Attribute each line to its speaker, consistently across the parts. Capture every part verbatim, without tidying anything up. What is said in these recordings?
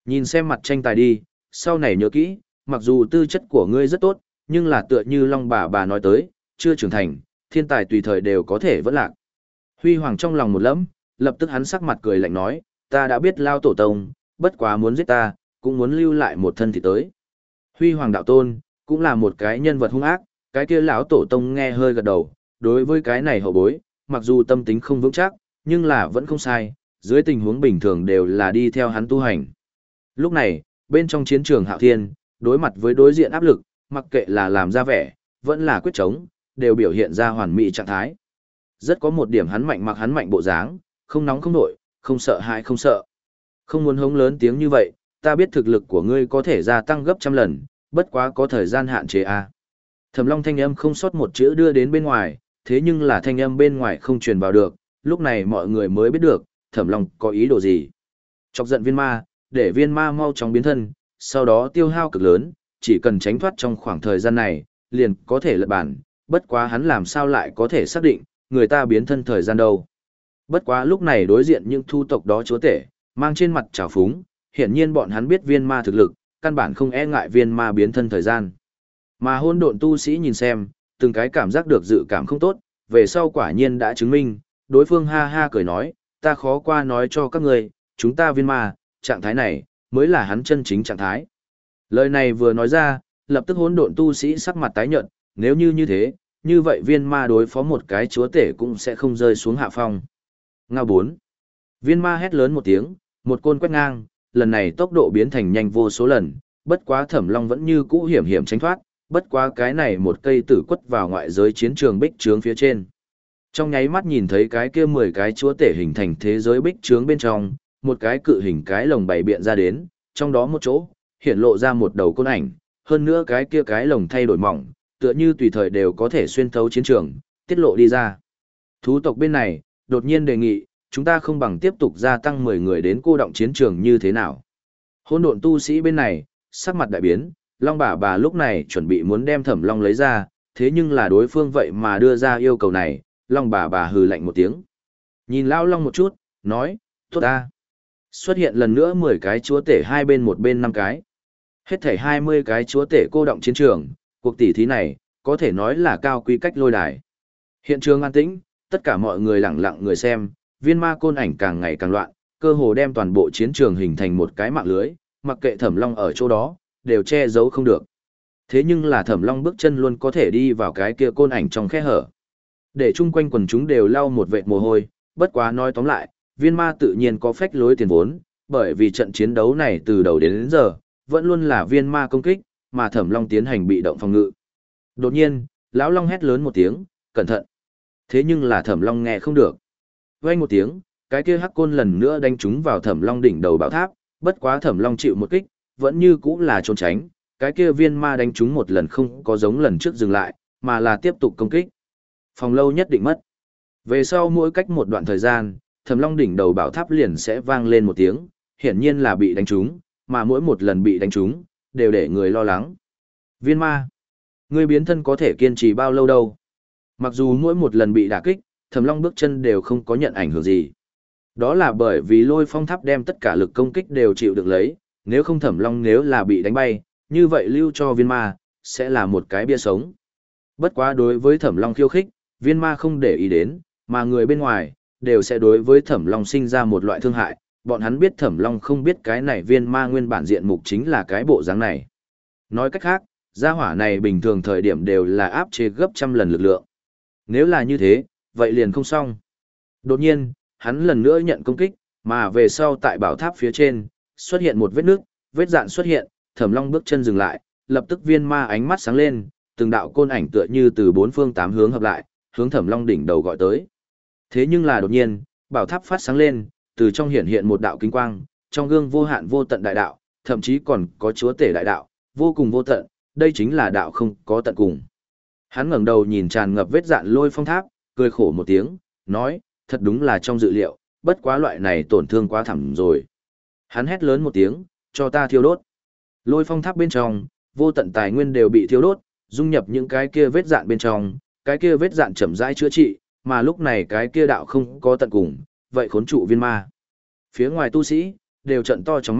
Speaker 1: Nhìn xem mặt tranh tài đi, sau này nhớ kỹ, mặc dù tư chất của ngươi rất tốt, nhưng là tựa như Long bà bà nói tới, chưa trưởng thành, thiên tài tùy thời đều có thể vẫn lạc. Huy Hoàng trong lòng một lẫm, lập tức hắn sắc mặt cười lạnh nói, ta đã biết Lao tổ tông, bất quá muốn giết ta, cũng muốn lưu lại một thân thì tới. Huy Hoàng đạo tôn, cũng là một cái nhân vật hung ác, cái kia lão tổ tông nghe hơi gật đầu, đối với cái này hậu bối, mặc dù tâm tính không vững chắc, nhưng là vẫn không sai, dưới tình huống bình thường đều là đi theo hắn tu hành. Lúc này, bên trong chiến trường Hạo Thiên, đối mặt với đối diện áp lực, mặc kệ là làm ra vẻ, vẫn là quyết chống, đều biểu hiện ra hoàn mỹ trạng thái. Rất có một điểm hắn mạnh mặc hắn mạnh bộ dáng, không nóng không nổi, không sợ hãi không sợ. Không muốn hống lớn tiếng như vậy, ta biết thực lực của ngươi có thể gia tăng gấp trăm lần, bất quá có thời gian hạn chế a. À. Thẩm Long thanh âm không sót một chữ đưa đến bên ngoài, thế nhưng là thanh âm bên ngoài không truyền vào được, lúc này mọi người mới biết được, Thẩm Long có ý đồ gì. Chọc giận viên ma, để viên ma mau chóng biến thân, sau đó tiêu hao cực lớn, chỉ cần tránh thoát trong khoảng thời gian này, liền có thể lật bản, bất quá hắn làm sao lại có thể xác định, người ta biến thân thời gian đâu. Bất quá lúc này đối diện những thu tộc đó chúa tể, mang trên mặt trào phúng, hiển nhiên bọn hắn biết viên ma thực lực, căn bản không e ngại viên ma biến thân thời gian. Mà hôn độn tu sĩ nhìn xem, từng cái cảm giác được dự cảm không tốt, về sau quả nhiên đã chứng minh, đối phương ha ha cười nói, ta khó qua nói cho các người, chúng ta viên ma, trạng thái này, mới là hắn chân chính trạng thái. Lời này vừa nói ra, lập tức hỗn độn tu sĩ sắc mặt tái nhợt, nếu như như thế, như vậy viên ma đối phó một cái chúa tể cũng sẽ không rơi xuống hạ phong. Ngao bốn. Viên ma hét lớn một tiếng, một côn quét ngang, lần này tốc độ biến thành nhanh vô số lần, bất quá Thẩm Long vẫn như cũ hiểm hiểm tránh thoát, bất quá cái này một cây tử quất vào ngoại giới chiến trường bích trướng phía trên. Trong nháy mắt nhìn thấy cái kia mười cái chúa tể hình thành thế giới bích trướng bên trong, một cái cự hình cái lồng bày biện ra đến, trong đó một chỗ, hiện lộ ra một đầu côn ảnh, hơn nữa cái kia cái lồng thay đổi mỏng, tựa như tùy thời đều có thể xuyên thấu chiến trường, tiết lộ đi ra. Thú tộc bên này, đột nhiên đề nghị, chúng ta không bằng tiếp tục gia tăng mười người đến cô động chiến trường như thế nào. Hôn độn tu sĩ bên này, sắc mặt đại biến, Long bà bà lúc này chuẩn bị muốn đem Thẩm Long lấy ra, thế nhưng là đối phương vậy mà đưa ra yêu cầu này, Long bà bà hừ lạnh một tiếng. Nhìn Lao Long một chút, nói, tốt ta. Xuất hiện lần nữa mười cái chúa tể hai bên một bên năm cái. Hết thảy hai mươi cái chúa tể cô động chiến trường, cuộc tỷ thí này, có thể nói là cao quy cách lôi đài. Hiện trường an tĩnh, tất cả mọi người lặng lặng người xem, viên ma côn ảnh càng ngày càng loạn, cơ hồ đem toàn bộ chiến trường hình thành một cái mạng lưới, mặc kệ Thẩm Long ở chỗ đó, đều che giấu không được. Thế nhưng là Thẩm Long bước chân luôn có thể đi vào cái kia côn ảnh trong khe hở. Để chung quanh quần chúng đều lau một vệt mồ hôi, bất quá nói tóm lại, viên ma tự nhiên có phách lối tiền vốn, bởi vì trận chiến đấu này từ đầu đến, đến giờ, vẫn luôn là viên ma công kích, mà Thẩm Long tiến hành bị động phòng ngự. Đột nhiên, lão Long hét lớn một tiếng, cẩn thận. Thế nhưng là Thẩm Long nghe không được. Vang một tiếng, cái kia hắc côn lần nữa đánh trúng vào Thẩm Long đỉnh đầu bảo tháp, bất quá Thẩm Long chịu một kích, vẫn như cũ là trốn tránh, cái kia viên ma đánh trúng một lần không có giống lần trước dừng lại, mà là tiếp tục công kích. Phòng lâu nhất định mất. Về sau mỗi cách một đoạn thời gian, Thẩm Long đỉnh đầu bảo tháp liền sẽ vang lên một tiếng, hiển nhiên là bị đánh trúng, mà mỗi một lần bị đánh trúng, đều để người lo lắng. Viên ma, ngươi biến thân có thể kiên trì bao lâu đâu? Mặc dù mỗi một lần bị đả kích, Thẩm Long bước chân đều không có nhận ảnh hưởng gì. Đó là bởi vì lôi phong tháp đem tất cả lực công kích đều chịu được lấy, nếu không Thẩm Long nếu là bị đánh bay, như vậy lưu cho viên ma, sẽ là một cái bia sống. Bất quá đối với Thẩm Long khiêu khích, viên ma không để ý đến, mà người bên ngoài, đều sẽ đối với Thẩm Long sinh ra một loại thương hại, bọn hắn biết Thẩm Long không biết cái này viên ma nguyên bản diện mục chính là cái bộ dáng này. Nói cách khác, gia hỏa này bình thường thời điểm đều là áp chế gấp trăm lần lực lượng. Nếu là như thế, vậy liền không xong. Đột nhiên, hắn lần nữa nhận công kích, mà về sau tại bảo tháp phía trên, xuất hiện một vết nước, vết dạn xuất hiện, Thẩm Long bước chân dừng lại, lập tức viên ma ánh mắt sáng lên, từng đạo côn ảnh tựa như từ bốn phương tám hướng hợp lại, hướng Thẩm Long đỉnh đầu gọi tới. Thế nhưng là đột nhiên, bảo tháp phát sáng lên, từ trong hiện hiện một đạo kinh quang, trong gương vô hạn vô tận đại đạo, thậm chí còn có chúa tể đại đạo, vô cùng vô tận, đây chính là đạo không có tận cùng. Hắn ngẩng đầu nhìn tràn ngập vết dạn lôi phong tháp, cười khổ một tiếng, nói, thật đúng là trong dự liệu, bất quá loại này tổn thương quá thẳm rồi. Hắn hét lớn một tiếng, cho ta thiêu đốt. Lôi phong tháp bên trong, vô tận tài nguyên đều bị thiêu đốt, dung nhập những cái kia vết dạn bên trong, cái kia vết dạn chậm rãi chữa trị, mà lúc này cái kia đạo không có tận cùng, vậy khốn trụ viên ma. Phía ngoài tu sĩ, đều trận to trong mắt,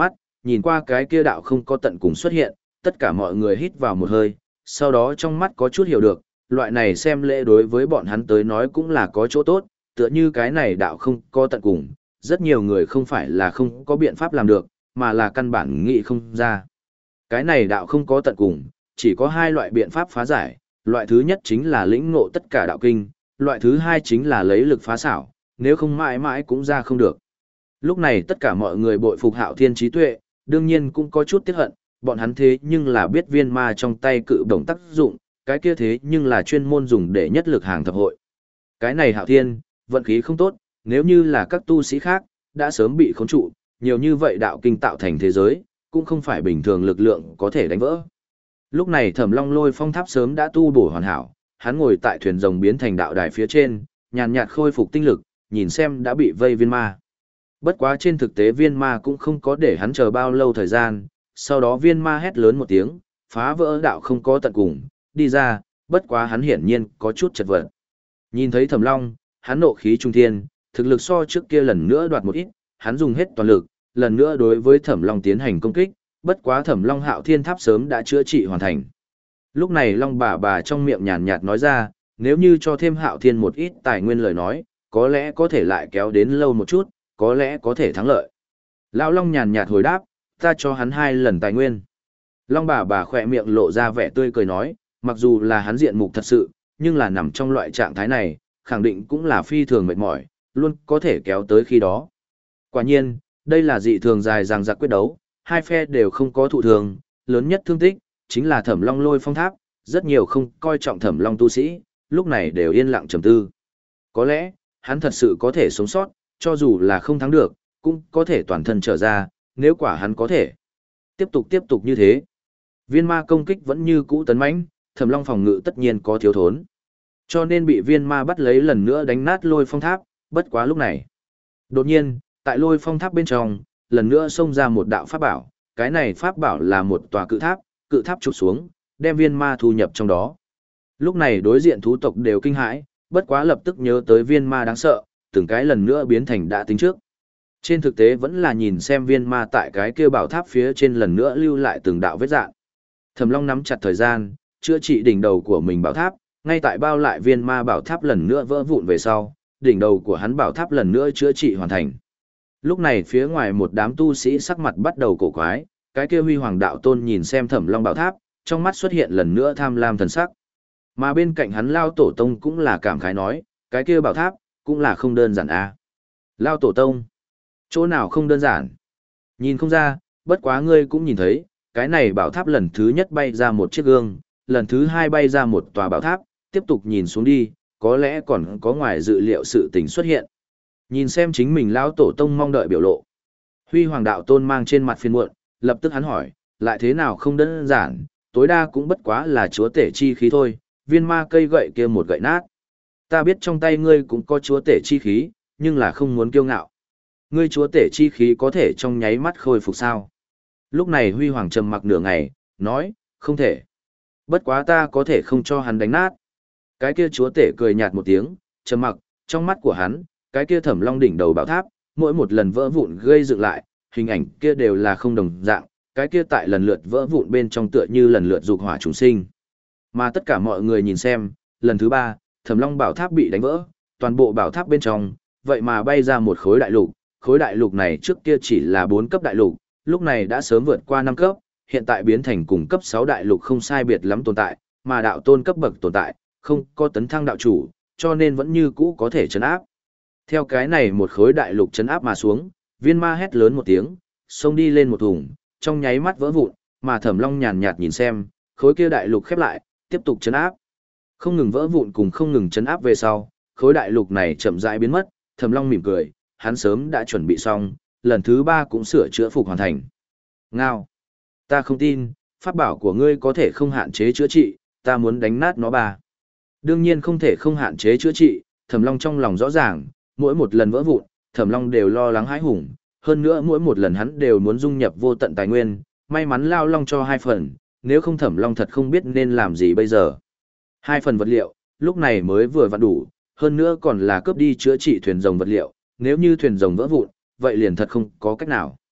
Speaker 1: nhìn qua cái kia đạo không có tận cùng xuất hiện, tất cả mọi người hít vào một hơi, sau đó trong mắt có chút hiểu được, loại này xem lễ đối với bọn hắn tới nói cũng là có chỗ tốt, tựa như cái này đạo không có tận cùng, rất nhiều người không phải là không có biện pháp làm được, mà là căn bản nghĩ không ra. Cái này đạo không có tận cùng, chỉ có hai loại biện pháp phá giải, loại thứ nhất chính là lĩnh ngộ tất cả đạo kinh, loại thứ hai chính là lấy lực phá xảo, nếu không mãi mãi cũng ra không được. Lúc này tất cả mọi người bội phục Hạo Thiên trí tuệ, đương nhiên cũng có chút tiếc hận, bọn hắn thế nhưng là biết viên ma trong tay cự đồng tác dụng, cái kia thế nhưng là chuyên môn dùng để nhất lực hàng thập hội. Cái này Hạo Thiên, vận khí không tốt, nếu như là các tu sĩ khác, đã sớm bị khống trụ, nhiều như vậy đạo kinh tạo thành thế giới, cũng không phải bình thường lực lượng có thể đánh vỡ. Lúc này Thẩm Long Lôi Phong Tháp sớm đã tu bổ hoàn hảo, hắn ngồi tại thuyền rồng biến thành đạo đài phía trên, nhàn nhạt khôi phục tinh lực, nhìn xem đã bị vây viên ma. Bất quá trên thực tế viên ma cũng không có để hắn chờ bao lâu thời gian, sau đó viên ma hét lớn một tiếng, phá vỡ đạo không có tận cùng, đi ra, bất quá hắn hiển nhiên có chút chật vật. Nhìn thấy Thẩm Long, hắn nộ khí trung thiên, thực lực so trước kia lần nữa đoạt một ít, hắn dùng hết toàn lực, lần nữa đối với Thẩm Long tiến hành công kích, bất quá Thẩm Long Hạo Thiên Tháp sớm đã chữa trị hoàn thành. Lúc này Long bà bà trong miệng nhàn nhạt nói ra, nếu như cho thêm Hạo Thiên một ít tài nguyên lời nói, có lẽ có thể lại kéo đến lâu một chút, có lẽ có thể thắng lợi. Lão Long nhàn nhạt hồi đáp, ta cho hắn hai lần tài nguyên. Long bà bà khỏe miệng lộ ra vẻ tươi cười nói, mặc dù là hắn diện mục thật sự, nhưng là nằm trong loại trạng thái này, khẳng định cũng là phi thường mệt mỏi, luôn có thể kéo tới khi đó. Quả nhiên, đây là dị thường dài dằng dặc quyết đấu, hai phe đều không có thụ thường, lớn nhất thương tích, chính là Thẩm Long Lôi Phong Tháp, rất nhiều không coi trọng Thẩm Long tu sĩ, lúc này đều yên lặng trầm tư. Có lẽ, hắn thật sự có thể sống sót, cho dù là không thắng được, cũng có thể toàn thân trở ra, nếu quả hắn có thể. Tiếp tục tiếp tục như thế. Viên ma công kích vẫn như cũ tấn mãnh, Thẩm Long phòng ngự tất nhiên có thiếu thốn. Cho nên bị viên ma bắt lấy lần nữa đánh nát Lôi Phong Tháp, bất quá lúc này. Đột nhiên, tại Lôi Phong Tháp bên trong, lần nữa xông ra một đạo pháp bảo, cái này pháp bảo là một tòa cự tháp, cự tháp chụp xuống, đem viên ma thu nhập trong đó. Lúc này đối diện thú tộc đều kinh hãi, bất quá lập tức nhớ tới viên ma đáng sợ, từng cái lần nữa biến thành đã tính trước. Trên thực tế vẫn là nhìn xem viên ma tại cái kia bảo tháp phía trên lần nữa lưu lại từng đạo vết dạn. Thẩm Long nắm chặt thời gian, chữa trị đỉnh đầu của mình bảo tháp, ngay tại bao lại viên ma bảo tháp lần nữa vỡ vụn về sau, đỉnh đầu của hắn bảo tháp lần nữa chữa trị hoàn thành. Lúc này phía ngoài một đám tu sĩ sắc mặt bắt đầu cổ quái, cái kia huy hoàng đạo tôn nhìn xem Thẩm Long bảo tháp, trong mắt xuất hiện lần nữa tham lam thần sắc. Mà bên cạnh hắn Lao Tổ Tông cũng là cảm khái nói, cái kia bảo tháp, cũng là không đơn giản a. À. Lao Tổ Tông, chỗ nào không đơn giản? Nhìn không ra, bất quá ngươi cũng nhìn thấy, cái này bảo tháp lần thứ nhất bay ra một chiếc gương, lần thứ hai bay ra một tòa bảo tháp, tiếp tục nhìn xuống đi, có lẽ còn có ngoài dự liệu sự tình xuất hiện. Nhìn xem chính mình Lão Tổ Tông mong đợi biểu lộ. Huy Hoàng Đạo Tôn mang trên mặt phiền muộn, lập tức hắn hỏi, lại thế nào không đơn giản, tối đa cũng bất quá là chúa tể chi khí thôi, viên ma cây gậy kia một gậy nát. Ta biết trong tay ngươi cũng có chúa tể chi khí, nhưng là không muốn kiêu ngạo. Ngươi chúa tể chi khí có thể trong nháy mắt khôi phục sao? Lúc này Huy Hoàng trầm mặc nửa ngày, nói, không thể. Bất quá ta có thể không cho hắn đánh nát. Cái kia chúa tể cười nhạt một tiếng, trầm mặc, trong mắt của hắn, cái kia Thẩm Long đỉnh đầu bảo tháp, mỗi một lần vỡ vụn gây dựng lại, hình ảnh kia đều là không đồng dạng, cái kia tại lần lượt vỡ vụn bên trong tựa như lần lượt dục hỏa chúng sinh. Mà tất cả mọi người nhìn xem, lần thứ ba, Thẩm Long bảo tháp bị đánh vỡ, toàn bộ bảo tháp bên trong, vậy mà bay ra một khối đại lục, khối đại lục này trước kia chỉ là bốn cấp đại lục, lúc này đã sớm vượt qua năm cấp, hiện tại biến thành cùng cấp sáu đại lục không sai biệt lắm tồn tại, mà đạo tôn cấp bậc tồn tại, không có tấn thăng đạo chủ, cho nên vẫn như cũ có thể chấn áp. Theo cái này một khối đại lục chấn áp mà xuống, viên ma hét lớn một tiếng, xông đi lên một thùng, trong nháy mắt vỡ vụn, mà Thẩm Long nhàn nhạt nhìn xem, khối kia đại lục khép lại, tiếp tục chấn áp. Không ngừng vỡ vụn cùng không ngừng chấn áp về sau, khối đại lục này chậm rãi biến mất, Thẩm Long mỉm cười, hắn sớm đã chuẩn bị xong, lần thứ ba cũng sửa chữa phục hoàn thành. Ngao! Ta không tin, pháp bảo của ngươi có thể không hạn chế chữa trị, ta muốn đánh nát nó ba. Đương nhiên không thể không hạn chế chữa trị, Thẩm Long trong lòng rõ ràng, mỗi một lần vỡ vụn, Thẩm Long đều lo lắng hãi hùng, hơn nữa mỗi một lần hắn đều muốn dung nhập vô tận tài nguyên, may mắn Lao Long cho hai phần, nếu không Thẩm Long thật không biết nên làm gì bây giờ. Hai phần vật liệu, lúc này mới vừa vặn đủ, hơn nữa còn là cướp đi chữa trị thuyền rồng vật liệu, nếu như thuyền rồng vỡ vụn, vậy liền thật không có cách nào.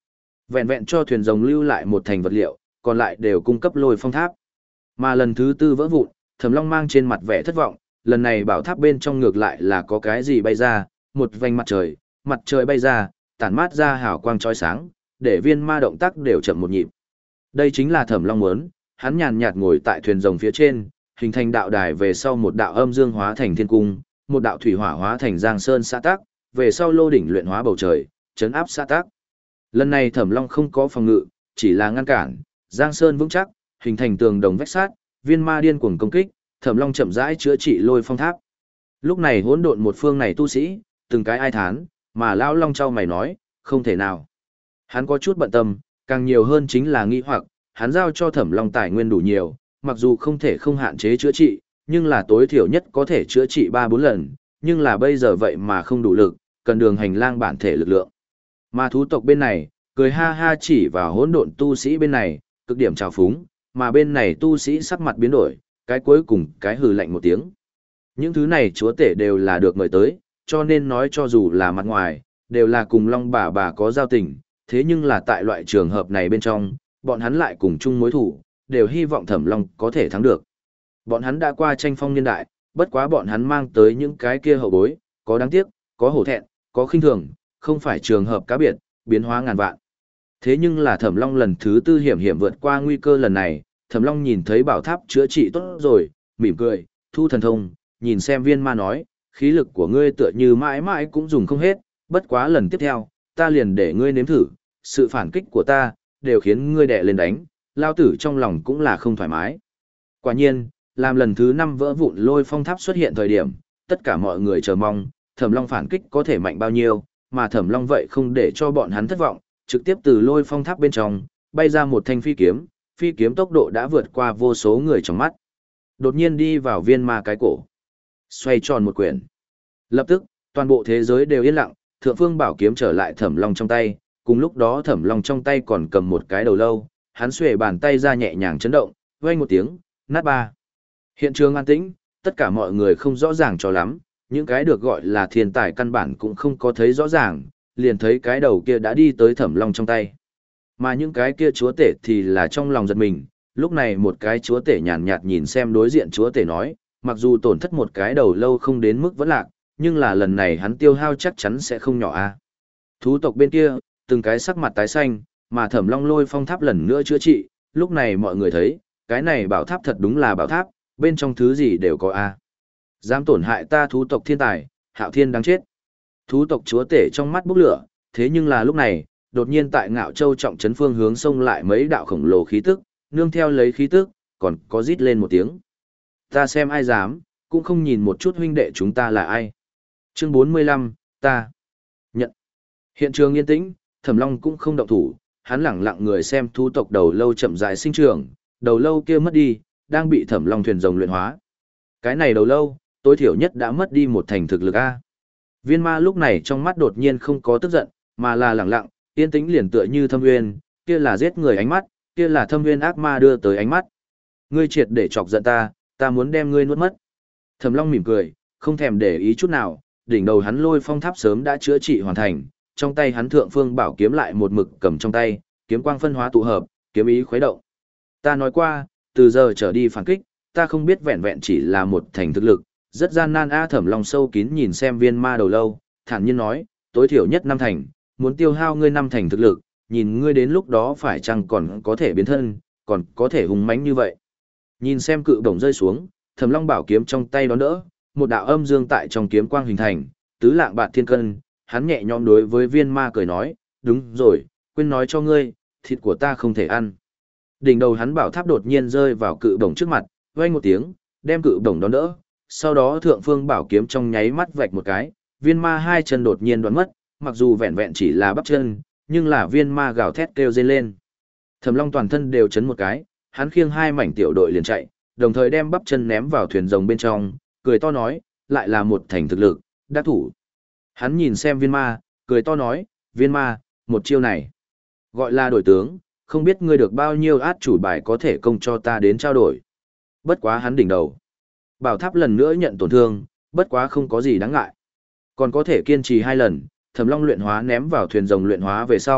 Speaker 1: Vẹn vẹn cho thuyền rồng lưu lại một thành vật liệu, còn lại đều cung cấp lôi phong tháp. Mà lần thứ tư vỡ vụn, Thẩm Long mang trên mặt vẻ thất vọng, lần này bảo tháp bên trong ngược lại là có cái gì bay ra, một vành mặt trời, mặt trời bay ra, tản mát ra hào quang chói sáng, để viên ma động tác đều chậm một nhịp. Đây chính là Thẩm Long muốn, hắn nhàn nhạt ngồi tại thuyền rồng phía trên, hình thành đạo đài về sau một đạo âm dương hóa thành thiên cung, một đạo thủy hỏa hóa thành giang sơn xã tác, về sau lô đỉnh luyện hóa bầu trời, chấn áp xã tác. Lần này Thẩm Long không có phòng ngự, chỉ là ngăn cản, giang sơn vững chắc, hình thành tường đồng vách sát, viên ma điên cuồng công kích, Thẩm Long chậm rãi chữa trị lôi phong tháp. Lúc này hỗn độn một phương này tu sĩ, từng cái ai thán, mà lão Long trao mày nói, không thể nào. Hắn có chút bận tâm, càng nhiều hơn chính là nghi hoặc, hắn giao cho Thẩm Long tài nguyên đủ nhiều, mặc dù không thể không hạn chế chữa trị, nhưng là tối thiểu nhất có thể chữa trị ba bốn lần, nhưng là bây giờ vậy mà không đủ lực, cần đường hành lang bản thể lực lượng. Mà thú tộc bên này, cười ha ha chỉ vào hỗn độn tu sĩ bên này, cực điểm trào phúng, mà bên này tu sĩ sắc mặt biến đổi, cái cuối cùng cái hừ lạnh một tiếng. Những thứ này chúa tể đều là được mời tới, cho nên nói cho dù là mặt ngoài, đều là cùng Long bà bà có giao tình, thế nhưng là tại loại trường hợp này bên trong, bọn hắn lại cùng chung mối thủ, đều hy vọng Thẩm Long có thể thắng được. Bọn hắn đã qua tranh phong niên đại, bất quá bọn hắn mang tới những cái kia hậu bối, có đáng tiếc, có hổ thẹn, có khinh thường, không phải trường hợp cá biệt, biến hóa ngàn vạn. Thế nhưng là Thẩm Long lần thứ tư hiểm hiểm vượt qua nguy cơ lần này, Thẩm Long nhìn thấy bảo tháp chữa trị tốt rồi, mỉm cười, thu thần thông, nhìn xem viên ma nói, khí lực của ngươi tựa như mãi mãi cũng dùng không hết, bất quá lần tiếp theo, ta liền để ngươi nếm thử, sự phản kích của ta, đều khiến ngươi đè lên đánh, lao tử trong lòng cũng là không thoải mái. Quả nhiên, làm lần thứ năm vỡ vụn lôi phong tháp xuất hiện thời điểm, tất cả mọi người chờ mong, Thẩm Long phản kích có thể mạnh bao nhiêu, mà Thẩm Long vậy không để cho bọn hắn thất vọng, trực tiếp từ lôi phong tháp bên trong, bay ra một thanh phi kiếm, phi kiếm tốc độ đã vượt qua vô số người trong mắt. Đột nhiên đi vào viên ma cái cổ, xoay tròn một quyển. Lập tức, toàn bộ thế giới đều yên lặng, thượng phương bảo kiếm trở lại Thẩm Long trong tay, cùng lúc đó Thẩm Long trong tay còn cầm một cái đầu lâu, hắn xuề bàn tay ra nhẹ nhàng chấn động, vang một tiếng, nát ba. Hiện trường an tĩnh, tất cả mọi người không rõ ràng cho lắm, những cái được gọi là thiên tài căn bản cũng không có thấy rõ ràng, liền thấy cái đầu kia đã đi tới Thẩm Long trong tay. Mà những cái kia chúa tể thì là trong lòng giật mình, lúc này một cái chúa tể nhàn nhạt nhìn xem đối diện chúa tể nói, mặc dù tổn thất một cái đầu lâu không đến mức vẫn lạc, nhưng là lần này hắn tiêu hao chắc chắn sẽ không nhỏ a. Thú tộc bên kia, từng cái sắc mặt tái xanh, mà Thẩm Long lôi phong tháp lần nữa chữa trị, lúc này mọi người thấy, cái này bảo tháp thật đúng là bảo tháp, bên trong thứ gì đều có a. Dám tổn hại ta thú tộc thiên tài, Hạo Thiên đáng chết. Thú tộc chúa tể trong mắt bốc lửa, thế nhưng là lúc này, đột nhiên tại Ngạo Châu trọng trấn phương hướng xông lại mấy đạo khổng lồ khí tức, nương theo lấy khí tức, còn có rít lên một tiếng. Ta xem ai dám, cũng không nhìn một chút huynh đệ chúng ta là ai. Chương bốn mươi lăm, ta nhận. Hiện trường yên tĩnh, Thẩm Long cũng không động thủ, hắn lẳng lặng người xem thú tộc đầu lâu chậm rãi sinh trưởng, đầu lâu kia mất đi, đang bị Thẩm Long thuyền rồng luyện hóa. Cái này đầu lâu, tối thiểu nhất đã mất đi một thành thực lực a. Viên ma lúc này trong mắt đột nhiên không có tức giận, mà là lẳng lặng, yên tĩnh liền tựa như thâm nguyên, kia là giết người ánh mắt, kia là thâm nguyên ác ma đưa tới ánh mắt. Ngươi triệt để chọc giận ta, ta muốn đem ngươi nuốt mất. Thẩm Long mỉm cười, không thèm để ý chút nào, đỉnh đầu hắn lôi phong tháp sớm đã chữa trị hoàn thành, trong tay hắn thượng phương bảo kiếm lại một mực cầm trong tay, kiếm quang phân hóa tụ hợp, kiếm ý khuấy động. Ta nói qua, từ giờ trở đi phản kích, ta không biết vẹn vẹn chỉ là một thành thực lực, rất gian nan a. Thẩm Long sâu kín nhìn xem viên ma đầu lâu, thản nhiên nói, tối thiểu nhất năm thành, muốn tiêu hao ngươi năm thành thực lực, nhìn ngươi đến lúc đó phải chăng còn có thể biến thân, còn có thể hùng mãnh như vậy. Nhìn xem cự bổng rơi xuống, Thẩm Long bảo kiếm trong tay đón đỡ, một đạo âm dương tại trong kiếm quang hình thành, tứ lạng bạt thiên cân, hắn nhẹ nhõm đối với viên ma cười nói, đúng rồi, quên nói cho ngươi, thịt của ta không thể ăn. Đỉnh đầu hắn bảo tháp đột nhiên rơi vào cự bổng trước mặt, vang một tiếng, đem cự bổng đón đỡ, sau đó thượng phương bảo kiếm trong nháy mắt vạch một cái, viên ma hai chân đột nhiên đoán mất, mặc dù vẹn vẹn chỉ là bắp chân, nhưng là viên ma gào thét kêu rên lên. Thẩm Long toàn thân đều chấn một cái, hắn khiêng hai mảnh tiểu đội liền chạy, đồng thời đem bắp chân ném vào thuyền rồng bên trong, cười to nói, lại là một thành thực lực, đắc thủ. Hắn nhìn xem viên ma, cười to nói, viên ma, một chiêu này, gọi là đổi tướng, không biết ngươi được bao nhiêu át chủ bài có thể công cho ta đến trao đổi. Bất quá hắn đỉnh đầu. Bảo tháp lần nữa nhận tổn thương, bất quá không có gì đáng ngại. Còn có thể kiên trì hai lần, Thẩm Long luyện hóa ném vào thuyền rồng luyện hóa về sau,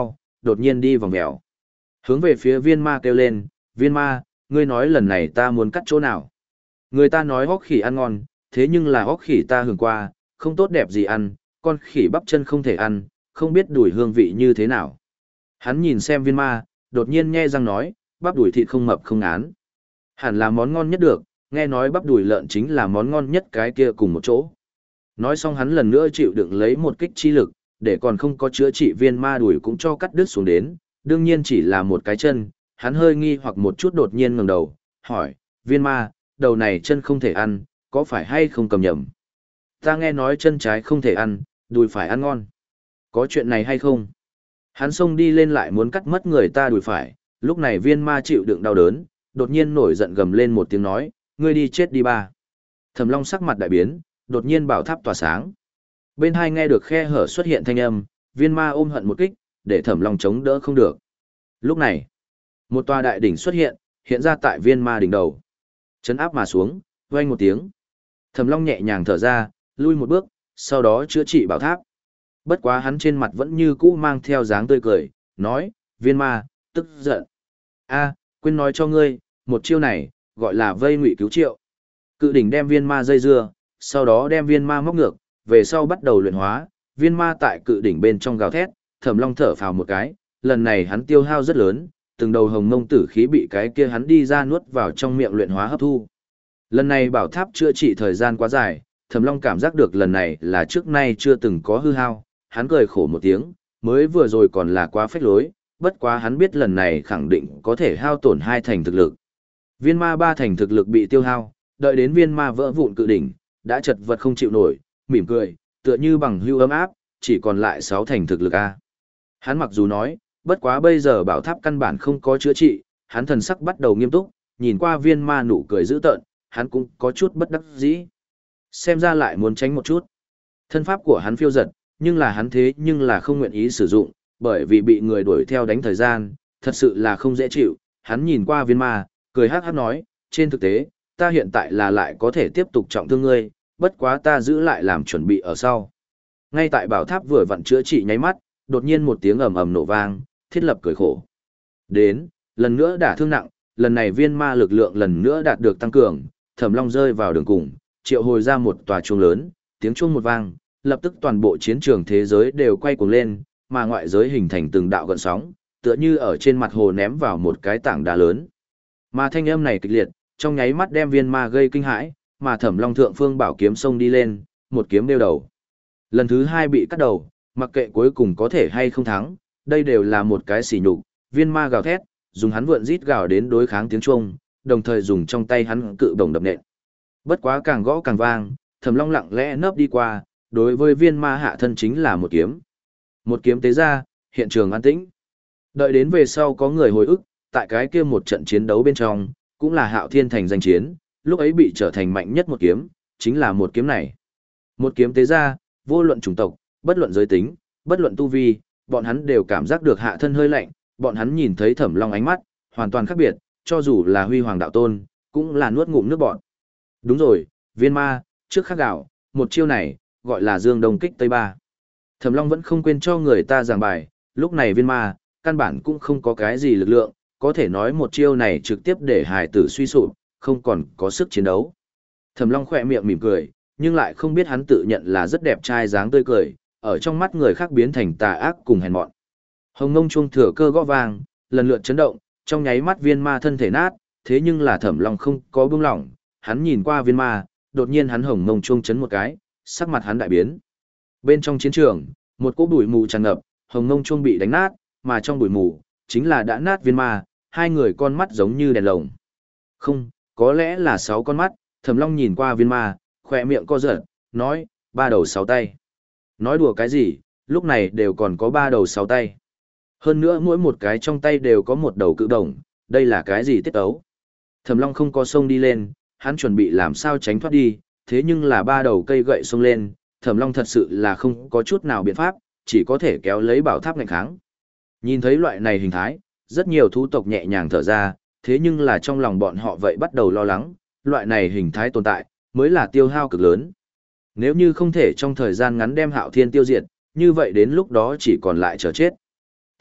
Speaker 1: đột nhiên đi vòng mèo. Hướng về phía viên ma kêu lên, viên ma, ngươi nói lần này ta muốn cắt chỗ nào? Người ta nói hóc khỉ ăn ngon, thế nhưng là hóc khỉ ta hưởng qua, không tốt đẹp gì ăn, con khỉ bắp chân không thể ăn, không biết đùi hương vị như thế nào. Hắn nhìn xem viên ma, đột nhiên nhe răng nói, bắp đùi thịt không mập không ngán. Hẳn là món ngon nhất được, nghe nói bắp đùi lợn chính là món ngon nhất cái kia cùng một chỗ. Nói xong hắn lần nữa chịu đựng lấy một kích chi lực, để còn không có chữa trị viên ma đùi cũng cho cắt đứt xuống đến, đương nhiên chỉ là một cái chân, hắn hơi nghi hoặc một chút đột nhiên ngẩng đầu, hỏi, viên ma, đầu này chân không thể ăn, có phải hay không cầm nhầm? Ta nghe nói chân trái không thể ăn, đùi phải ăn ngon. Có chuyện này hay không? Hắn xông đi lên lại muốn cắt mất người ta đùi phải, lúc này viên ma chịu đựng đau đớn, đột nhiên nổi giận gầm lên một tiếng nói, ngươi đi chết đi ba. Thẩm Long sắc mặt đại biến, đột nhiên bảo tháp tỏa sáng. Bên hai nghe được khe hở xuất hiện thanh âm, viên ma ôm hận một kích, để Thẩm Long chống đỡ không được. Lúc này, một tòa đại đỉnh xuất hiện, hiện ra tại viên ma đỉnh đầu. Chấn áp mà xuống, vang một tiếng. Thẩm Long nhẹ nhàng thở ra, lui một bước, sau đó chữa trị bảo tháp. Bất quá hắn trên mặt vẫn như cũ mang theo dáng tươi cười, nói, viên ma, tức giận. A, quên nói cho ngươi, một chiêu này, gọi là vây ngụy cứu triệu. Cự đỉnh đem viên ma dây dưa, sau đó đem viên ma móc ngược, về sau bắt đầu luyện hóa, viên ma tại cự đỉnh bên trong gào thét, Thẩm Long thở phào một cái, lần này hắn tiêu hao rất lớn, từng đầu hồng mông tử khí bị cái kia hắn đi ra nuốt vào trong miệng luyện hóa hấp thu. Lần này bảo tháp chữa trị thời gian quá dài, Thẩm Long cảm giác được lần này là trước nay chưa từng có hư hao, hắn cười khổ một tiếng, mới vừa rồi còn là quá phách lối, bất quá hắn biết lần này khẳng định có thể hao tổn hai thành thực lực. Viên ma ba thành thực lực bị tiêu hao, đợi đến viên ma vỡ vụn cự đỉnh, đã chật vật không chịu nổi, mỉm cười, tựa như bằng hưu ấm áp, chỉ còn lại sáu thành thực lực a. Hắn mặc dù nói, bất quá bây giờ bảo tháp căn bản không có chữa trị, hắn thần sắc bắt đầu nghiêm túc, nhìn qua viên ma nụ cười dữ tợn, hắn cũng có chút bất đắc dĩ. Xem ra lại muốn tránh một chút. Thân pháp của hắn phiêu giật, nhưng là hắn thế nhưng là không nguyện ý sử dụng, bởi vì bị người đuổi theo đánh thời gian, thật sự là không dễ chịu. Hắn nhìn qua viên ma, cười hát hát nói, trên thực tế, ta hiện tại là lại có thể tiếp tục trọng thương ngươi, bất quá ta giữ lại làm chuẩn bị ở sau. Ngay tại bảo tháp vừa vặn chữa trị nháy mắt, đột nhiên một tiếng ầm ầm nổ vang, thiết lập cười khổ. Đến, lần nữa đả thương nặng, lần này viên ma lực lượng lần nữa đạt được tăng cường, Thẩm Long rơi vào đường cùng, triệu hồi ra một tòa chuông lớn, tiếng chuông một vang, lập tức toàn bộ chiến trường thế giới đều quay cuồng lên, mà ngoại giới hình thành từng đạo gợn sóng, tựa như ở trên mặt hồ ném vào một cái tảng đá lớn. Mà thanh âm này kịch liệt, trong nháy mắt đem viên ma gây kinh hãi, mà Thẩm Long thượng phương bảo kiếm xông đi lên, một kiếm đeo đầu. Lần thứ hai bị cắt đầu, mặc kệ cuối cùng có thể hay không thắng, đây đều là một cái sỉ nhục. Viên ma gào thét, dùng hắn vượn rít gào đến đối kháng tiếng chuông, đồng thời dùng trong tay hắn cự đồng đập nện. Bất quá càng gõ càng vang, Thẩm Long lặng lẽ nấp đi qua, đối với viên ma hạ thân chính là một kiếm. Một kiếm tế ra, hiện trường an tĩnh. Đợi đến về sau có người hồi ức, tại cái kia một trận chiến đấu bên trong, cũng là Hạo Thiên Thành danh chiến, lúc ấy bị trở thành mạnh nhất một kiếm, chính là một kiếm này. Một kiếm tế ra, vô luận chủng tộc, bất luận giới tính, bất luận tu vi, bọn hắn đều cảm giác được hạ thân hơi lạnh, bọn hắn nhìn thấy Thẩm Long ánh mắt, hoàn toàn khác biệt, cho dù là Huy Hoàng đạo tôn, cũng là nuốt ngụm nước bọt. Đúng rồi, viên ma, trước khắc gạo, một chiêu này, gọi là Dương Đông kích Tây Ba. Thẩm Long vẫn không quên cho người ta giảng bài, lúc này viên ma, căn bản cũng không có cái gì lực lượng, có thể nói một chiêu này trực tiếp để hải tử suy sụp, không còn có sức chiến đấu. Thẩm Long khỏe miệng mỉm cười, nhưng lại không biết hắn tự nhận là rất đẹp trai dáng tươi cười, ở trong mắt người khác biến thành tà ác cùng hèn mọn. Hồng Ngông chuông thừa cơ gõ vang, lần lượt chấn động, trong nháy mắt viên ma thân thể nát, thế nhưng là Thẩm Long không có buông lỏng, hắn nhìn qua viên ma, đột nhiên hắn hồng ngông chuông chấn một cái, sắc mặt hắn đại biến. Bên trong chiến trường, một cỗ bụi mù tràn ngập, hồng ngông chuông bị đánh nát, mà trong bụi mù chính là đã nát viên ma, hai người con mắt giống như đèn lồng. Không, có lẽ là sáu con mắt, Thẩm Long nhìn qua viên ma, khỏe miệng co giật, nói, ba đầu sáu tay. Nói đùa cái gì, lúc này đều còn có ba đầu sáu tay. Hơn nữa mỗi một cái trong tay đều có một đầu cự đồng, đây là cái gì tiết ấu. Thẩm Long không có xông đi lên, hắn chuẩn bị làm sao tránh thoát đi, thế nhưng là ba đầu cây gậy xông lên, Thẩm Long thật sự là không có chút nào biện pháp, chỉ có thể kéo lấy bảo tháp ngạnh kháng. Nhìn thấy loại này hình thái, rất nhiều thú tộc nhẹ nhàng thở ra, thế nhưng là trong lòng bọn họ vậy bắt đầu lo lắng, loại này hình thái tồn tại, mới là tiêu hao cực lớn. Nếu như không thể trong thời gian ngắn đem Hạo Thiên tiêu diệt, như vậy đến lúc đó chỉ còn lại chờ chết.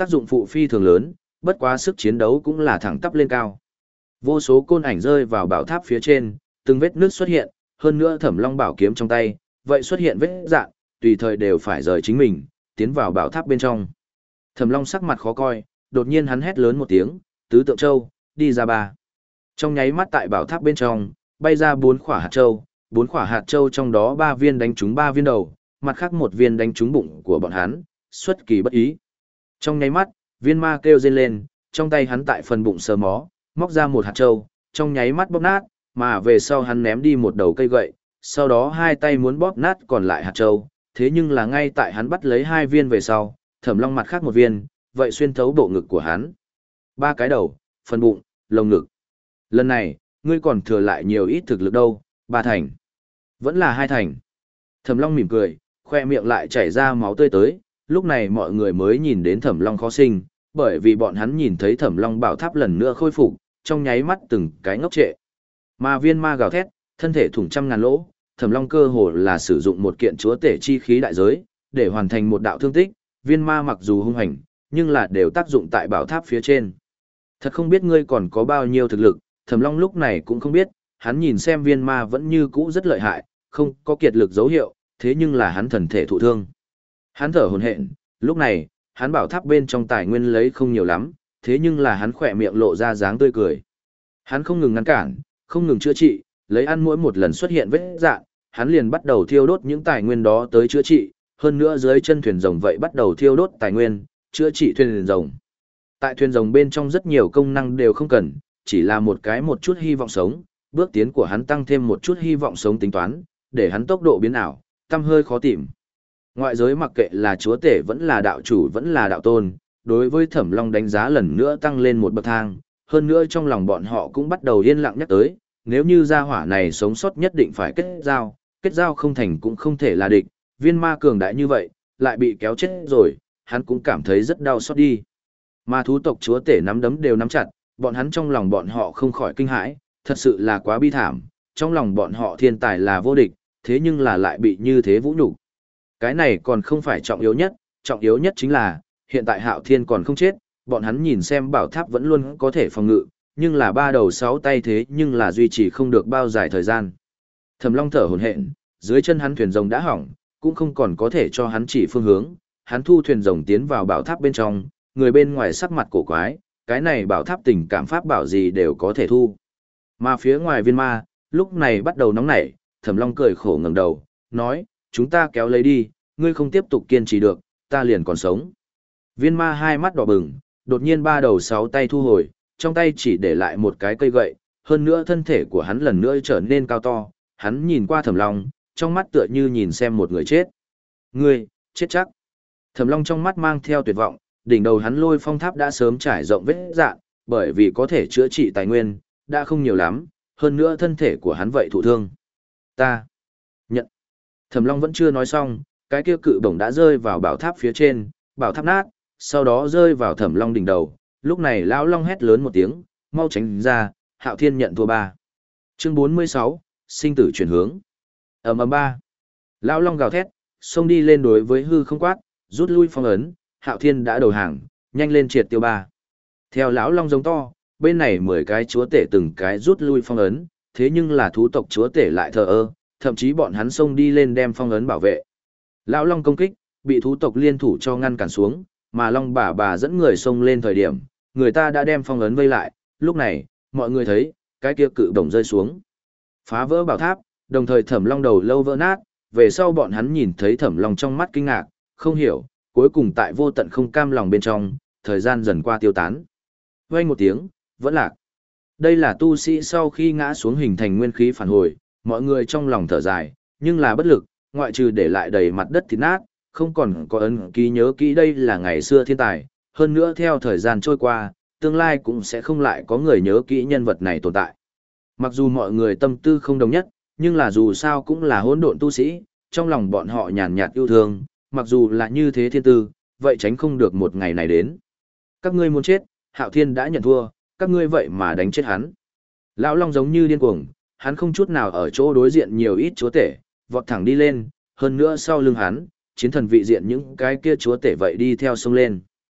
Speaker 1: Tác dụng phụ phi thường lớn, bất quá sức chiến đấu cũng là thẳng tắp lên cao. Vô số côn ảnh rơi vào bảo tháp phía trên, từng vết nước xuất hiện, hơn nữa Thẩm Long bảo kiếm trong tay, vậy xuất hiện vết rạn, tùy thời đều phải rời chính mình, tiến vào bảo tháp bên trong. Thẩm Long sắc mặt khó coi, đột nhiên hắn hét lớn một tiếng, tứ tượng châu, đi ra ba. Trong nháy mắt tại bảo tháp bên trong, bay ra bốn quả hạt châu, bốn quả hạt châu trong đó ba viên đánh trúng ba viên đầu, mặt khác một viên đánh trúng bụng của bọn hắn, xuất kỳ bất ý. Trong nháy mắt, viên ma kêu rên lên, trong tay hắn tại phần bụng sờ mó, móc ra một hạt châu, trong nháy mắt bóp nát, mà về sau hắn ném đi một đầu cây gậy, sau đó hai tay muốn bóp nát còn lại hạt châu, thế nhưng là ngay tại hắn bắt lấy hai viên về sau, Thẩm Long mặt khác một viên, vậy xuyên thấu bộ ngực của hắn. Ba cái đầu, phần bụng, lồng ngực. Lần này, ngươi còn thừa lại nhiều ít thực lực đâu, ba thành. Vẫn là hai thành. Thẩm Long mỉm cười, khoe miệng lại chảy ra máu tươi tới, lúc này mọi người mới nhìn đến Thẩm Long khó sinh, bởi vì bọn hắn nhìn thấy Thẩm Long bảo tháp lần nữa khôi phục, trong nháy mắt từng cái ngốc trệ. Mà viên ma gào thét, thân thể thủng trăm ngàn lỗ, Thẩm Long cơ hồ là sử dụng một kiện chúa tể chi khí đại giới, để hoàn thành một đạo thương tích, viên ma mặc dù hung hành, nhưng là đều tác dụng tại bảo tháp phía trên. Thật không biết ngươi còn có bao nhiêu thực lực, Thẩm Long lúc này cũng không biết, hắn nhìn xem viên ma vẫn như cũ rất lợi hại, không có kiệt lực dấu hiệu, thế nhưng là hắn thần thể thụ thương. Hắn thở hổn hển, lúc này, hắn bảo tháp bên trong tài nguyên lấy không nhiều lắm, thế nhưng là hắn khỏe miệng lộ ra dáng tươi cười. Hắn không ngừng ngăn cản, không ngừng chữa trị, lấy ăn mỗi một lần xuất hiện vết dạn, hắn liền bắt đầu thiêu đốt những tài nguyên đó tới chữa trị, hơn nữa dưới chân thuyền rồng vậy bắt đầu thiêu đốt tài nguyên, chữa trị thuyền rồng. Tại thuyền rồng bên trong rất nhiều công năng đều không cần, chỉ là một cái một chút hy vọng sống, bước tiến của hắn tăng thêm một chút hy vọng sống tính toán, để hắn tốc độ biến ảo, tâm hơi khó tìm. Ngoại giới mặc kệ là chúa tể vẫn là đạo chủ vẫn là đạo tôn, đối với Thẩm Long đánh giá lần nữa tăng lên một bậc thang, hơn nữa trong lòng bọn họ cũng bắt đầu yên lặng nhắc tới, nếu như gia hỏa này sống sót nhất định phải kết giao, kết giao không thành cũng không thể là địch, viên ma cường đại như vậy, lại bị kéo chết rồi, hắn cũng cảm thấy rất đau xót đi. Mà thú tộc chúa tể nắm đấm đều nắm chặt, bọn hắn trong lòng bọn họ không khỏi kinh hãi, thật sự là quá bi thảm, trong lòng bọn họ thiên tài là vô địch, thế nhưng là lại bị như thế vũ nhục. Cái này còn không phải trọng yếu nhất, trọng yếu nhất chính là, hiện tại Hạo Thiên còn không chết, bọn hắn nhìn xem bảo tháp vẫn luôn có thể phòng ngự, nhưng là ba đầu sáu tay thế nhưng là duy trì không được bao dài thời gian. Thẩm Long thở hổn hển, dưới chân hắn thuyền rồng đã hỏng, cũng không còn có thể cho hắn chỉ phương hướng, hắn thu thuyền rồng tiến vào bảo tháp bên trong, người bên ngoài sắc mặt cổ quái, cái này bảo tháp tình cảm pháp bảo gì đều có thể thu. Mà phía ngoài viên ma, lúc này bắt đầu nóng nảy, Thẩm Long cười khổ ngẩng đầu, nói, chúng ta kéo lấy đi, ngươi không tiếp tục kiên trì được, ta liền còn sống. Viên ma hai mắt đỏ bừng, đột nhiên ba đầu sáu tay thu hồi, trong tay chỉ để lại một cái cây gậy, hơn nữa thân thể của hắn lần nữa trở nên cao to, hắn nhìn qua Thẩm Long, trong mắt tựa như nhìn xem một người chết. Ngươi, chết chắc. Thẩm Long trong mắt mang theo tuyệt vọng, đỉnh đầu hắn lôi phong tháp đã sớm trải rộng vết dạn, bởi vì có thể chữa trị tài nguyên, đã không nhiều lắm, hơn nữa thân thể của hắn vậy thụ thương. Ta nhận. Thẩm Long vẫn chưa nói xong, cái kia cự bổng đã rơi vào bảo tháp phía trên, bảo tháp nát, sau đó rơi vào Thẩm Long đỉnh đầu. Lúc này lão Long hét lớn một tiếng, mau tránh ra, Hạo Thiên nhận thua ba. Chương bốn mươi sáu, sinh tử chuyển hướng. Ầm ầm ba. Lão Long gào thét, xông đi lên đối với hư không quát, rút lui phong ấn, Hạo Thiên đã đầu hàng, nhanh lên triệt tiêu ba. Theo lão Long giống to, bên này mười cái chúa tể từng cái rút lui phong ấn, thế nhưng là thú tộc chúa tể lại thờ ơ, thậm chí bọn hắn xông đi lên đem phong ấn bảo vệ. Lão Long công kích, bị thú tộc liên thủ cho ngăn cản xuống, mà Long bà bà dẫn người xông lên thời điểm, người ta đã đem phong ấn vây lại, lúc này, mọi người thấy, cái kia cự bổng rơi xuống. Phá vỡ bảo tháp, đồng thời Thẩm Long đầu lâu vỡ nát, về sau bọn hắn nhìn thấy Thẩm Long trong mắt kinh ngạc, không hiểu, cuối cùng tại vô tận không cam lòng bên trong, thời gian dần qua tiêu tán. Vang một tiếng, vẫn lạc. Đây là tu sĩ sau khi ngã xuống hình thành nguyên khí phản hồi, mọi người trong lòng thở dài, nhưng là bất lực, ngoại trừ để lại đầy mặt đất thịt nát, không còn có ấn ký nhớ kỹ đây là ngày xưa thiên tài, hơn nữa theo thời gian trôi qua, tương lai cũng sẽ không lại có người nhớ kỹ nhân vật này tồn tại. Mặc dù mọi người tâm tư không đồng nhất, nhưng là dù sao cũng là hỗn độn tu sĩ, trong lòng bọn họ nhàn nhạt yêu thương, mặc dù là như thế thiên tư, vậy tránh không được một ngày này đến. Các ngươi muốn chết, Hạo Thiên đã nhận thua, các ngươi vậy mà đánh chết hắn. Lão Long giống như điên cuồng, hắn không chút nào ở chỗ đối diện nhiều ít chúa tể, vọt thẳng đi lên, hơn nữa sau lưng hắn, chiến thần vị diện những cái kia chúa tể vậy đi theo sông lên.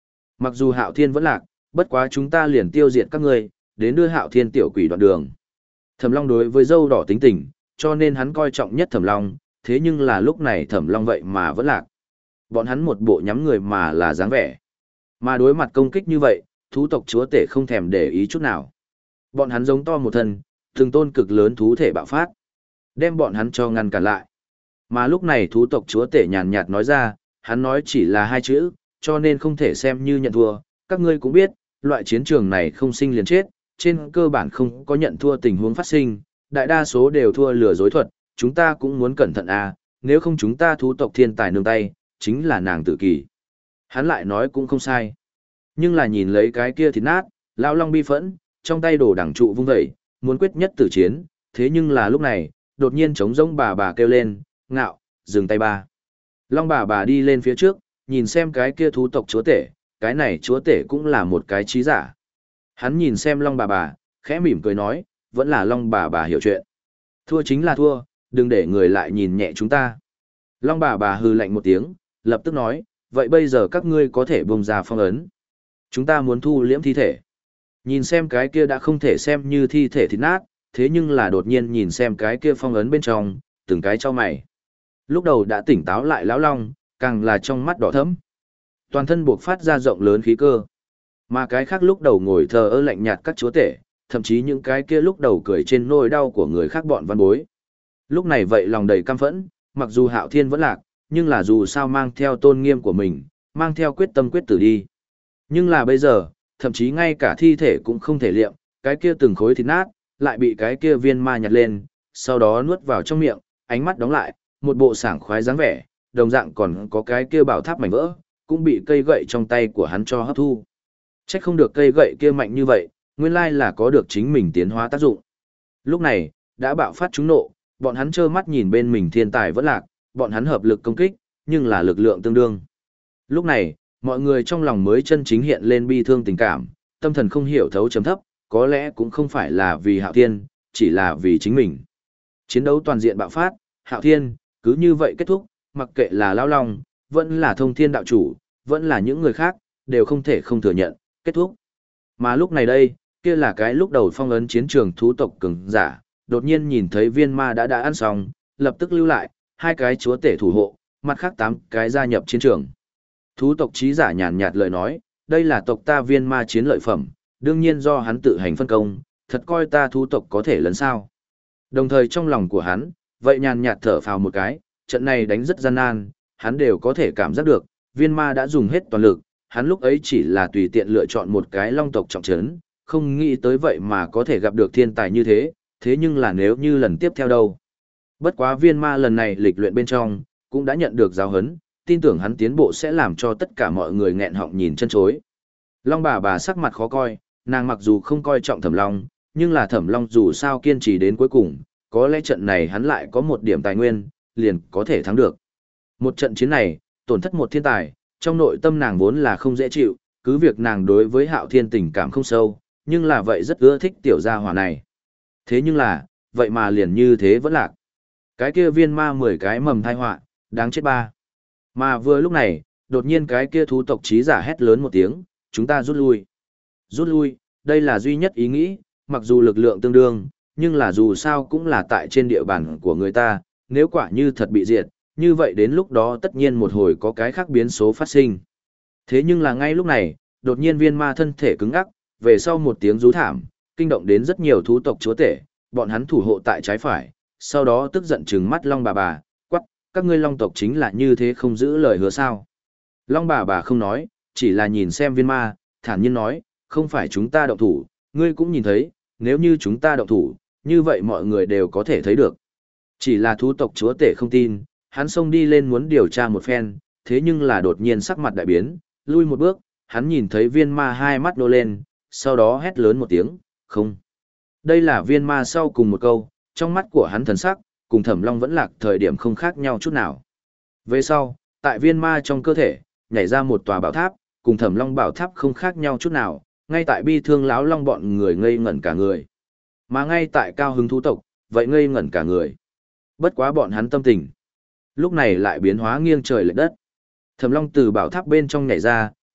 Speaker 1: Mặc dù Hạo Thiên vẫn lạc, bất quá chúng ta liền tiêu diệt các ngươi, đến đưa Hạo Thiên tiểu quỷ đoạn đường. Thẩm Long đối với dâu đỏ tính tình, cho nên hắn coi trọng nhất Thẩm Long, thế nhưng là lúc này Thẩm Long vậy mà vẫn lạc. Bọn hắn một bộ nhắm người mà là dáng vẻ. Mà đối mặt công kích như vậy, thú tộc chúa tể không thèm để ý chút nào. Bọn hắn giống to một thân, từng tôn cực lớn thú thể bạo phát, đem bọn hắn cho ngăn cản lại. Mà lúc này thú tộc chúa tể nhàn nhạt nói ra, hắn nói chỉ là hai chữ, cho nên không thể xem như nhận thua. Các ngươi cũng biết, loại chiến trường này không sinh liền chết, trên cơ bản không có nhận thua tình huống phát sinh, đại đa số đều thua lừa dối thuật, chúng ta cũng muốn cẩn thận à, nếu không chúng ta thú tộc thiên tài nương tay, chính là nàng tự kỷ. Hắn lại nói cũng không sai. Nhưng là nhìn lấy cái kia thịt nát, lão long bi phẫn, trong tay đồ đẳng trụ vung vẩy, muốn quyết nhất tử chiến, thế nhưng là lúc này, đột nhiên trống rỗng bà bà kêu lên, ngạo, dừng tay ba. Long bà bà đi lên phía trước, nhìn xem cái kia thú tộc chúa tể, cái này chúa tể cũng là một cái trí giả. Hắn nhìn xem long bà bà, khẽ mỉm cười nói, vẫn là long bà bà hiểu chuyện. Thua chính là thua, đừng để người lại nhìn nhẹ chúng ta. Long bà bà hừ lạnh một tiếng, lập tức nói, vậy bây giờ các ngươi có thể bông ra phong ấn. Chúng ta muốn thu liễm thi thể. Nhìn xem cái kia đã không thể xem như thi thể thịt nát, thế nhưng là đột nhiên nhìn xem cái kia phong ấn bên trong, từng cái cho mày. Lúc đầu đã tỉnh táo lại lão long, càng là trong mắt đỏ thẫm. Toàn thân buộc phát ra rộng lớn khí cơ. Mà cái khác lúc đầu ngồi thờ ơ lạnh nhạt các chúa tể, thậm chí những cái kia lúc đầu cười trên nỗi đau của người khác bọn văn bối. Lúc này vậy lòng đầy căm phẫn, mặc dù Hạo Thiên vẫn lạc, nhưng là dù sao mang theo tôn nghiêm của mình, mang theo quyết tâm quyết tử đi. Nhưng là bây giờ, thậm chí ngay cả thi thể cũng không thể liệm, cái kia từng khối thịt nát, lại bị cái kia viên ma nhặt lên, sau đó nuốt vào trong miệng, ánh mắt đóng lại, một bộ sảng khoái dáng vẻ, đồng dạng còn có cái kia bảo tháp mảnh vỡ, cũng bị cây gậy trong tay của hắn cho hấp thu. Chắc không được cây gậy kia mạnh như vậy, nguyên lai là có được chính mình tiến hóa tác dụng. Lúc này, đã bạo phát trúng nộ, bọn hắn trơ mắt nhìn bên mình thiên tài vẫn lạc, bọn hắn hợp lực công kích, nhưng là lực lượng tương đương. Lúc này, mọi người trong lòng mới chân chính hiện lên bi thương tình cảm, tâm thần không hiểu thấu chấm thấp, có lẽ cũng không phải là vì Hạo Thiên, chỉ là vì chính mình. Chiến đấu toàn diện bạo phát, Hạo Thiên, cứ như vậy kết thúc, mặc kệ là Lão Long, vẫn là Thông Thiên đạo chủ, vẫn là những người khác, đều không thể không thừa nhận, kết thúc. Mà lúc này đây, kia là cái lúc đầu phong ấn chiến trường thú tộc cường giả, đột nhiên nhìn thấy viên ma đã đã ăn xong, lập tức lưu lại, hai cái chúa tể thủ hộ, mặt khác tám cái gia nhập chiến trường. Thú tộc trí giả nhàn nhạt lời nói, đây là tộc ta viên ma chiến lợi phẩm, đương nhiên do hắn tự hành phân công, thật coi ta thú tộc có thể lấn sao. Đồng thời trong lòng của hắn, vậy nhàn nhạt thở phào một cái, trận này đánh rất gian nan, hắn đều có thể cảm giác được, viên ma đã dùng hết toàn lực, hắn lúc ấy chỉ là tùy tiện lựa chọn một cái long tộc trọng trấn, không nghĩ tới vậy mà có thể gặp được thiên tài như thế, thế nhưng là nếu như lần tiếp theo đâu. Bất quá viên ma lần này lịch luyện bên trong, cũng đã nhận được giáo huấn, tin tưởng hắn tiến bộ sẽ làm cho tất cả mọi người nghẹn họng nhìn chân chối. Long bà bà sắc mặt khó coi, nàng mặc dù không coi trọng Thẩm Long, nhưng là Thẩm Long dù sao kiên trì đến cuối cùng, có lẽ trận này hắn lại có một điểm tài nguyên, liền có thể thắng được. Một trận chiến này, tổn thất một thiên tài, trong nội tâm nàng vốn là không dễ chịu, cứ việc nàng đối với Hạo Thiên tình cảm không sâu, nhưng là vậy rất ưa thích tiểu gia hỏa này. Thế nhưng là, vậy mà liền như thế vẫn lạc. Cái kia viên ma mười cái mầm thai họa, đáng chết ba. Mà vừa lúc này, đột nhiên cái kia thú tộc trí giả hét lớn một tiếng, chúng ta rút lui. Rút lui, đây là duy nhất ý nghĩ, mặc dù lực lượng tương đương, nhưng là dù sao cũng là tại trên địa bàn của người ta, nếu quả như thật bị diệt, như vậy đến lúc đó tất nhiên một hồi có cái khác biến số phát sinh. Thế nhưng là ngay lúc này, đột nhiên viên ma thân thể cứng ngắc, về sau một tiếng rú thảm, kinh động đến rất nhiều thú tộc chúa tể, bọn hắn thủ hộ tại trái phải, sau đó tức giận trừng mắt Long bà bà, quắc, các ngươi Long tộc chính là như thế không giữ lời hứa sao. Long bà bà không nói, chỉ là nhìn xem viên ma, thản nhiên nói, không phải chúng ta động thủ, ngươi cũng nhìn thấy, nếu như chúng ta động thủ, như vậy mọi người đều có thể thấy được. Chỉ là thú tộc chúa tể không tin, hắn xông đi lên muốn điều tra một phen, thế nhưng là đột nhiên sắc mặt đại biến, lui một bước, hắn nhìn thấy viên ma hai mắt nô lên, sau đó hét lớn một tiếng, không. Đây là viên ma sau cùng một câu, trong mắt của hắn thần sắc, cùng Thẩm Long vẫn lạc thời điểm không khác nhau chút nào. Về sau, tại viên ma trong cơ thể, nhảy ra một tòa bảo tháp, cùng Thẩm Long bảo tháp không khác nhau chút nào, ngay tại bi thương lão long bọn người ngây ngẩn cả người. Mà ngay tại cao hứng thú tộc, vậy ngây ngẩn cả người. Bất quá bọn hắn tâm tình. Lúc này lại biến hóa nghiêng trời lệch đất. Thẩm Long từ bảo tháp bên trong nhảy ra,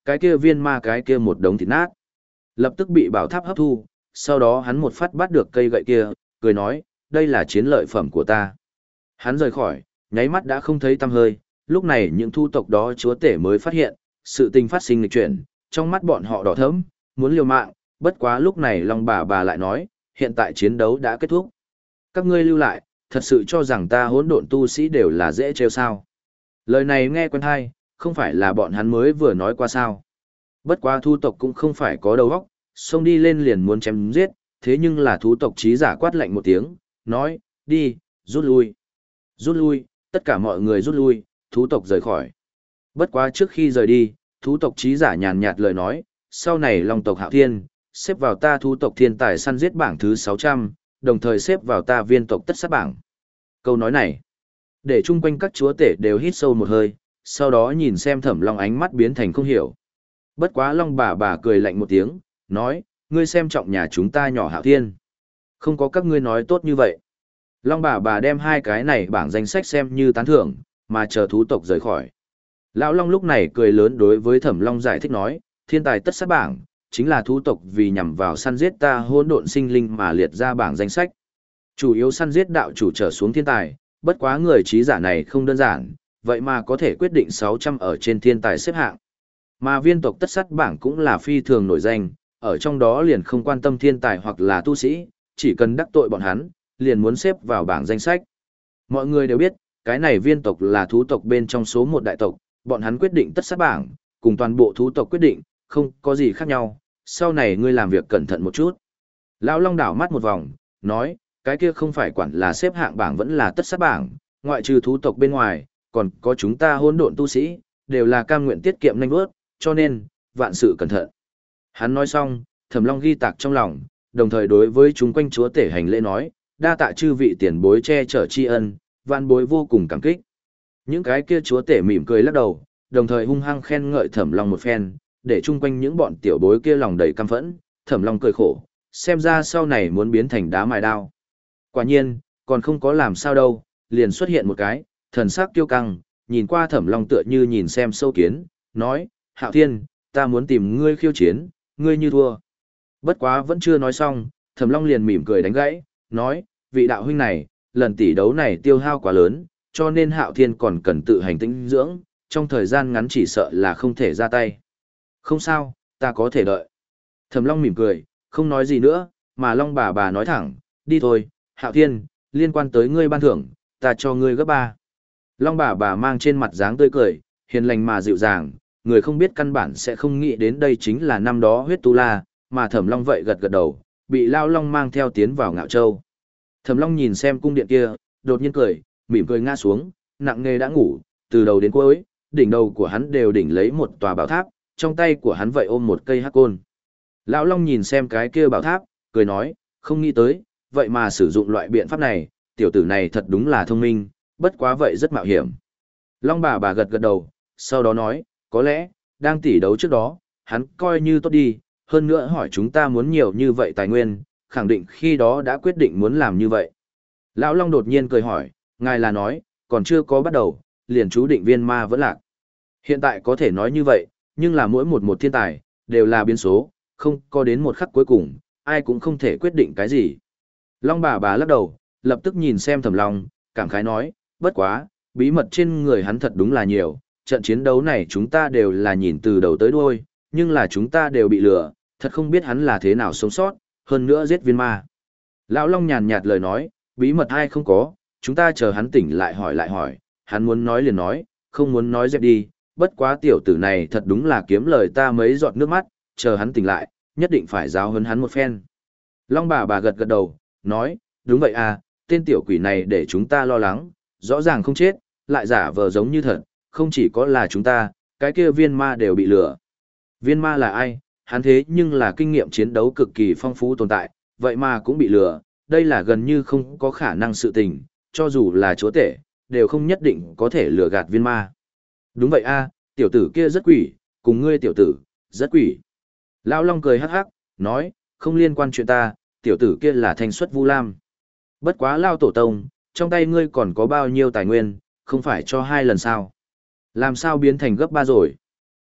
Speaker 1: cái kia viên ma cái kia một đống thịt nát. Lập tức bị bảo tháp hấp thu, sau đó hắn một phát bắt được cây gậy kia, cười nói, đây là chiến lợi phẩm của ta. Hắn rời khỏi, nháy mắt đã không thấy tăm hơi, lúc này những thu tộc đó chúa tể mới phát hiện, sự tình phát sinh nghịch chuyển, trong mắt bọn họ đỏ thẫm, muốn liều mạng, bất quá lúc này Long bà bà lại nói, hiện tại chiến đấu đã kết thúc. Các ngươi lưu lại, thật sự cho rằng ta hỗn độn tu sĩ đều là dễ trêu sao. Lời này nghe quen hay, không phải là bọn hắn mới vừa nói qua sao. Bất quá thu tộc cũng không phải có đầu óc, xông đi lên liền muốn chém giết, thế nhưng là thú tộc trí giả quát lạnh một tiếng, nói, đi, rút lui. Rút lui, tất cả mọi người rút lui, thú tộc rời khỏi. Bất quá trước khi rời đi, thú tộc trí giả nhàn nhạt lời nói, sau này Long tộc Hạo Thiên, xếp vào ta thú tộc thiên tài săn giết bảng thứ sáu trăm, đồng thời xếp vào ta viên tộc tất sát bảng. Câu nói này, để chung quanh các chúa tể đều hít sâu một hơi, sau đó nhìn xem Thẩm Long ánh mắt biến thành không hiểu. Bất quá Long bà bà cười lạnh một tiếng, nói, ngươi xem trọng nhà chúng ta nhỏ Hạo Thiên. Không có các ngươi nói tốt như vậy. Long bà bà đem hai cái này bảng danh sách xem như tán thưởng, mà chờ thú tộc rời khỏi. Lão Long lúc này cười lớn đối với Thẩm Long giải thích nói, thiên tài tất sát bảng, chính là thú tộc vì nhằm vào săn giết ta hỗn độn sinh linh mà liệt ra bảng danh sách. Chủ yếu săn giết đạo chủ trở xuống thiên tài, bất quá người trí giả này không đơn giản, vậy mà có thể quyết định sáu trăm ở trên thiên tài xếp hạng. Mà viên tộc tất sát bảng cũng là phi thường nổi danh, ở trong đó liền không quan tâm thiên tài hoặc là tu sĩ, chỉ cần đắc tội bọn hắn, liền muốn xếp vào bảng danh sách. Mọi người đều biết, cái này viên tộc là thú tộc bên trong số một đại tộc, bọn hắn quyết định tất sát bảng, cùng toàn bộ thú tộc quyết định, không có gì khác nhau, sau này ngươi làm việc cẩn thận một chút. Lão Long đảo mắt một vòng, nói, cái kia không phải quản là xếp hạng bảng vẫn là tất sát bảng, ngoại trừ thú tộc bên ngoài, còn có chúng ta hỗn độn tu sĩ, đều là cam nguyện tiết kiệm nhanh vớt, cho nên, vạn sự cẩn thận. Hắn nói xong, Thẩm Long ghi tạc trong lòng, đồng thời đối với chúng quanh chúa tể hành lễ nói, đa tạ chư vị tiền bối che chở tri ân, vạn bối vô cùng cảm kích. Những cái kia chúa tể mỉm cười lắc đầu, đồng thời hung hăng khen ngợi Thẩm Long một phen, để chung quanh những bọn tiểu bối kia lòng đầy căm phẫn, Thẩm Long cười khổ, xem ra sau này muốn biến thành đá mài đao. Quả nhiên, còn không có làm sao đâu, liền xuất hiện một cái, thần sắc kiêu căng, nhìn qua Thẩm Long tựa như nhìn xem sâu kiến, nói, Hạo Thiên, ta muốn tìm ngươi khiêu chiến, ngươi như thua. Bất quá vẫn chưa nói xong, Thẩm Long liền mỉm cười đánh gãy, nói, vị đạo huynh này, lần tỷ đấu này tiêu hao quá lớn, cho nên Hạo Thiên còn cần tự hành tĩnh dưỡng, trong thời gian ngắn chỉ sợ là không thể ra tay. Không sao, ta có thể đợi. Thẩm Long mỉm cười, không nói gì nữa, mà Long bà bà nói thẳng, đi thôi, Hạo Thiên, liên quan tới ngươi ban thưởng, ta cho ngươi gấp ba. Long bà bà mang trên mặt dáng tươi cười, hiền lành mà dịu dàng, người không biết căn bản sẽ không nghĩ đến đây chính là năm đó huyết tu la, mà Thẩm Long vậy gật gật đầu, bị Lao Long mang theo tiến vào Ngạo Châu. Thẩm Long nhìn xem cung điện kia, đột nhiên cười, mỉm cười ngã xuống, nặng nề đã ngủ, từ đầu đến cuối, đỉnh đầu của hắn đều đỉnh lấy một tòa bảo tháp, trong tay của hắn vậy ôm một cây hắc côn. Lão Long nhìn xem cái kia bảo tháp, cười nói, không nghĩ tới, vậy mà sử dụng loại biện pháp này, tiểu tử này thật đúng là thông minh, bất quá vậy rất mạo hiểm. Long bà bà gật gật đầu, sau đó nói, có lẽ, đang tỉ đấu trước đó, hắn coi như tốt đi, hơn nữa hỏi chúng ta muốn nhiều như vậy tài nguyên, khẳng định khi đó đã quyết định muốn làm như vậy. Lão Long đột nhiên cười hỏi, ngài là nói, còn chưa có bắt đầu, liền chú định viên ma vẫn lạc. Hiện tại có thể nói như vậy, nhưng là mỗi một một thiên tài, đều là biến số, không có đến một khắc cuối cùng, ai cũng không thể quyết định cái gì. Long bà bà lắc đầu, lập tức nhìn xem Thẩm Long, cảm khái nói, bất quá, bí mật trên người hắn thật đúng là nhiều, trận chiến đấu này chúng ta đều là nhìn từ đầu tới đuôi, nhưng là chúng ta đều bị lừa, thật không biết hắn là thế nào sống sót, hơn nữa giết viên ma. Lão Long nhàn nhạt lời nói, bí mật ai không có, chúng ta chờ hắn tỉnh lại hỏi lại hỏi, hắn muốn nói liền nói, không muốn nói dẹp đi, bất quá tiểu tử này thật đúng là kiếm lời ta mấy giọt nước mắt, chờ hắn tỉnh lại, nhất định phải giáo huấn hắn một phen. Long bà bà gật gật đầu, nói, đúng vậy à, tên tiểu quỷ này để chúng ta lo lắng, rõ ràng không chết, lại giả vờ giống như thật, không chỉ có là chúng ta, cái kia viên ma đều bị lừa. Viên ma là ai? Hắn thế nhưng là kinh nghiệm chiến đấu cực kỳ phong phú tồn tại, vậy mà cũng bị lừa, đây là gần như không có khả năng sự tình, cho dù là chúa tể, đều không nhất định có thể lừa gạt viên ma. Đúng vậy a, tiểu tử kia rất quỷ, cùng ngươi tiểu tử, rất quỷ. Lão Long cười hắc hắc, nói, không liên quan chuyện ta, tiểu tử kia là thanh xuất Vu Lam. Bất quá Lao tổ tông, trong tay ngươi còn có bao nhiêu tài nguyên, không phải cho hai lần sao? Làm sao biến thành gấp ba rồi?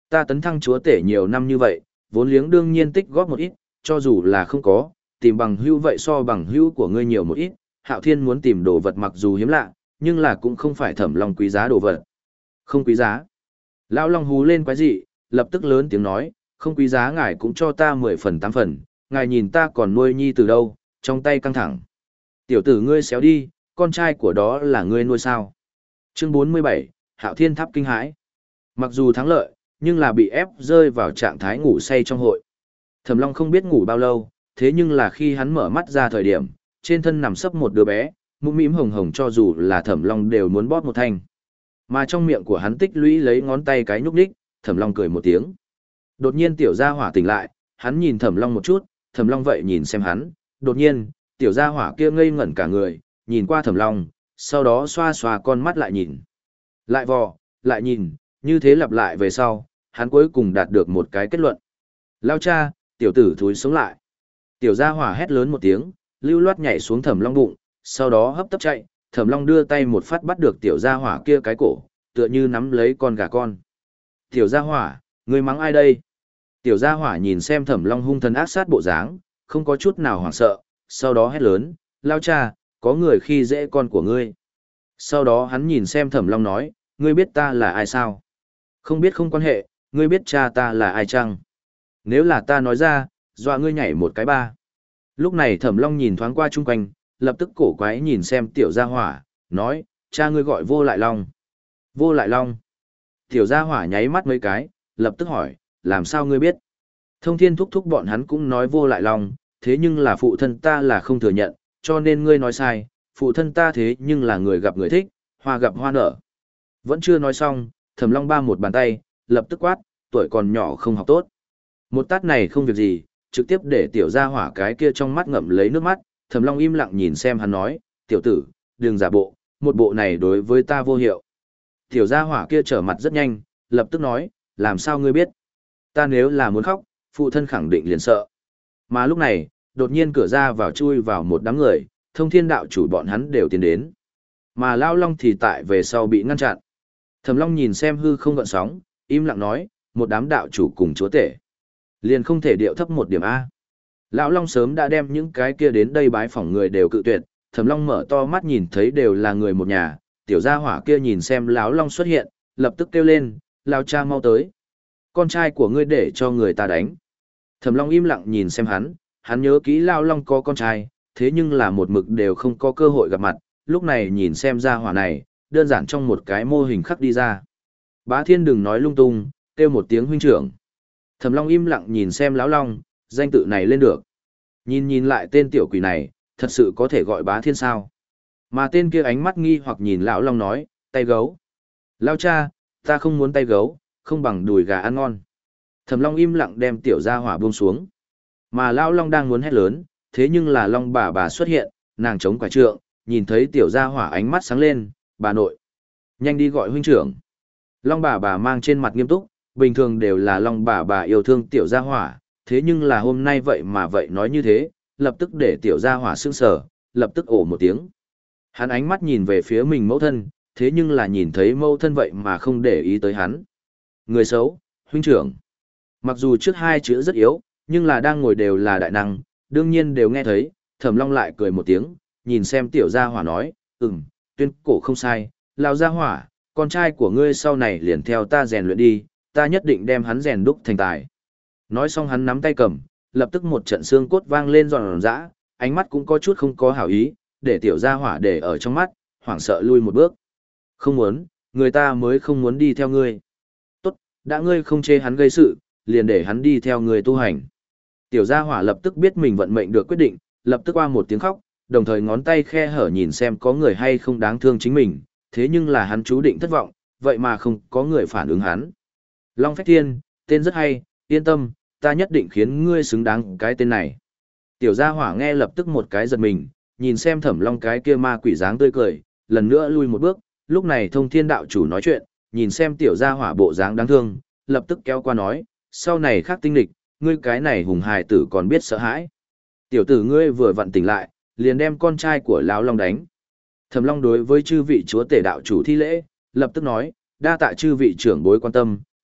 Speaker 1: Ta tấn thăng chúa tể nhiều năm như vậy, vốn liếng đương nhiên tích góp một ít, cho dù là không có, tìm bằng hữu vậy so bằng hữu của ngươi nhiều một ít, Hạo Thiên muốn tìm đồ vật mặc dù hiếm lạ, nhưng là cũng không phải Thẩm Long quý giá đồ vật. Không quý giá. Lão Long hú lên quái dị, lập tức lớn tiếng nói, không quý giá ngài cũng cho ta mười phần tám phần, ngài nhìn ta còn nuôi nhi từ đâu, trong tay căng thẳng. Tiểu tử ngươi xéo đi, con trai của đó là ngươi nuôi sao. Chương bốn mươi bảy, Hạo Thiên Tháp kinh hãi. Mặc dù thắng lợi, nhưng là bị ép rơi vào trạng thái ngủ say trong hội. Thẩm Long không biết ngủ bao lâu, thế nhưng là khi hắn mở mắt ra thời điểm, trên thân nằm sấp một đứa bé, mũm mĩm hồng hồng cho dù là Thẩm Long đều muốn bóp một thanh. Mà trong miệng của hắn tích lũy lấy ngón tay cái nhúc nhích, Thẩm Long cười một tiếng. Đột nhiên tiểu gia hỏa tỉnh lại, hắn nhìn Thẩm Long một chút, Thẩm Long vậy nhìn xem hắn, đột nhiên, tiểu gia hỏa kia ngây ngẩn cả người, nhìn qua Thẩm Long, sau đó xoa xoa con mắt lại nhìn. Lại vò, lại nhìn, như thế lặp lại về sau, hắn cuối cùng đạt được một cái kết luận. Lao cha, tiểu tử thúi sống lại. Tiểu gia hỏa hét lớn một tiếng, lưu loát nhảy xuống Thẩm Long bụng, sau đó hấp tấp chạy, Thẩm Long đưa tay một phát bắt được tiểu gia hỏa kia cái cổ, tựa như nắm lấy con gà con. Tiểu gia hỏa, ngươi mắng ai đây? Tiểu gia hỏa nhìn xem Thẩm Long hung thần ác sát bộ dáng, không có chút nào hoảng sợ, sau đó hét lớn, lao cha, có người khi dễ con của ngươi. Sau đó hắn nhìn xem Thẩm Long nói, ngươi biết ta là ai sao? Không biết không quan hệ, ngươi biết cha ta là ai chăng? Nếu là ta nói ra, dọa ngươi nhảy một cái ba. Lúc này Thẩm Long nhìn thoáng qua chung quanh, lập tức cổ quái nhìn xem tiểu gia hỏa, nói, cha ngươi gọi Vô Lại Long. Vô Lại Long. Tiểu gia hỏa nháy mắt mấy cái, lập tức hỏi, làm sao ngươi biết? Thông Thiên thúc thúc bọn hắn cũng nói Vô Lại Long, thế nhưng là phụ thân ta là không thừa nhận, cho nên ngươi nói sai, phụ thân ta thế nhưng là người gặp người thích, hoa gặp hoa nở. Vẫn chưa nói xong, Thẩm Long ba một bàn tay, lập tức quát, tuổi còn nhỏ không học tốt. Một tát này không việc gì, trực tiếp để tiểu gia hỏa cái kia trong mắt ngậm lấy nước mắt, Thẩm Long im lặng nhìn xem hắn nói, tiểu tử, đừng giả bộ, một bộ này đối với ta vô hiệu. Tiểu gia hỏa kia trở mặt rất nhanh, lập tức nói, làm sao ngươi biết? Ta nếu là muốn khóc, phụ thân khẳng định liền sợ. Mà lúc này, đột nhiên cửa ra vào chui vào một đám người, Thông Thiên đạo chủ bọn hắn đều tiến đến. Mà Lão Long thì tại về sau bị ngăn chặn. Thẩm Long nhìn xem hư không gợn sóng, im lặng nói, một đám đạo chủ cùng chúa tể. Liền không thể điệu thấp một điểm A. Lão Long sớm đã đem những cái kia đến đây bái phỏng người đều cự tuyệt, Thẩm Long mở to mắt nhìn thấy đều là người một nhà, tiểu gia hỏa kia nhìn xem Lão Long xuất hiện, lập tức kêu lên, Lão cha mau tới. Con trai của ngươi để cho người ta đánh. Thẩm Long im lặng nhìn xem hắn, hắn nhớ kỹ Lão Long có con trai, thế nhưng là một mực đều không có cơ hội gặp mặt, lúc này nhìn xem gia hỏa này, đơn giản trong một cái mô hình khắc đi ra. Bá Thiên đừng nói lung tung, kêu một tiếng huynh trưởng. Thẩm Long im lặng nhìn xem Lão Long, danh tự này lên được. Nhìn nhìn lại tên tiểu quỷ này, thật sự có thể gọi Bá Thiên sao? Mà tên kia ánh mắt nghi hoặc nhìn Lão Long nói, tay gấu. Lão cha, ta không muốn tay gấu, không bằng đùi gà ăn ngon. Thẩm Long im lặng đem tiểu gia hỏa buông xuống. Mà Lão Long đang muốn hét lớn, thế nhưng là Long bà bà xuất hiện, nàng chống quả trượng, nhìn thấy tiểu gia hỏa ánh mắt sáng lên, bà nội. Nhanh đi gọi huynh trưởng. Long bà bà mang trên mặt nghiêm túc, bình thường đều là Long bà bà yêu thương tiểu gia hỏa, thế nhưng là hôm nay vậy mà vậy nói như thế, lập tức để tiểu gia hỏa sững sờ, lập tức ồ một tiếng. Hắn ánh mắt nhìn về phía mình mẫu thân, thế nhưng là nhìn thấy mẫu thân vậy mà không để ý tới hắn. Người xấu, huynh trưởng. Mặc dù trước hai chữ rất yếu, nhưng là đang ngồi đều là đại năng, đương nhiên đều nghe thấy, Thẩm Long lại cười một tiếng, nhìn xem tiểu gia hỏa nói, ừm, tuyên cổ không sai, lão gia hỏa, con trai của ngươi sau này liền theo ta rèn luyện đi, ta nhất định đem hắn rèn đúc thành tài. Nói xong hắn nắm tay cầm, lập tức một trận xương cốt vang lên giòn giã, ánh mắt cũng có chút không có hảo ý, để tiểu gia hỏa để ở trong mắt, hoảng sợ lui một bước. Không muốn, người ta mới không muốn đi theo ngươi. Tốt, đã ngươi không chê hắn gây sự, liền để hắn đi theo ngươi tu hành. Tiểu gia hỏa lập tức biết mình vận mệnh được quyết định, lập tức qua một tiếng khóc, đồng thời ngón tay khe hở nhìn xem có người hay không đáng thương chính mình, thế nhưng là hắn chú định thất vọng, vậy mà không có người phản ứng hắn. Long Phách Thiên, tên rất hay, yên tâm, ta nhất định khiến ngươi xứng đáng cái tên này. Tiểu gia hỏa nghe lập tức một cái giật mình, nhìn xem Thẩm Long cái kia ma quỷ dáng tươi cười, lần nữa lui một bước, lúc này Thông Thiên đạo chủ nói chuyện, nhìn xem tiểu gia hỏa bộ dáng đáng thương, lập tức kéo qua nói, sau này khác tinh lịch, ngươi cái này hùng hài tử còn biết sợ hãi. Tiểu tử ngươi vừa vặn tỉnh lại, liền đem con trai của lão Long đánh. Thẩm Long đối với chư vị chúa tể đạo chủ thi lễ, lập tức nói, đa tạ chư vị trưởng bối quan tâm,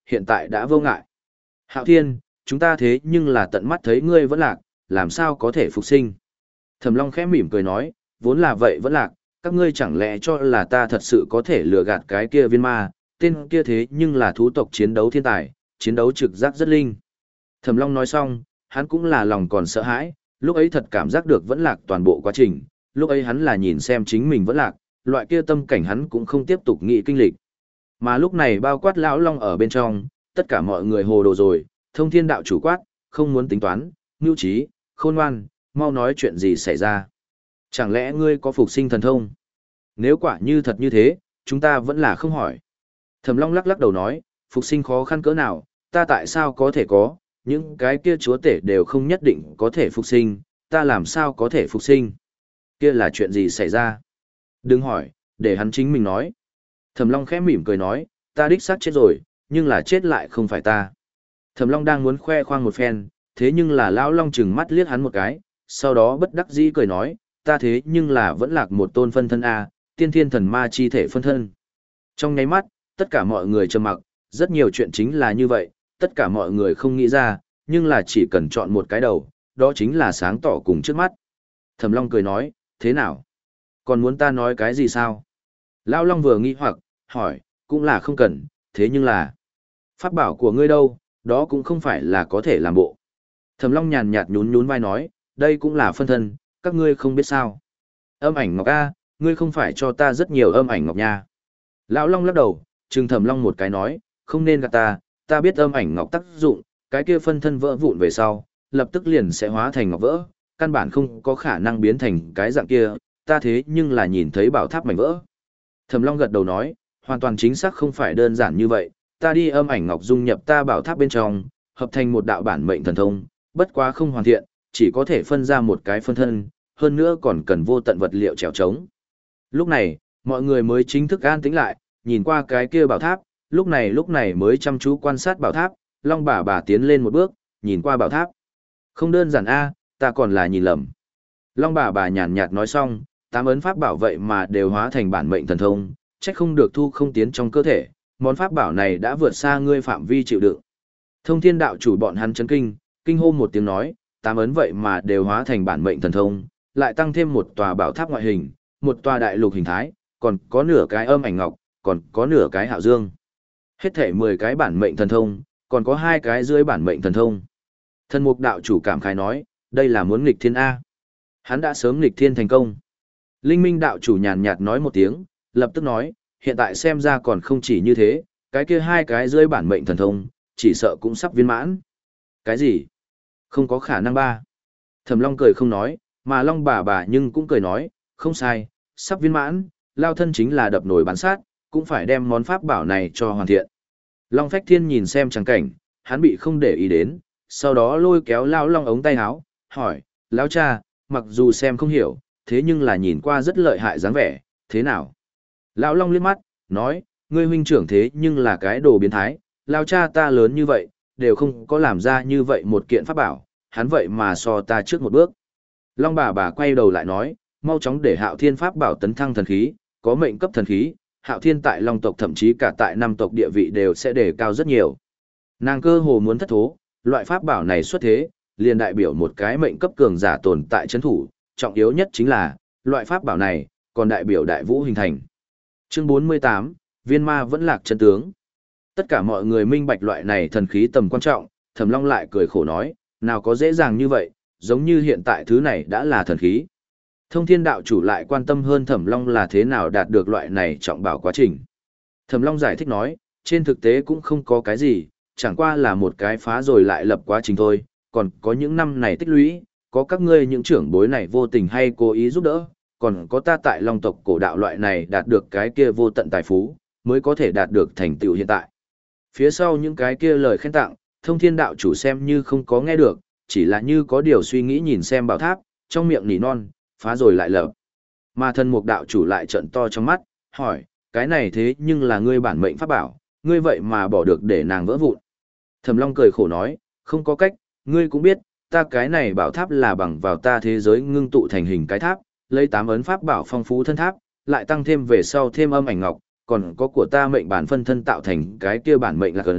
Speaker 1: hiện tại đã vô ngại. Hạo Thiên, chúng ta thế nhưng là tận mắt thấy ngươi vẫn lạc, làm sao có thể phục sinh. Thẩm Long khẽ mỉm cười nói, vốn là vậy vẫn lạc, các ngươi chẳng lẽ cho là ta thật sự có thể lừa gạt cái kia viên ma, tên kia thế nhưng là thú tộc chiến đấu thiên tài, chiến đấu trực giác rất linh. Thẩm Long nói xong, hắn cũng là lòng còn sợ hãi, lúc ấy thật cảm giác được vẫn lạc toàn bộ quá trình, lúc ấy hắn là nhìn xem chính mình vẫn lạc, loại kia tâm cảnh hắn cũng không tiếp tục nghĩ kinh lịch. Mà lúc này bao quát lão Long ở bên trong, tất cả mọi người hồ đồ rồi, Thông Thiên đạo chủ quát, không muốn tính toán, mưu trí, khôn ngoan, mau nói chuyện gì xảy ra. Chẳng lẽ ngươi có phục sinh thần thông? Nếu quả như thật như thế, chúng ta vẫn là không hỏi. Thẩm Long lắc lắc đầu nói, phục sinh khó khăn cỡ nào, ta tại sao có thể có, những cái kia chúa tể đều không nhất định có thể phục sinh, ta làm sao có thể phục sinh? Kia là chuyện gì xảy ra? Đừng hỏi, để hắn chính mình nói. Thẩm Long khẽ mỉm cười nói, ta đích xác chết rồi, nhưng là chết lại không phải ta. Thẩm Long đang muốn khoe khoang một phen, thế nhưng là lão Long trừng mắt liếc hắn một cái, sau đó bất đắc dĩ cười nói, ta thế nhưng là vẫn lạc một tôn phân thân a, tiên thiên thần ma chi thể phân thân. Trong nháy mắt, tất cả mọi người trầm mặc, rất nhiều chuyện chính là như vậy, tất cả mọi người không nghĩ ra, nhưng là chỉ cần chọn một cái đầu, đó chính là sáng tỏ cùng trước mắt. Thẩm Long cười nói, thế nào? Còn muốn ta nói cái gì sao? Lão Long vừa nghi hoặc, hỏi, cũng là không cần, thế nhưng là... Pháp bảo của ngươi đâu, đó cũng không phải là có thể làm bộ. Thẩm Long nhàn nhạt nhún nhún vai nói, đây cũng là phân thân, các ngươi không biết sao. Âm ảnh ngọc a, ngươi không phải cho ta rất nhiều âm ảnh ngọc nha. Lão Long lắc đầu, trừng Thẩm Long một cái nói, không nên gạt ta, ta biết âm ảnh ngọc tác dụng, cái kia phân thân vỡ vụn về sau, lập tức liền sẽ hóa thành ngọc vỡ, căn bản không có khả năng biến thành cái dạng kia, ta thế nhưng là nhìn thấy bảo tháp mảnh vỡ. Thẩm Long gật đầu nói, hoàn toàn chính xác không phải đơn giản như vậy, ta đi âm ảnh ngọc dung nhập ta bảo tháp bên trong, hợp thành một đạo bản mệnh thần thông, bất quá không hoàn thiện, chỉ có thể phân ra một cái phân thân, hơn nữa còn cần vô tận vật liệu trèo trống. Lúc này, mọi người mới chính thức an tĩnh lại, nhìn qua cái kia bảo tháp, lúc này lúc này mới chăm chú quan sát bảo tháp, Long bà bà tiến lên một bước, nhìn qua bảo tháp. Không đơn giản a, ta còn là nhìn lầm. Long bà bà nhàn nhạt nói xong, tám ấn pháp bảo vậy mà đều hóa thành bản mệnh thần thông, trách không được thu không tiến trong cơ thể, món pháp bảo này đã vượt xa ngươi phạm vi chịu đựng. Thông Thiên đạo chủ bọn hắn chấn kinh, kinh hô một tiếng nói, tám ấn vậy mà đều hóa thành bản mệnh thần thông, lại tăng thêm một tòa bảo tháp ngoại hình, một tòa đại lục hình thái, còn có nửa cái âm ảnh ngọc, còn có nửa cái hạo dương. Hết thể mười cái bản mệnh thần thông, còn có hai cái dưới bản mệnh thần thông. Thần mục đạo chủ cảm khái nói, đây là muốn nghịch thiên A. Hắn đã sớm nghịch thiên thành công. Linh minh đạo chủ nhàn nhạt nói một tiếng, lập tức nói, hiện tại xem ra còn không chỉ như thế, cái kia hai cái dưới bản mệnh thần thông, chỉ sợ cũng sắp viên mãn. Cái gì? Không có khả năng ba. Thẩm Long cười không nói, mà Long bà bà nhưng cũng cười nói, không sai, sắp viên mãn, lao thân chính là đập nổi bán sát, cũng phải đem món pháp bảo này cho hoàn thiện. Long Phách Thiên nhìn xem trắng cảnh, hắn bị không để ý đến, sau đó lôi kéo lao Long ống tay áo, hỏi, lão cha, mặc dù xem không hiểu, thế nhưng là nhìn qua rất lợi hại dáng vẻ, thế nào? Lão Long liếc mắt, nói, ngươi huynh trưởng thế nhưng là cái đồ biến thái, lao cha ta lớn như vậy, đều không có làm ra như vậy một kiện pháp bảo, hắn vậy mà so ta trước một bước. Long bà bà quay đầu lại nói, mau chóng để Hạo Thiên pháp bảo tấn thăng thần khí, có mệnh cấp thần khí, Hạo Thiên tại Long tộc thậm chí cả tại năm tộc địa vị đều sẽ đề cao rất nhiều. Nàng cơ hồ muốn thất thố, loại pháp bảo này xuất thế, liền đại biểu một cái mệnh cấp cường giả tồn tại chấn thủ, trọng yếu nhất chính là, loại pháp bảo này, còn đại biểu đại vũ hình thành. Chương bốn mươi tám, Viên Ma vẫn lạc chân tướng. Tất cả mọi người minh bạch loại này thần khí tầm quan trọng, Thẩm Long lại cười khổ nói, nào có dễ dàng như vậy, giống như hiện tại thứ này đã là thần khí. Thông Thiên đạo chủ lại quan tâm hơn Thẩm Long là thế nào đạt được loại này trọng bảo quá trình. Thẩm Long giải thích nói, trên thực tế cũng không có cái gì, chẳng qua là một cái phá rồi lại lập quá trình thôi, còn có những năm này tích lũy, có các ngươi những trưởng bối này vô tình hay cố ý giúp đỡ, còn có ta tại Long tộc cổ đạo loại này đạt được cái kia vô tận tài phú, mới có thể đạt được thành tựu hiện tại. Phía sau những cái kia lời khen tặng, Thông Thiên đạo chủ xem như không có nghe được, chỉ là như có điều suy nghĩ nhìn xem bảo tháp, trong miệng nỉ non, phá rồi lại lập. Mà thần mục đạo chủ lại trợn to trong mắt, hỏi, cái này thế nhưng là ngươi bản mệnh pháp bảo, ngươi vậy mà bỏ được để nàng vỡ vụn. Thẩm Long cười khổ nói, không có cách, ngươi cũng biết, ta cái này bảo tháp là bằng vào ta thế giới ngưng tụ thành hình cái tháp, lấy tám ấn pháp bảo phong phú thân tháp, lại tăng thêm về sau thêm âm ảnh ngọc, còn có của ta mệnh bản phân thân tạo thành cái kia bản mệnh lạc ấn,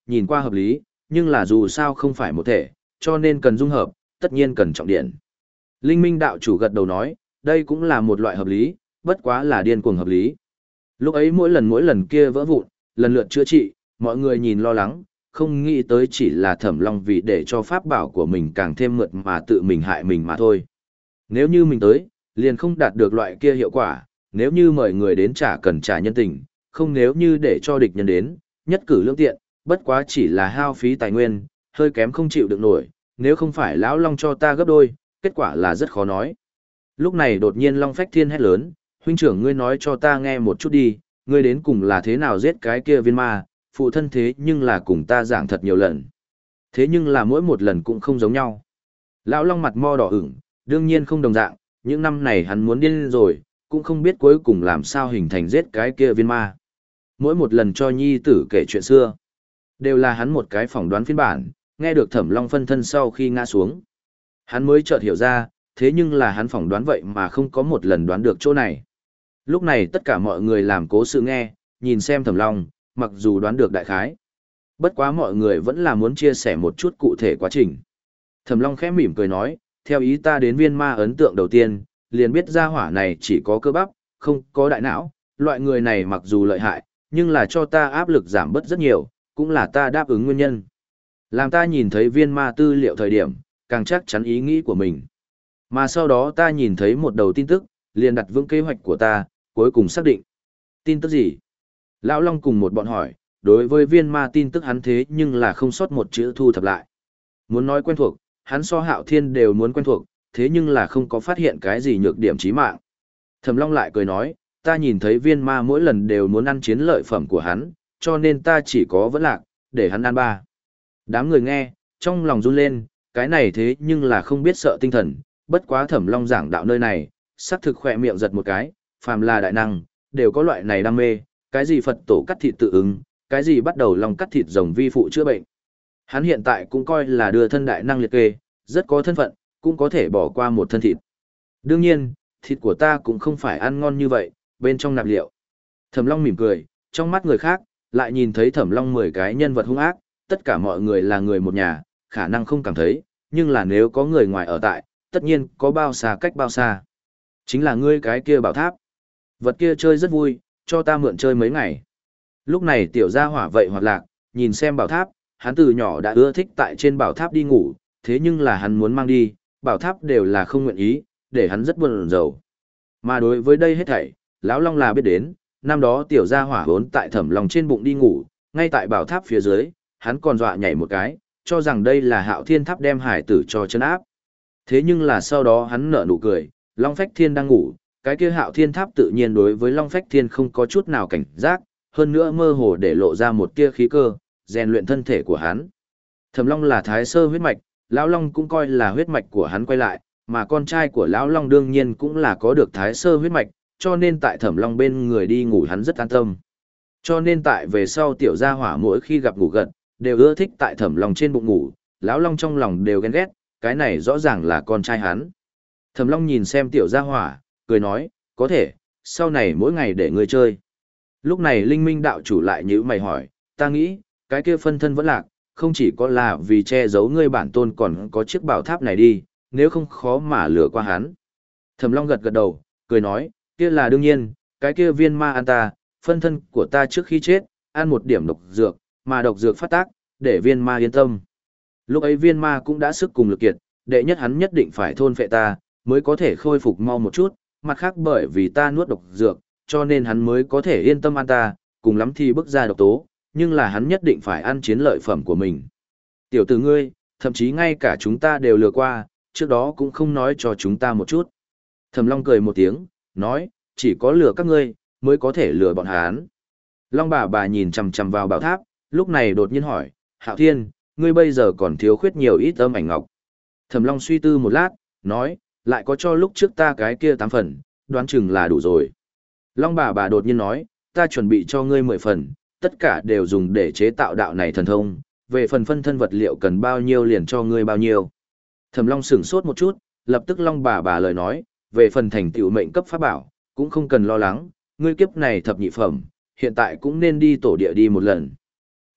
Speaker 1: nhìn qua hợp lý, nhưng là dù sao không phải một thể, cho nên cần dung hợp, tất nhiên cần trọng điện. Linh Minh đạo chủ gật đầu nói, đây cũng là một loại hợp lý, bất quá là điên cuồng hợp lý. Lúc ấy mỗi lần mỗi lần kia vỡ vụn, lần lượt chữa trị, mọi người nhìn lo lắng, không nghĩ tới chỉ là Thẩm Long vì để cho pháp bảo của mình càng thêm mượt mà tự mình hại mình mà thôi. Nếu như mình tới, liền không đạt được loại kia hiệu quả, nếu như mời người đến trả cần trả nhân tình, không nếu như để cho địch nhân đến, nhất cử lương tiện, bất quá chỉ là hao phí tài nguyên, hơi kém không chịu được nổi, nếu không phải lão Long cho ta gấp đôi, kết quả là rất khó nói. Lúc này đột nhiên Long Phách Thiên hét lớn, huynh trưởng ngươi nói cho ta nghe một chút đi, ngươi đến cùng là thế nào giết cái kia viên ma, phụ thân thế nhưng là cùng ta giảng thật nhiều lần. Thế nhưng là mỗi một lần cũng không giống nhau. Lão Long mặt mo đỏ ửng, đương nhiên không đồng dạng, những năm này hắn muốn điên rồi, cũng không biết cuối cùng làm sao hình thành giết cái kia viên ma. Mỗi một lần cho nhi tử kể chuyện xưa, đều là hắn một cái phỏng đoán phiên bản, nghe được Thẩm Long phân thân sau khi ngã xuống. Hắn mới chợt hiểu ra, thế nhưng là hắn phỏng đoán vậy mà không có một lần đoán được chỗ này. Lúc này tất cả mọi người làm cố sự nghe, nhìn xem Thẩm Long, mặc dù đoán được đại khái. Bất quá mọi người vẫn là muốn chia sẻ một chút cụ thể quá trình. Thẩm Long khẽ mỉm cười nói, theo ý ta đến viên ma ấn tượng đầu tiên, liền biết ra hỏa này chỉ có cơ bắp, không có đại não, loại người này mặc dù lợi hại, nhưng là cho ta áp lực giảm bớt rất nhiều, cũng là ta đáp ứng nguyên nhân. Làm ta nhìn thấy viên ma tư liệu thời điểm, càng chắc chắn ý nghĩ của mình. Mà sau đó ta nhìn thấy một đầu tin tức, liền đặt vững kế hoạch của ta, cuối cùng xác định. Tin tức gì? Lão Long cùng một bọn hỏi, đối với viên ma tin tức hắn thế nhưng là không sót một chữ thu thập lại. Muốn nói quen thuộc, hắn so Hạo Thiên đều muốn quen thuộc, thế nhưng là không có phát hiện cái gì nhược điểm chí mạng. Thẩm Long lại cười nói, ta nhìn thấy viên ma mỗi lần đều muốn ăn chiến lợi phẩm của hắn, cho nên ta chỉ có vẫn lạc, để hắn ăn ba. Đám người nghe, trong lòng run lên, cái này thế nhưng là không biết sợ tinh thần, bất quá Thẩm Long giảng đạo nơi này, sắc thực khỏe miệng giật một cái, phàm là đại năng, đều có loại này đam mê, cái gì Phật tổ cắt thịt tự ứng, cái gì bắt đầu lòng cắt thịt rồng vi phụ chữa bệnh. Hắn hiện tại cũng coi là đưa thân đại năng liệt kê, rất có thân phận, cũng có thể bỏ qua một thân thịt. Đương nhiên, thịt của ta cũng không phải ăn ngon như vậy, bên trong nạp liệu. Thẩm Long mỉm cười, trong mắt người khác, lại nhìn thấy Thẩm Long mười cái nhân vật hung ác, tất cả mọi người là người một nhà, khả năng không cảm thấy, nhưng là nếu có người ngoài ở tại, tất nhiên có bao xa cách bao xa. Chính là ngươi cái kia bảo tháp. Vật kia chơi rất vui, cho ta mượn chơi mấy ngày. Lúc này tiểu gia hỏa vậy hoạt lạc, nhìn xem bảo tháp, hắn từ nhỏ đã ưa thích tại trên bảo tháp đi ngủ, thế nhưng là hắn muốn mang đi, bảo tháp đều là không nguyện ý, để hắn rất buồn rầu. Mà đối với đây hết thảy, lão Long là biết đến, năm đó tiểu gia hỏa vốn tại Thẩm Long trên bụng đi ngủ, ngay tại bảo tháp phía dưới, hắn còn dọa nhảy một cái, cho rằng đây là Hạo Thiên Tháp đem hải tử cho chân áp. Thế nhưng là sau đó hắn nở nụ cười, Long Phách Thiên đang ngủ, cái kia Hạo Thiên Tháp tự nhiên đối với Long Phách Thiên không có chút nào cảnh giác, hơn nữa mơ hồ để lộ ra một tia khí cơ, rèn luyện thân thể của hắn. Thẩm Long là thái sơ huyết mạch, lão Long cũng coi là huyết mạch của hắn quay lại, mà con trai của lão Long đương nhiên cũng là có được thái sơ huyết mạch, cho nên tại Thẩm Long bên người đi ngủ hắn rất an tâm. Cho nên tại về sau tiểu gia hỏa mỗi khi gặp ngủ gật, đều ưa thích tại Thẩm Long trên bụng ngủ, lão Long trong lòng đều ghen ghét, cái này rõ ràng là con trai hắn. Thẩm Long nhìn xem tiểu gia hỏa, cười nói, có thể, sau này mỗi ngày để ngươi chơi. Lúc này Linh Minh đạo chủ lại nhíu mày hỏi, ta nghĩ, cái kia phân thân vẫn lạc, không chỉ có là vì che giấu ngươi bản tôn còn có chiếc bảo tháp này đi, nếu không khó mà lừa qua hắn. Thẩm Long gật gật đầu, cười nói, kia là đương nhiên, cái kia viên ma ăn ta, phân thân của ta trước khi chết, ăn một điểm độc dược, mà độc dược phát tác, để viên ma yên tâm. Lúc ấy viên ma cũng đã sức cùng lực kiệt, đệ nhất hắn nhất định phải thôn phệ ta, mới có thể khôi phục mau một chút, mặt khác bởi vì ta nuốt độc dược, cho nên hắn mới có thể yên tâm ăn ta, cùng lắm thì bức ra độc tố, nhưng là hắn nhất định phải ăn chiến lợi phẩm của mình. Tiểu tử ngươi, thậm chí ngay cả chúng ta đều lừa qua, trước đó cũng không nói cho chúng ta một chút. Thẩm Long cười một tiếng, nói, chỉ có lừa các ngươi, mới có thể lừa bọn hắn. Long bà bà nhìn chằm chằm vào bảo tháp, lúc này đột nhiên hỏi, Hạo Thiên, ngươi bây giờ còn thiếu khuyết nhiều ít âm ảnh ngọc. Thẩm Long suy tư một lát, nói, lại có cho lúc trước ta cái kia tám phần, đoán chừng là đủ rồi. Long bà bà đột nhiên nói, ta chuẩn bị cho ngươi mười phần, tất cả đều dùng để chế tạo đạo này thần thông, về phần phân thân vật liệu cần bao nhiêu liền cho ngươi bao nhiêu. Thẩm Long sửng sốt một chút, lập tức Long bà bà lời nói, về phần thành tựu mệnh cấp pháp bảo, cũng không cần lo lắng, ngươi kiếp này thập nhị phẩm, hiện tại cũng nên đi tổ địa đi một lần.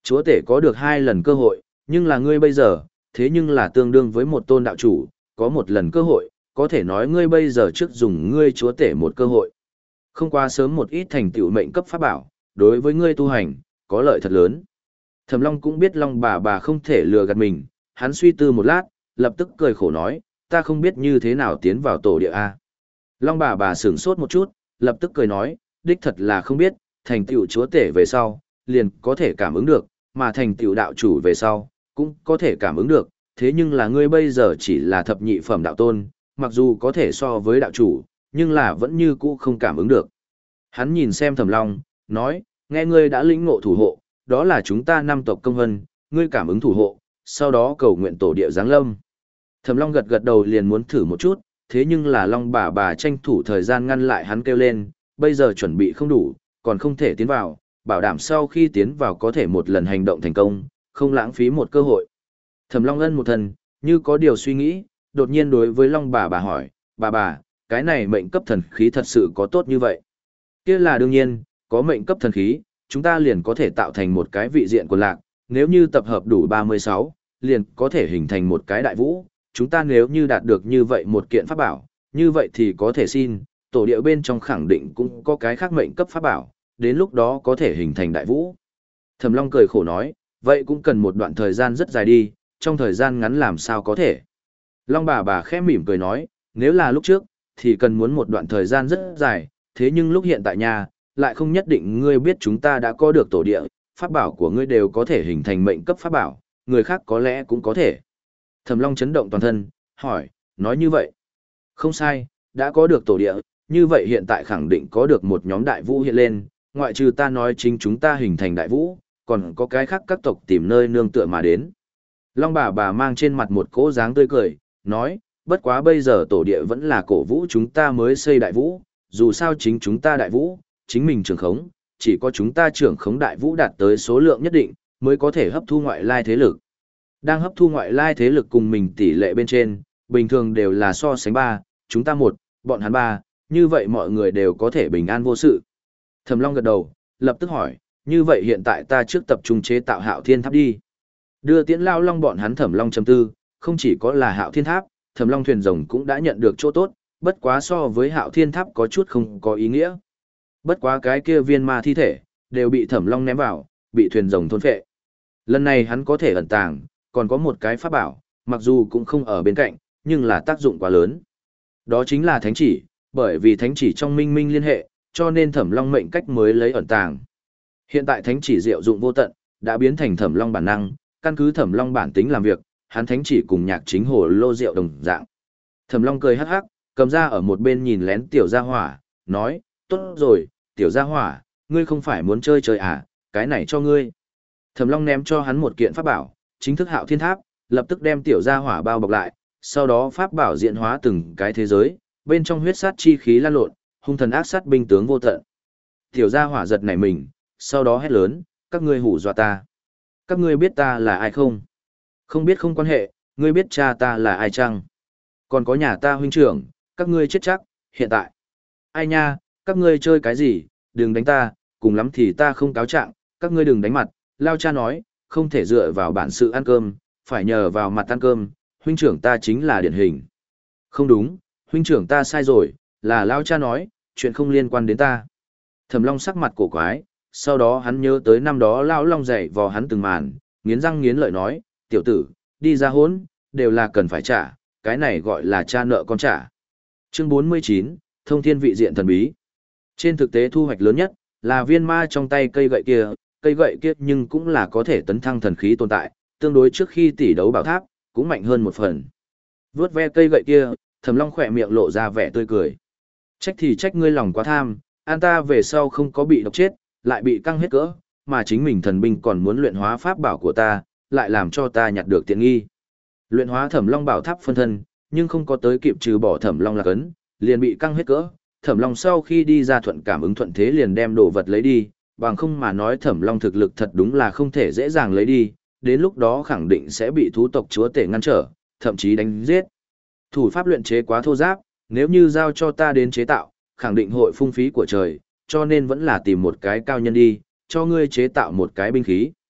Speaker 1: Chúa tể có được hai lần cơ hội, nhưng là ngươi bây giờ, thế nhưng là tương đương với một tôn đạo chủ, có một lần cơ hội, có thể nói ngươi bây giờ trước dùng ngươi chúa tể một cơ hội. Không quá sớm một ít thành tựu mệnh cấp pháp bảo, đối với ngươi tu hành, có lợi thật lớn. Thẩm Long cũng biết Long bà bà không thể lừa gạt mình, hắn suy tư một lát, lập tức cười khổ nói, ta không biết như thế nào tiến vào tổ địa A. Long bà bà sửng sốt một chút, lập tức cười nói, đích thật là không biết, thành tựu chúa tể về sau, liền có thể cảm ứng được, mà thành tựu đạo chủ về sau, cũng có thể cảm ứng được, thế nhưng là ngươi bây giờ chỉ là thập nhị phẩm đạo tôn, mặc dù có thể so với đạo chủ, nhưng là vẫn như cũ không cảm ứng được. Hắn nhìn xem Thẩm Long, nói, nghe ngươi đã lĩnh ngộ thủ hộ, đó là chúng ta năm tộc công vân, ngươi cảm ứng thủ hộ, sau đó cầu nguyện tổ địa giáng lâm. Thẩm Long gật gật đầu liền muốn thử một chút, thế nhưng là Long bà bà tranh thủ thời gian ngăn lại hắn kêu lên, bây giờ chuẩn bị không đủ, còn không thể tiến vào, bảo đảm sau khi tiến vào có thể một lần hành động thành công, không lãng phí một cơ hội. Thẩm Long ân một thần, như có điều suy nghĩ, đột nhiên đối với Long bà bà hỏi, bà bà, cái này mệnh cấp thần khí thật sự có tốt như vậy? Kia là đương nhiên, có mệnh cấp thần khí, chúng ta liền có thể tạo thành một cái vị diện quần lạc, nếu như tập hợp đủ ba mươi sáu, liền có thể hình thành một cái đại vũ, chúng ta nếu như đạt được như vậy một kiện pháp bảo, như vậy thì có thể xin, tổ địa bên trong khẳng định cũng có cái khác mệnh cấp pháp bảo, đến lúc đó có thể hình thành đại vũ. Thẩm Long cười khổ nói, vậy cũng cần một đoạn thời gian rất dài đi, trong thời gian ngắn làm sao có thể. Long bà bà khẽ mỉm cười nói, nếu là lúc trước, thì cần muốn một đoạn thời gian rất dài, thế nhưng lúc hiện tại nhà, lại không nhất định ngươi biết chúng ta đã có được tổ địa, pháp bảo của ngươi đều có thể hình thành mệnh cấp pháp bảo, người khác có lẽ cũng có thể. Thẩm Long chấn động toàn thân, hỏi, nói như vậy. Không sai, đã có được tổ địa, như vậy hiện tại khẳng định có được một nhóm đại vũ hiện lên, ngoại trừ ta nói chính chúng ta hình thành đại vũ, còn có cái khác các tộc tìm nơi nương tựa mà đến. Long bà bà mang trên mặt một cỗ dáng tươi cười, nói, bất quá bây giờ tổ địa vẫn là cổ vũ chúng ta mới xây đại vũ, dù sao chính chúng ta đại vũ, chính mình trưởng khống, chỉ có chúng ta trưởng khống đại vũ đạt tới số lượng nhất định, mới có thể hấp thu ngoại lai thế lực. Đang hấp thu ngoại lai thế lực cùng mình tỷ lệ bên trên, bình thường đều là so sánh ba, chúng ta một, bọn hắn ba, như vậy mọi người đều có thể bình an vô sự. Thẩm Long gật đầu, lập tức hỏi, như vậy hiện tại ta trước tập trung chế tạo Hạo Thiên Tháp đi. Đưa Tiễn Lao Long bọn hắn Thẩm Long chấm tư, không chỉ có là Hạo Thiên Tháp, Thẩm Long thuyền rồng cũng đã nhận được chỗ tốt, bất quá so với Hạo Thiên Tháp có chút không có ý nghĩa. Bất quá cái kia viên ma thi thể, đều bị Thẩm Long ném vào, bị thuyền rồng thôn phệ. Lần này hắn có thể ẩn tàng, còn có một cái pháp bảo, mặc dù cũng không ở bên cạnh, nhưng là tác dụng quá lớn. Đó chính là thánh chỉ, bởi vì thánh chỉ trong minh minh liên hệ, cho nên Thẩm Long mệnh cách mới lấy ẩn tàng. Hiện tại thánh chỉ diệu dụng vô tận, đã biến thành Thẩm Long bản năng, căn cứ Thẩm Long bản tính làm việc, hắn thánh chỉ cùng nhạc chính hồ lô rượu đồng dạng. Thẩm Long cười hắc hắc, cầm ra ở một bên nhìn lén tiểu gia hỏa, nói, tốt rồi, tiểu gia hỏa, ngươi không phải muốn chơi chơi à, cái này cho ngươi. Thẩm Long ném cho hắn một kiện pháp bảo, chính thức Hạo Thiên Tháp, lập tức đem tiểu gia hỏa bao bọc lại, sau đó pháp bảo diễn hóa từng cái thế giới, bên trong huyết sát chi khí lan lộn, hung thần ác sát binh tướng vô tận. Tiểu gia hỏa giật nảy mình, sau đó hét lớn, các ngươi hù dọa ta. Các ngươi biết ta là ai không? Không biết không quan hệ, ngươi biết cha ta là ai chăng? Còn có nhà ta huynh trưởng, các ngươi chết chắc, hiện tại. Ai nha, các ngươi chơi cái gì, đừng đánh ta, cùng lắm thì ta không cáo trạng, các ngươi đừng đánh mặt. Lao cha nói, không thể dựa vào bản sự ăn cơm, phải nhờ vào mặt ăn cơm, huynh trưởng ta chính là điển hình. Không đúng, huynh trưởng ta sai rồi, là Lao cha nói, chuyện không liên quan đến ta. Thẩm Long sắc mặt cổ quái, sau đó hắn nhớ tới năm đó Lao Long dạy vò hắn từng màn, nghiến răng nghiến lợi nói, tiểu tử, đi ra hốn, đều là cần phải trả, cái này gọi là cha nợ con trả. Chương bốn mươi chín, Thông Thiên Vị Diện Thần Bí. Trên thực tế thu hoạch lớn nhất, là viên ma trong tay cây gậy kia, cây gậy kia nhưng cũng là có thể tấn thăng thần khí tồn tại, tương đối trước khi tỷ đấu bảo tháp, cũng mạnh hơn một phần. Vướt ve cây gậy kia, Thẩm Long khỏe miệng lộ ra vẻ tươi cười. Trách thì trách ngươi lòng quá tham, an ta về sau không có bị độc chết, lại bị căng hết cỡ, mà chính mình thần binh còn muốn luyện hóa pháp bảo của ta, lại làm cho ta nhặt được tiện nghi. Luyện hóa Thẩm Long bảo tháp phân thân, nhưng không có tới kịp trừ bỏ Thẩm Long là cấn, liền bị căng hết cỡ. Thẩm Long sau khi đi ra thuận cảm ứng thuận thế liền đem đồ vật lấy đi, bằng không mà nói Thẩm Long thực lực thật đúng là không thể dễ dàng lấy đi, đến lúc đó khẳng định sẽ bị thú tộc chúa tể ngăn trở, thậm chí đánh giết. Thủ pháp luyện chế quá thô giáp, nếu như giao cho ta đến chế tạo, khẳng định hội phung phí của trời, cho nên vẫn là tìm một cái cao nhân đi, cho ngươi chế tạo một cái binh khí.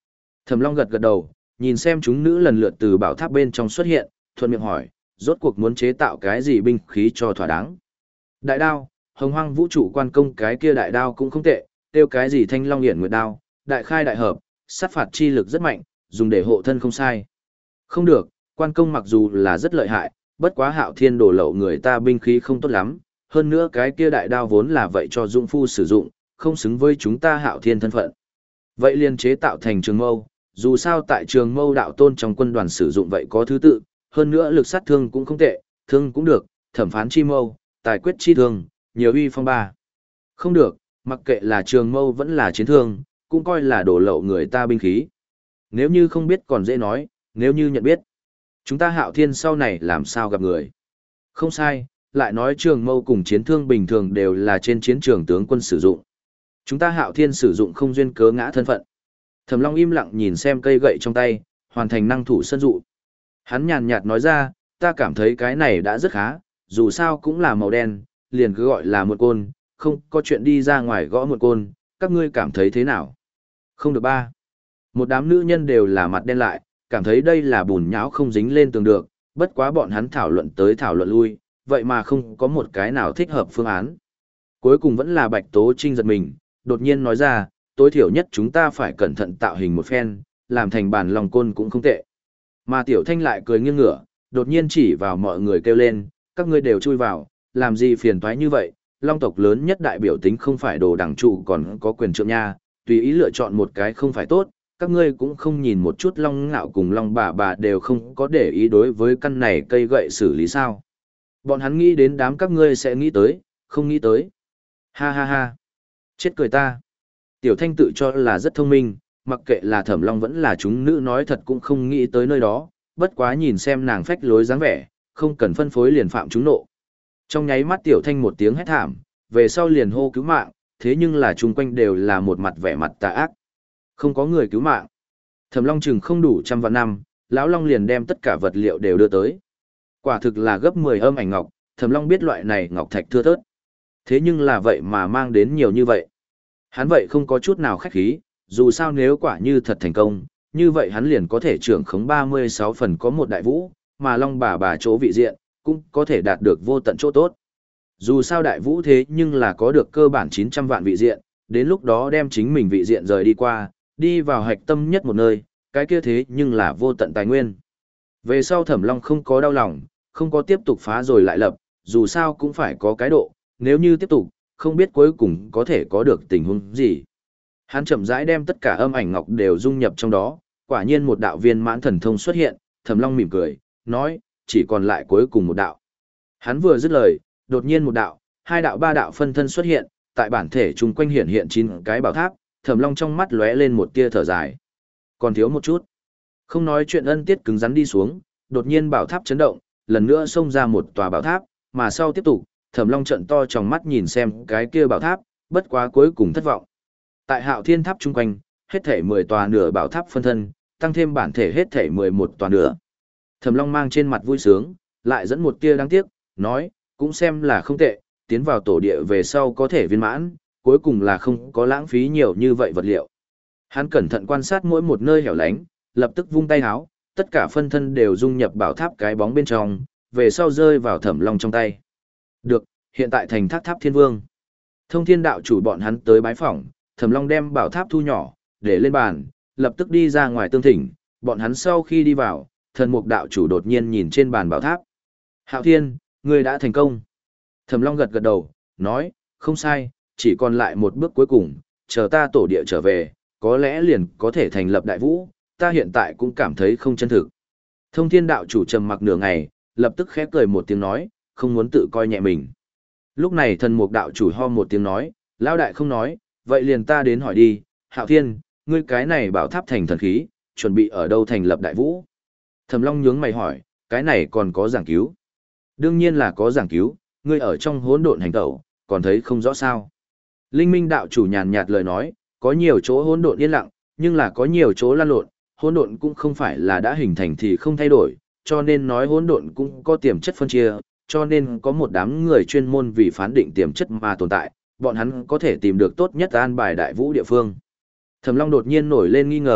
Speaker 1: Thẩm Long gật gật đầu, nhìn xem chúng nữ lần lượt từ bảo tháp bên trong xuất hiện, thuận miệng hỏi, rốt cuộc muốn chế tạo cái gì binh khí cho thỏa đáng. Đại đao, hồng hoang vũ trụ quan công cái kia đại đao cũng không tệ, tiêu cái gì thanh long hiển nguyệt đao, đại khai đại hợp, sát phạt chi lực rất mạnh, dùng để hộ thân không sai. Không được, quan công mặc dù là rất lợi hại, bất quá Hạo Thiên đổ lậu người ta binh khí không tốt lắm, hơn nữa cái kia đại đao vốn là vậy cho Dung Phu sử dụng, không xứng với chúng ta Hạo Thiên thân phận. Vậy liền chế tạo thành trường mâu, dù sao tại trường mâu đạo tôn trong quân đoàn sử dụng vậy có thứ tự, hơn nữa lực sát thương cũng không tệ, thương cũng được, thẩm phán chi mâu, tài quyết chi thương, nhiều uy phong ba. Không được, mặc kệ là trường mâu vẫn là chiến thương, cũng coi là đổ lậu người ta binh khí. Nếu như không biết còn dễ nói, nếu như nhận biết, chúng ta Hạo Thiên sau này làm sao gặp người. Không sai, lại nói trường mâu cùng chiến thương bình thường đều là trên chiến trường tướng quân sử dụng. Chúng ta Hạo Thiên sử dụng không duyên cớ ngã thân phận. Thẩm Long im lặng nhìn xem cây gậy trong tay, hoàn thành năng thủ sân dụ. Hắn nhàn nhạt nói ra, ta cảm thấy cái này đã rất khá, dù sao cũng là màu đen, liền cứ gọi là một côn, không có chuyện đi ra ngoài gõ một côn, các ngươi cảm thấy thế nào? Không được ba. Một đám nữ nhân đều là mặt đen lại, cảm thấy đây là bùn nhão không dính lên tường được, bất quá bọn hắn thảo luận tới thảo luận lui, vậy mà không có một cái nào thích hợp phương án. Cuối cùng vẫn là Bạch Tố Trinh giật mình, đột nhiên nói ra, tối thiểu nhất chúng ta phải cẩn thận tạo hình một phen, làm thành bàn lòng côn cũng không tệ. Mà Tiểu Thanh lại cười nghiêng ngửa, đột nhiên chỉ vào mọi người kêu lên, các ngươi đều chui vào, làm gì phiền toái như vậy, long tộc lớn nhất đại biểu tính không phải đồ đẳng trụ còn có quyền trượng nha, tùy ý lựa chọn một cái không phải tốt, các ngươi cũng không nhìn một chút long ngạo cùng long bà bà đều không có để ý đối với căn này cây gậy xử lý sao. Bọn hắn nghĩ đến đám các ngươi sẽ nghĩ tới, không nghĩ tới. Ha ha ha. Chết cười ta. Tiểu Thanh tự cho là rất thông minh, mặc kệ là Thẩm Long vẫn là chúng nữ nói thật cũng không nghĩ tới nơi đó, bất quá nhìn xem nàng phách lối dáng vẻ, không cần phân phối liền phạm chúng nộ. Trong nháy mắt Tiểu Thanh một tiếng hét thảm, về sau liền hô cứu mạng, thế nhưng là chung quanh đều là một mặt vẻ mặt tà ác. Không có người cứu mạng. Thẩm Long chừng không đủ trăm vạn năm, lão Long liền đem tất cả vật liệu đều đưa tới. Quả thực là gấp mười âm ảnh ngọc, Thẩm Long biết loại này ngọc thạch thưa thớt. Thế nhưng là vậy mà mang đến nhiều như vậy. Hắn vậy không có chút nào khách khí, dù sao nếu quả như thật thành công, như vậy hắn liền có thể trưởng khống ba mươi sáu phần có một đại vũ, mà Long bà bà chỗ vị diện, cũng có thể đạt được vô tận chỗ tốt. Dù sao đại vũ thế nhưng là có được cơ bản chín trăm vạn vị diện, đến lúc đó đem chính mình vị diện rời đi qua, đi vào hạch tâm nhất một nơi, cái kia thế nhưng là vô tận tài nguyên. Về sau Thẩm Long không có đau lòng, không có tiếp tục phá rồi lại lập, dù sao cũng phải có cái độ, nếu như tiếp tục, không biết cuối cùng có thể có được tình huống gì. Hắn chậm rãi đem tất cả âm ảnh ngọc đều dung nhập trong đó, quả nhiên một đạo viên mãn thần thông xuất hiện, Thẩm Long mỉm cười, nói, chỉ còn lại cuối cùng một đạo. Hắn vừa dứt lời, đột nhiên một đạo, hai đạo ba đạo phân thân xuất hiện, tại bản thể chung quanh hiện hiện chín cái bảo tháp, Thẩm Long trong mắt lóe lên một tia thở dài. Còn thiếu một chút. Không nói chuyện ân tiết cứng rắn đi xuống, đột nhiên bảo tháp chấn động, lần nữa xông ra một tòa bảo tháp, mà sau tiếp tục, Thẩm Long trận to trong mắt nhìn xem cái kia bảo tháp, bất quá cuối cùng thất vọng. Tại Hạo Thiên tháp chung quanh, hết thể mười tòa nửa bảo tháp phân thân, tăng thêm bản thể hết thể mười một tòa nửa. Thẩm Long mang trên mặt vui sướng, lại dẫn một tia đáng tiếc, nói, cũng xem là không tệ, tiến vào tổ địa về sau có thể viên mãn, cuối cùng là không có lãng phí nhiều như vậy vật liệu. Hắn cẩn thận quan sát mỗi một nơi hẻo lánh, lập tức vung tay háo, tất cả phân thân đều dung nhập bảo tháp cái bóng bên trong, về sau rơi vào Thẩm Long trong tay. Được, hiện tại thành tháp tháp thiên vương. Thông thiên đạo chủ bọn hắn tới bái phỏng, Thẩm Long đem bảo tháp thu nhỏ, để lên bàn, lập tức đi ra ngoài tương thỉnh, bọn hắn sau khi đi vào, thần mục đạo chủ đột nhiên nhìn trên bàn bảo tháp. Hạo Thiên, ngươi đã thành công. Thẩm Long gật gật đầu, nói, không sai, chỉ còn lại một bước cuối cùng, chờ ta tổ địa trở về, có lẽ liền có thể thành lập đại vũ, ta hiện tại cũng cảm thấy không chân thực. Thông thiên đạo chủ trầm mặc nửa ngày, lập tức khép cười một tiếng nói, không muốn tự coi nhẹ mình. Lúc này thần mục đạo chủ ho một tiếng nói, lão đại không nói, vậy liền ta đến hỏi đi, Hạo Thiên, ngươi cái này bảo tháp thành thần khí, chuẩn bị ở đâu thành lập đại vũ? Thẩm Long nhướng mày hỏi, cái này còn có giảng cứu? Đương nhiên là có giảng cứu, ngươi ở trong hỗn độn hành tẩu, còn thấy không rõ sao? Linh Minh đạo chủ nhàn nhạt lời nói, có nhiều chỗ hỗn độn yên lặng, nhưng là có nhiều chỗ lan lộn, hỗn độn cũng không phải là đã hình thành thì không thay đổi, cho nên nói hỗn độn cũng có tiềm chất phân chia, cho nên có một đám người chuyên môn vì phán định tiềm chất mà tồn tại, bọn hắn có thể tìm được tốt nhất an bài đại vũ địa phương. Thẩm Long đột nhiên nổi lên nghi ngờ,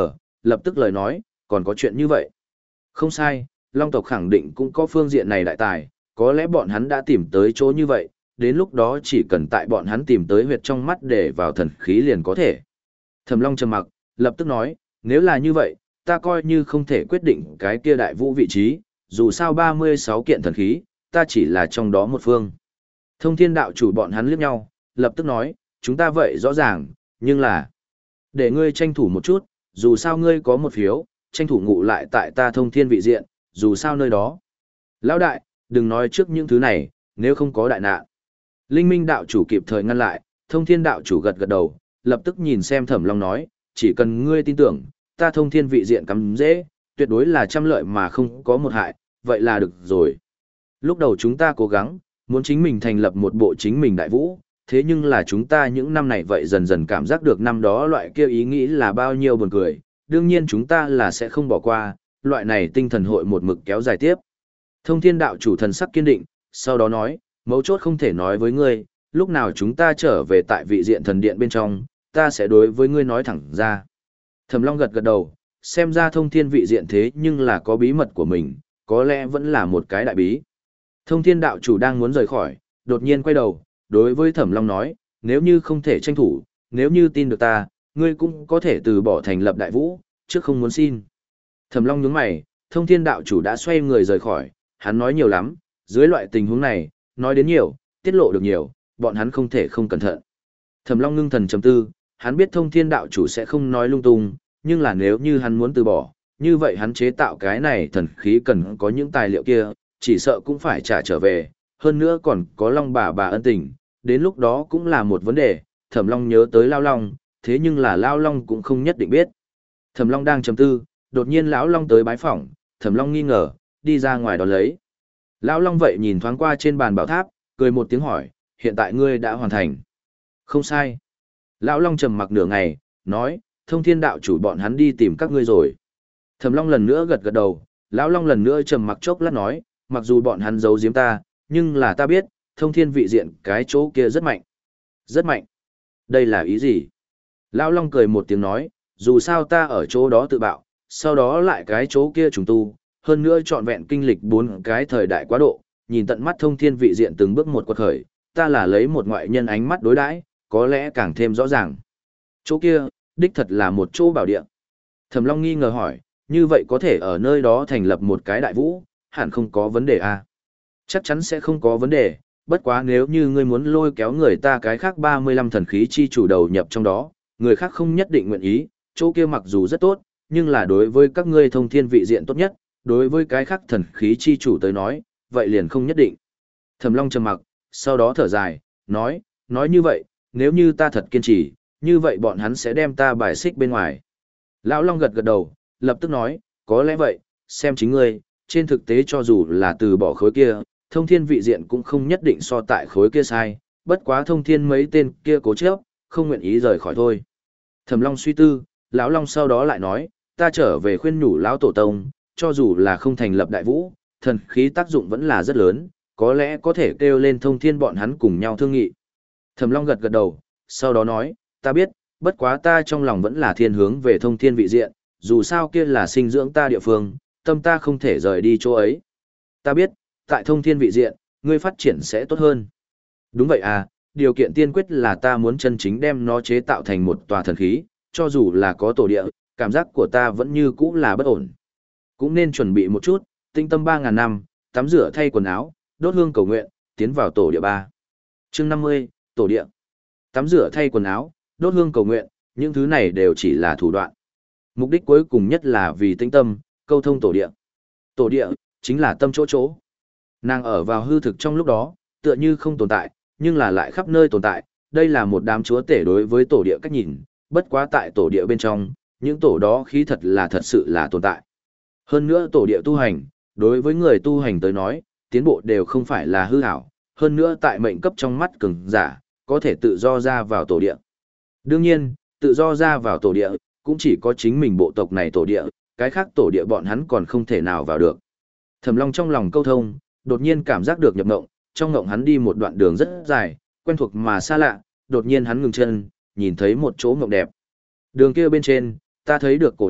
Speaker 1: lập tức lời nói, còn có chuyện như vậy. Không sai, Long tộc khẳng định cũng có phương diện này đại tài, có lẽ bọn hắn đã tìm tới chỗ như vậy, đến lúc đó chỉ cần tại bọn hắn tìm tới huyệt trong mắt để vào thần khí liền có thể. Thẩm Long trầm mặc, lập tức nói, nếu là như vậy, ta coi như không thể quyết định cái kia đại vũ vị trí, dù sao ba mươi sáu kiện thần khí, ta chỉ là trong đó một phương. Thông thiên đạo chủ bọn hắn liếc nhau, lập tức nói, chúng ta vậy rõ ràng, nhưng là, để ngươi tranh thủ một chút, dù sao ngươi có một phiếu, tranh thủ ngụ lại tại ta thông thiên vị diện, dù sao nơi đó. Lão đại, đừng nói trước những thứ này, nếu không có đại nạn. Linh Minh đạo chủ kịp thời ngăn lại, thông thiên đạo chủ gật gật đầu, lập tức nhìn xem Thẩm Long nói, chỉ cần ngươi tin tưởng, ta thông thiên vị diện cắm dễ, tuyệt đối là trăm lợi mà không có một hại, vậy là được rồi. Lúc đầu chúng ta cố gắng, muốn chính mình thành lập một bộ chính mình đại vũ, thế nhưng là chúng ta những năm này vậy dần dần cảm giác được năm đó loại kia ý nghĩ là bao nhiêu buồn cười, đương nhiên chúng ta là sẽ không bỏ qua, loại này tinh thần hội một mực kéo dài tiếp. Thông thiên đạo chủ thần sắc kiên định, sau đó nói, mấu chốt không thể nói với ngươi, lúc nào chúng ta trở về tại vị diện thần điện bên trong, ta sẽ đối với ngươi nói thẳng ra. Thẩm Long gật gật đầu, xem ra thông thiên vị diện thế nhưng là có bí mật của mình, có lẽ vẫn là một cái đại bí. Thông thiên đạo chủ đang muốn rời khỏi, đột nhiên quay đầu, đối với Thẩm Long nói, nếu như không thể tranh thủ, nếu như tin được ta, ngươi cũng có thể từ bỏ thành lập đại vũ, trước không muốn xin. Thẩm Long nhướng mày, thông thiên đạo chủ đã xoay người rời khỏi, hắn nói nhiều lắm, dưới loại tình huống này, nói đến nhiều, tiết lộ được nhiều, bọn hắn không thể không cẩn thận. Thẩm Long ngưng thần trầm tư, hắn biết thông thiên đạo chủ sẽ không nói lung tung, nhưng là nếu như hắn muốn từ bỏ, như vậy hắn chế tạo cái này thần khí cần có những tài liệu kia, chỉ sợ cũng phải trả trở về, hơn nữa còn có Long bà bà ân tình, đến lúc đó cũng là một vấn đề, Thẩm Long nhớ tới Lao Long, thế nhưng là Lao Long cũng không nhất định biết. Thẩm Long đang trầm tư, đột nhiên lão Long tới bái phỏng, Thẩm Long nghi ngờ, đi ra ngoài đón lấy. Lão Long vậy nhìn thoáng qua trên bàn bảo tháp, cười một tiếng hỏi, hiện tại ngươi đã hoàn thành. Không sai. Lão Long trầm mặc nửa ngày, nói, thông thiên đạo chủ bọn hắn đi tìm các ngươi rồi. Thẩm Long lần nữa gật gật đầu, Lão Long lần nữa trầm mặc chốc lát nói, mặc dù bọn hắn giấu giếm ta, nhưng là ta biết, thông thiên vị diện cái chỗ kia rất mạnh. Rất mạnh. Đây là ý gì? Lão Long cười một tiếng nói, dù sao ta ở chỗ đó tự bạo, sau đó lại cái chỗ kia trùng tu, hơn nữa trọn vẹn kinh lịch bốn cái thời đại quá độ, nhìn tận mắt thông thiên vị diện từng bước một quật khởi, ta là lấy một ngoại nhân ánh mắt đối đãi, có lẽ càng thêm rõ ràng. Chỗ kia, đích thật là một chỗ bảo địa. Thẩm Long nghi ngờ hỏi, như vậy có thể ở nơi đó thành lập một cái đại vũ, hẳn không có vấn đề à? Chắc chắn sẽ không có vấn đề, bất quá nếu như ngươi muốn lôi kéo người ta cái khác ba mươi lăm thần khí chi chủ đầu nhập trong đó, người khác không nhất định nguyện ý, chỗ kia mặc dù rất tốt, nhưng là đối với các ngươi thông thiên vị diện tốt nhất, đối với cái khác thần khí chi chủ tới nói, vậy liền không nhất định. Thẩm Long trầm mặc, sau đó thở dài, nói, nói như vậy, nếu như ta thật kiên trì, như vậy bọn hắn sẽ đem ta bài xích bên ngoài. Lão Long gật gật đầu, lập tức nói, có lẽ vậy, xem chính ngươi, trên thực tế cho dù là từ bỏ khối kia, thông thiên vị diện cũng không nhất định so tại khối kia sai, bất quá thông thiên mấy tên kia cố chấp, không nguyện ý rời khỏi thôi. Thẩm Long suy tư, Lão Long sau đó lại nói, ta trở về khuyên nhủ Lão Tổ Tông, cho dù là không thành lập đại vũ, thần khí tác dụng vẫn là rất lớn, có lẽ có thể kêu lên thông thiên bọn hắn cùng nhau thương nghị. Thẩm Long gật gật đầu, sau đó nói, ta biết, bất quá ta trong lòng vẫn là thiên hướng về thông thiên vị diện, dù sao kia là sinh dưỡng ta địa phương, tâm ta không thể rời đi chỗ ấy. Ta biết, tại thông thiên vị diện, ngươi phát triển sẽ tốt hơn. Đúng vậy à, điều kiện tiên quyết là ta muốn chân chính đem nó chế tạo thành một tòa thần khí, cho dù là có tổ địa, cảm giác của ta vẫn như cũ là bất ổn. Cũng nên chuẩn bị một chút, tinh tâm ba ngàn năm, tắm rửa thay quần áo, đốt hương cầu nguyện, tiến vào tổ địa ba. Chương năm mươi, tổ địa. Tắm rửa thay quần áo, đốt hương cầu nguyện, những thứ này đều chỉ là thủ đoạn. Mục đích cuối cùng nhất là vì tinh tâm, câu thông tổ địa. Tổ địa, chính là tâm chỗ chỗ. Nàng ở vào hư thực trong lúc đó, tựa như không tồn tại, nhưng là lại khắp nơi tồn tại. Đây là một đám chúa tể đối với tổ địa cách nhìn, bất quá tại tổ địa bên trong, những tổ đó khí thật là thật sự là tồn tại. Hơn nữa tổ địa tu hành, đối với người tu hành tới nói, tiến bộ đều không phải là hư ảo, hơn nữa tại mệnh cấp trong mắt cường giả, có thể tự do ra vào tổ địa. Đương nhiên, tự do ra vào tổ địa, cũng chỉ có chính mình bộ tộc này tổ địa, cái khác tổ địa bọn hắn còn không thể nào vào được. Thẩm Long trong lòng câu thông, đột nhiên cảm giác được nhập ngộng, trong ngộng hắn đi một đoạn đường rất dài, quen thuộc mà xa lạ, đột nhiên hắn ngừng chân, nhìn thấy một chỗ ngộng đẹp. Đường kia bên trên, ta thấy được cổ đạo,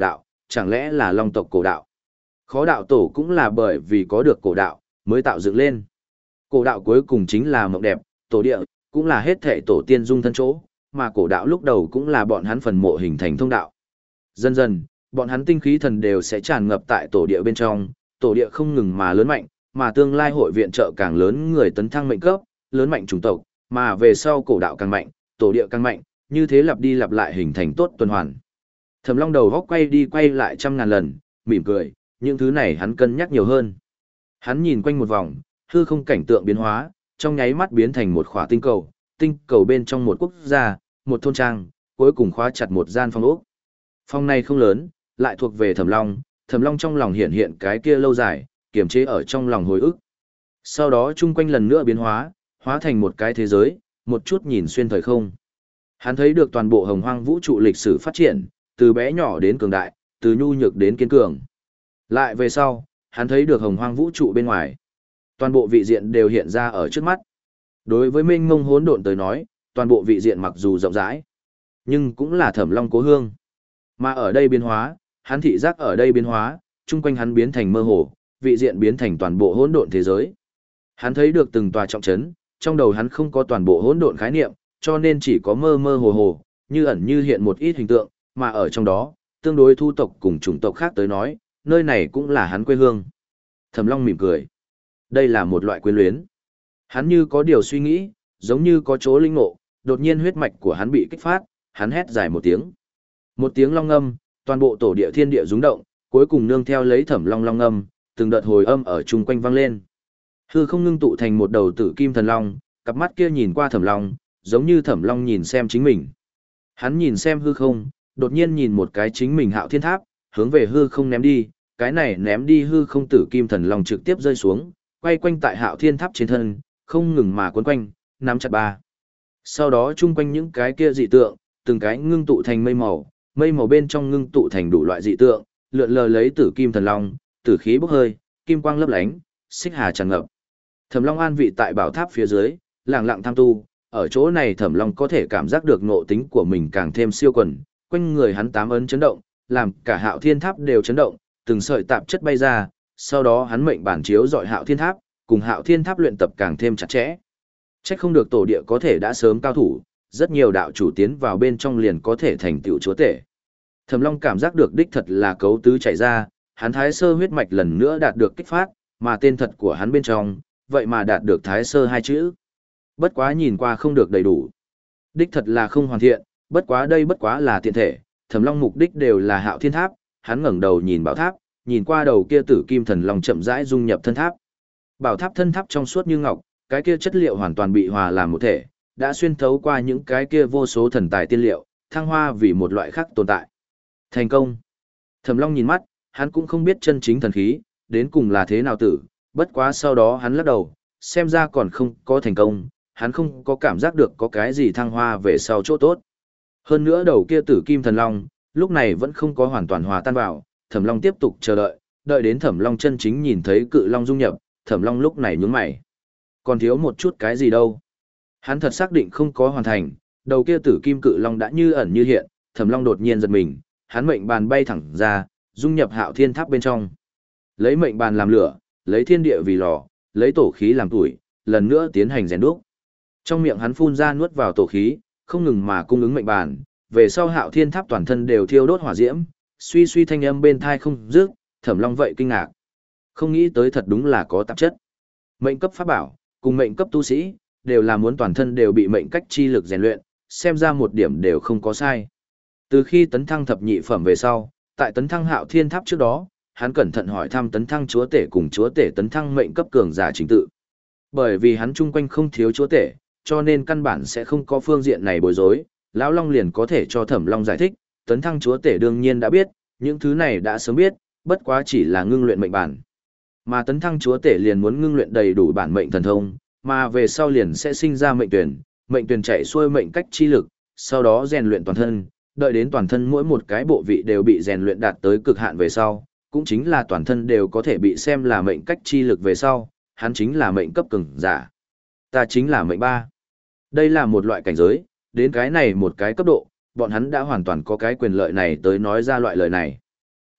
Speaker 1: chẳng lẽ là long tộc cổ đạo? Khó đạo tổ cũng là bởi vì có được cổ đạo, mới tạo dựng lên. Cổ đạo cuối cùng chính là mộng đẹp, tổ địa, cũng là hết thể tổ tiên dung thân chỗ, mà cổ đạo lúc đầu cũng là bọn hắn phần mộ hình thành thông đạo. Dần dần, bọn hắn tinh khí thần đều sẽ tràn ngập tại tổ địa bên trong, tổ địa không ngừng mà lớn mạnh, mà tương lai hội viện trợ càng lớn người tấn thăng mệnh cấp, lớn mạnh chủng tộc, mà về sau cổ đạo càng mạnh, tổ địa càng mạnh, như thế lặp đi lặp lại hình thành tốt tuần hoàn. Thẩm Long đầu góc quay đi quay lại trăm ngàn lần, mỉm cười, những thứ này hắn cân nhắc nhiều hơn. Hắn nhìn quanh một vòng, hư không cảnh tượng biến hóa, trong nháy mắt biến thành một khỏa tinh cầu, tinh cầu bên trong một quốc gia, một thôn trang, cuối cùng khóa chặt một gian phòng ốc. Phòng này không lớn, lại thuộc về Thẩm Long, Thẩm Long trong lòng hiện hiện cái kia lâu dài, kiềm chế ở trong lòng hồi ức. Sau đó chung quanh lần nữa biến hóa, hóa thành một cái thế giới, một chút nhìn xuyên thời không. Hắn thấy được toàn bộ hồng hoang vũ trụ lịch sử phát triển, từ bé nhỏ đến cường đại, từ nhu nhược đến kiên cường. Lại về sau, hắn thấy được hồng hoang vũ trụ bên ngoài. Toàn bộ vị diện đều hiện ra ở trước mắt. Đối với mênh mông hỗn độn tới nói, toàn bộ vị diện mặc dù rộng rãi, nhưng cũng là Thẩm Long cố hương. Mà ở đây biến hóa, hắn thị giác ở đây biến hóa, chung quanh hắn biến thành mơ hồ, vị diện biến thành toàn bộ hỗn độn thế giới. Hắn thấy được từng tòa trọng trấn, trong đầu hắn không có toàn bộ hỗn độn khái niệm, cho nên chỉ có mơ mơ hồ hồ, như ẩn như hiện một ít hình tượng, mà ở trong đó, tương đối thu tộc cùng chủng tộc khác tới nói, nơi này cũng là hắn quê hương. Thẩm Long mỉm cười. Đây là một loại quyến luyến. Hắn như có điều suy nghĩ, giống như có chỗ linh ngộ, đột nhiên huyết mạch của hắn bị kích phát, hắn hét dài một tiếng. Một tiếng long ngâm, toàn bộ tổ địa thiên địa rung động, cuối cùng nương theo lấy Thẩm Long long ngâm, từng đợt hồi âm ở chung quanh vang lên. Hư không ngưng tụ thành một đầu tử kim thần long, cặp mắt kia nhìn qua Thẩm Long, giống như Thẩm Long nhìn xem chính mình. Hắn nhìn xem hư không, đột nhiên nhìn một cái chính mình Hạo Thiên Tháp, hướng về hư không ném đi, cái này ném đi hư không tử kim thần long trực tiếp rơi xuống, quay quanh tại Hạo Thiên Tháp trên thân, không ngừng mà quấn quanh, nắm chặt ba. Sau đó chung quanh những cái kia dị tượng, từng cái ngưng tụ thành mây màu, mây màu bên trong ngưng tụ thành đủ loại dị tượng, lượn lờ lấy tử kim thần long, tử khí bốc hơi, kim quang lấp lánh, xích hà tràn ngập. Thẩm Long an vị tại bảo tháp phía dưới, lặng lặng tham tu, ở chỗ này Thẩm Long có thể cảm giác được ngộ tính của mình càng thêm siêu quần, quanh người hắn tám ấn chấn động, làm cả Hạo Thiên Tháp đều chấn động, từng sợi tạp chất bay ra, sau đó hắn mệnh bản chiếu dọi Hạo Thiên Tháp, cùng Hạo Thiên Tháp luyện tập càng thêm chặt chẽ. Chắc không được tổ địa có thể đã sớm cao thủ, rất nhiều đạo chủ tiến vào bên trong liền có thể thành tựu chúa tể. Thẩm Long cảm giác được đích thật là cấu tứ chảy ra, hắn thái sơ huyết mạch lần nữa đạt được kích phát, mà tên thật của hắn bên trong, vậy mà đạt được thái sơ hai chữ. Bất quá nhìn qua không được đầy đủ. Đích thật là không hoàn thiện, bất quá đây bất quá là tiện thể, Thẩm Long mục đích đều là Hạo Thiên Tháp, hắn ngẩng đầu nhìn bảo tháp, nhìn qua đầu kia tử kim thần long chậm rãi dung nhập thân tháp. Bảo tháp thân tháp trong suốt như ngọc, cái kia chất liệu hoàn toàn bị hòa làm một thể, đã xuyên thấu qua những cái kia vô số thần tài tiên liệu, thăng hoa vì một loại khác tồn tại. Thành công. Thẩm Long nhìn mắt, hắn cũng không biết chân chính thần khí, đến cùng là thế nào tử, bất quá sau đó hắn lắc đầu, xem ra còn không có thành công, hắn không có cảm giác được có cái gì thăng hoa về sau chỗ tốt. Hơn nữa đầu kia tử kim thần long, lúc này vẫn không có hoàn toàn hòa tan vào, Thẩm Long tiếp tục chờ đợi, đợi đến Thẩm Long chân chính nhìn thấy cự long dung nhập, Thẩm Long lúc này nhướng mày. Còn thiếu một chút cái gì đâu. Hắn thật xác định không có hoàn thành, đầu kia tử kim cự long đã như ẩn như hiện, Thẩm Long đột nhiên giật mình, hắn mệnh bàn bay thẳng ra, dung nhập Hạo Thiên Tháp bên trong. Lấy mệnh bàn làm lửa, lấy thiên địa vì lò, lấy tổ khí làm tuổi, lần nữa tiến hành rèn đúc. Trong miệng hắn phun ra nuốt vào tổ khí, không ngừng mà cung ứng mệnh bàn, về sau Hạo Thiên Tháp toàn thân đều thiêu đốt hỏa diễm, suy suy thanh âm bên thai không dứt, Thẩm Long vậy kinh ngạc. Không nghĩ tới thật đúng là có tạp chất. Mệnh cấp pháp bảo, cùng mệnh cấp tu sĩ, đều là muốn toàn thân đều bị mệnh cách chi lực rèn luyện, xem ra một điểm đều không có sai. Từ khi tấn thăng thập nhị phẩm về sau, tại tấn thăng Hạo Thiên Tháp trước đó, hắn cẩn thận hỏi thăm tấn thăng chúa tể cùng chúa tể tấn thăng mệnh cấp cường giả chính tự. Bởi vì hắn chung quanh không thiếu chúa tể, cho nên căn bản sẽ không có phương diện này bối rối, lão Long liền có thể cho Thẩm Long giải thích, tấn thăng chúa tể đương nhiên đã biết, những thứ này đã sớm biết, bất quá chỉ là ngưng luyện mệnh bản. Mà tấn thăng chúa tể liền muốn ngưng luyện đầy đủ bản mệnh thần thông, mà về sau liền sẽ sinh ra mệnh tuyển, mệnh tuyển chạy xuôi mệnh cách chi lực, sau đó rèn luyện toàn thân, đợi đến toàn thân mỗi một cái bộ vị đều bị rèn luyện đạt tới cực hạn về sau, cũng chính là toàn thân đều có thể bị xem là mệnh cách chi lực về sau, hắn chính là mệnh cấp cường giả. Ta chính là mệnh ba. Đây là một loại cảnh giới, đến cái này một cái cấp độ, bọn hắn đã hoàn toàn có cái quyền lợi này tới nói ra loại lời này.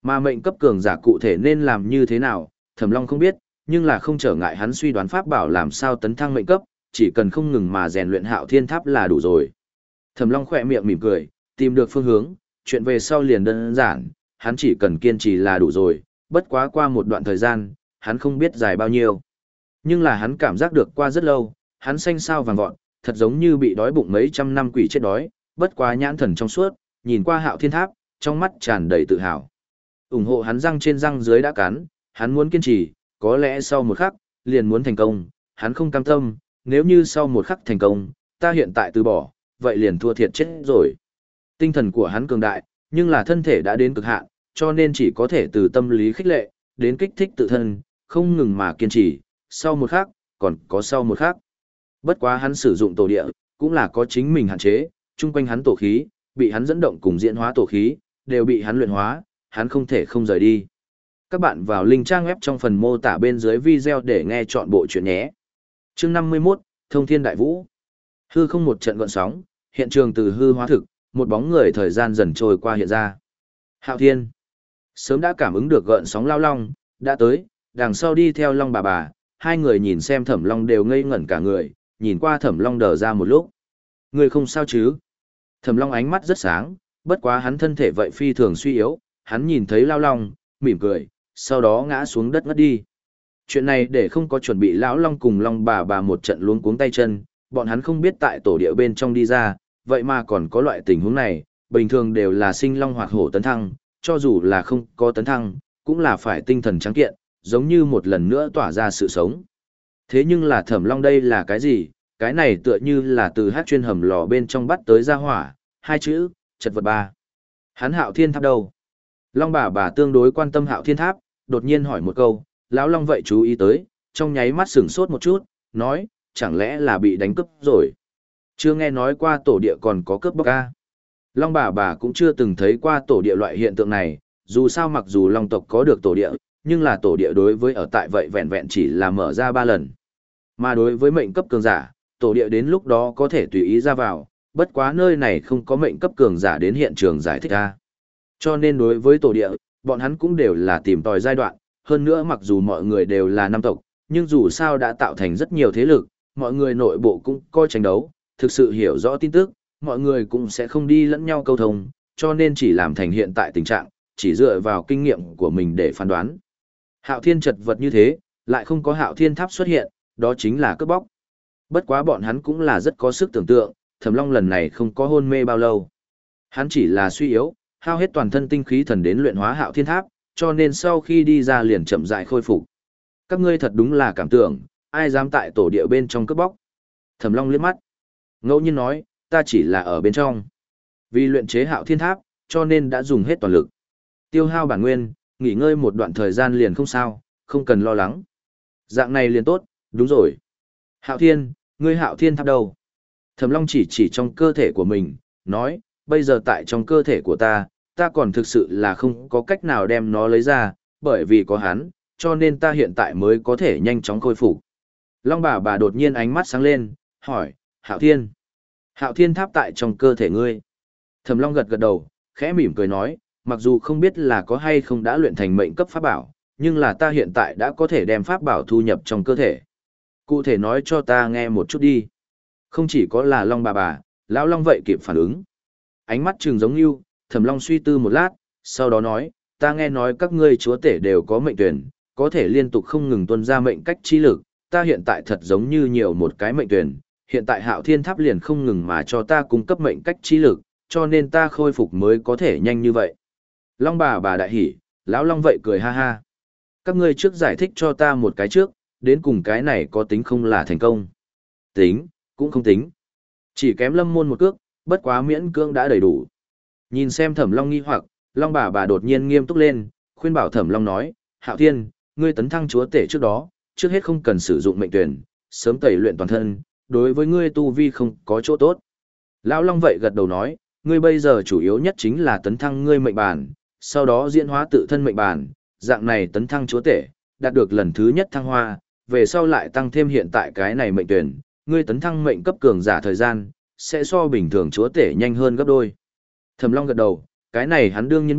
Speaker 1: Mà mệnh cấp cường giả cụ thể nên làm như thế nào, Thẩm Long không biết, nhưng là không trở ngại hắn suy đoán pháp bảo làm sao tấn thăng mệnh cấp, chỉ cần không ngừng mà rèn luyện Hạo Thiên Tháp là đủ rồi. Thẩm Long khẽ miệng mỉm cười, tìm được phương hướng, chuyện về sau liền đơn giản, hắn chỉ cần kiên trì là đủ rồi, bất quá qua một đoạn thời gian, hắn không biết dài bao nhiêu. Nhưng là hắn cảm giác được qua rất lâu, hắn xanh sao vàng vọt, thật giống như bị đói bụng mấy trăm năm quỷ chết đói, bất quá nhãn thần trong suốt, nhìn qua Hạo Thiên Tháp, trong mắt tràn đầy tự hào. Ủng hộ hắn răng trên răng dưới đã cắn, hắn muốn kiên trì, có lẽ sau một khắc, liền muốn thành công, hắn không cam tâm, nếu như sau một khắc thành công, ta hiện tại từ bỏ, vậy liền thua thiệt chết rồi. Tinh thần của hắn cường đại, nhưng là thân thể đã đến cực hạn, cho nên chỉ có thể từ tâm lý khích lệ, đến kích thích tự thân, không ngừng mà kiên trì, sau một khắc, còn có sau một khắc. Bất quá hắn sử dụng tổ địa, cũng là có chính mình hạn chế, chung quanh hắn tổ khí, bị hắn dẫn động cùng diễn hóa tổ khí, đều bị hắn luyện hóa, hắn không thể không rời đi. Các bạn vào link trang web trong phần mô tả bên dưới video để nghe chọn bộ chuyện nhé. Chương năm mươi mốt, Thông Thiên Đại Vũ. Hư không một trận gợn sóng, hiện trường từ hư hóa thực, một bóng người thời gian dần trôi qua hiện ra. Hạo Thiên. Sớm đã cảm ứng được gợn sóng lao long, đã tới, đằng sau đi theo long bà bà, hai người nhìn xem Thẩm Long đều ngây ngẩn cả người, nhìn qua Thẩm Long đờ ra một lúc. Người không sao chứ? Thẩm Long ánh mắt rất sáng, bất quá hắn thân thể vậy phi thường suy yếu, hắn nhìn thấy lao long, mỉm cười, sau đó ngã xuống đất ngất đi. Chuyện này để không có chuẩn bị lão long cùng long bà bà một trận luống cuống tay chân, bọn hắn không biết tại tổ địa bên trong đi ra, vậy mà còn có loại tình huống này, bình thường đều là sinh long hoặc hổ tấn thăng, cho dù là không có tấn thăng, cũng là phải tinh thần trắng kiện, giống như một lần nữa tỏa ra sự sống. Thế nhưng là Thẩm Long đây là cái gì? Cái này tựa như là từ hát chuyên hầm lò bên trong bắt tới ra hỏa, hai chữ, chật vật ba. Hắn Hạo Thiên Tháp đâu? Long bà bà tương đối quan tâm Hạo Thiên Tháp, đột nhiên hỏi một câu, lão Long vậy chú ý tới, trong nháy mắt sửng sốt một chút, nói, chẳng lẽ là bị đánh cướp rồi? Chưa nghe nói qua tổ địa còn có cướp bóc ca. Long bà bà cũng chưa từng thấy qua tổ địa loại hiện tượng này, dù sao mặc dù Long tộc có được tổ địa, nhưng là tổ địa đối với ở tại vậy vẹn vẹn chỉ là mở ra ba lần. Mà đối với mệnh cấp cường giả, tổ địa đến lúc đó có thể tùy ý ra vào, bất quá nơi này không có mệnh cấp cường giả đến hiện trường giải thích ra. Cho nên đối với tổ địa, bọn hắn cũng đều là tìm tòi giai đoạn, hơn nữa mặc dù mọi người đều là nam tộc, nhưng dù sao đã tạo thành rất nhiều thế lực, mọi người nội bộ cũng coi tranh đấu, thực sự hiểu rõ tin tức, mọi người cũng sẽ không đi lẫn nhau câu thông, cho nên chỉ làm thành hiện tại tình trạng, chỉ dựa vào kinh nghiệm của mình để phán đoán. Hạo Thiên chật vật như thế, lại không có Hạo Thiên Tháp xuất hiện, đó chính là cướp bóc. Bất quá bọn hắn cũng là rất có sức tưởng tượng, Thẩm Long lần này không có hôn mê bao lâu. Hắn chỉ là suy yếu, hao hết toàn thân tinh khí thần đến luyện hóa Hạo Thiên Tháp, cho nên sau khi đi ra liền chậm rãi khôi phục. Các ngươi thật đúng là cảm tưởng, ai dám tại tổ địa bên trong cướp bóc. Thẩm Long liếc mắt, ngẫu nhiên nói, ta chỉ là ở bên trong. Vì luyện chế Hạo Thiên Tháp, cho nên đã dùng hết toàn lực. Tiêu hao bản nguyên, nghỉ ngơi một đoạn thời gian liền không sao, không cần lo lắng. Dạng này liền tốt, đúng rồi. Hạo Thiên, ngươi Hạo Thiên Tháp đâu? Thẩm Long chỉ chỉ trong cơ thể của mình, nói, bây giờ tại trong cơ thể của ta, ta còn thực sự là không có cách nào đem nó lấy ra, bởi vì có hắn, cho nên ta hiện tại mới có thể nhanh chóng khôi phục. Long bà bà đột nhiên ánh mắt sáng lên, hỏi, Hạo Thiên. Hạo Thiên Tháp tại trong cơ thể ngươi. Thẩm Long gật gật đầu, khẽ mỉm cười nói, mặc dù không biết là có hay không đã luyện thành mệnh cấp pháp bảo, nhưng là ta hiện tại đã có thể đem pháp bảo thu nhập trong cơ thể. Cụ thể nói cho ta nghe một chút đi. Không chỉ có là Long bà bà, lão Long vậy kịp phản ứng. Ánh mắt trừng giống như, Thẩm Long suy tư một lát, sau đó nói, ta nghe nói các ngươi chúa tể đều có mệnh tuyển, có thể liên tục không ngừng tuôn ra mệnh cách chi lực, ta hiện tại thật giống như nhiều một cái mệnh tuyển, hiện tại Hạo Thiên Tháp liền không ngừng mà cho ta cung cấp mệnh cách chi lực, cho nên ta khôi phục mới có thể nhanh như vậy. Long bà bà đại hỉ, lão Long vậy cười ha ha. Các ngươi trước giải thích cho ta một cái trước, đến cùng cái này có tính không là thành công. Tính, cũng không tính. Chỉ kém Lâm Môn một cước, bất quá miễn cưỡng đã đầy đủ. Nhìn xem Thẩm Long nghi hoặc, Long bà bà đột nhiên nghiêm túc lên, khuyên bảo Thẩm Long nói, Hạo Thiên, ngươi tấn thăng chúa tể trước đó, trước hết không cần sử dụng mệnh tuyển, sớm tẩy luyện toàn thân, đối với ngươi tu vi không có chỗ tốt. Lão Long vậy gật đầu nói, ngươi bây giờ chủ yếu nhất chính là tấn thăng ngươi mệnh bản, sau đó diễn hóa tự thân mệnh bản, dạng này tấn thăng chúa tể, đạt được lần thứ nhất thăng hoa, về sau lại tăng thêm hiện tại cái này mệnh tuyển, ngươi tấn thăng mệnh cấp cường giả thời gian, sẽ so bình thường chúa tể nhanh hơn gấp đôi. Thẩm Long gật đầu, cái này hắn đương nhiên biết,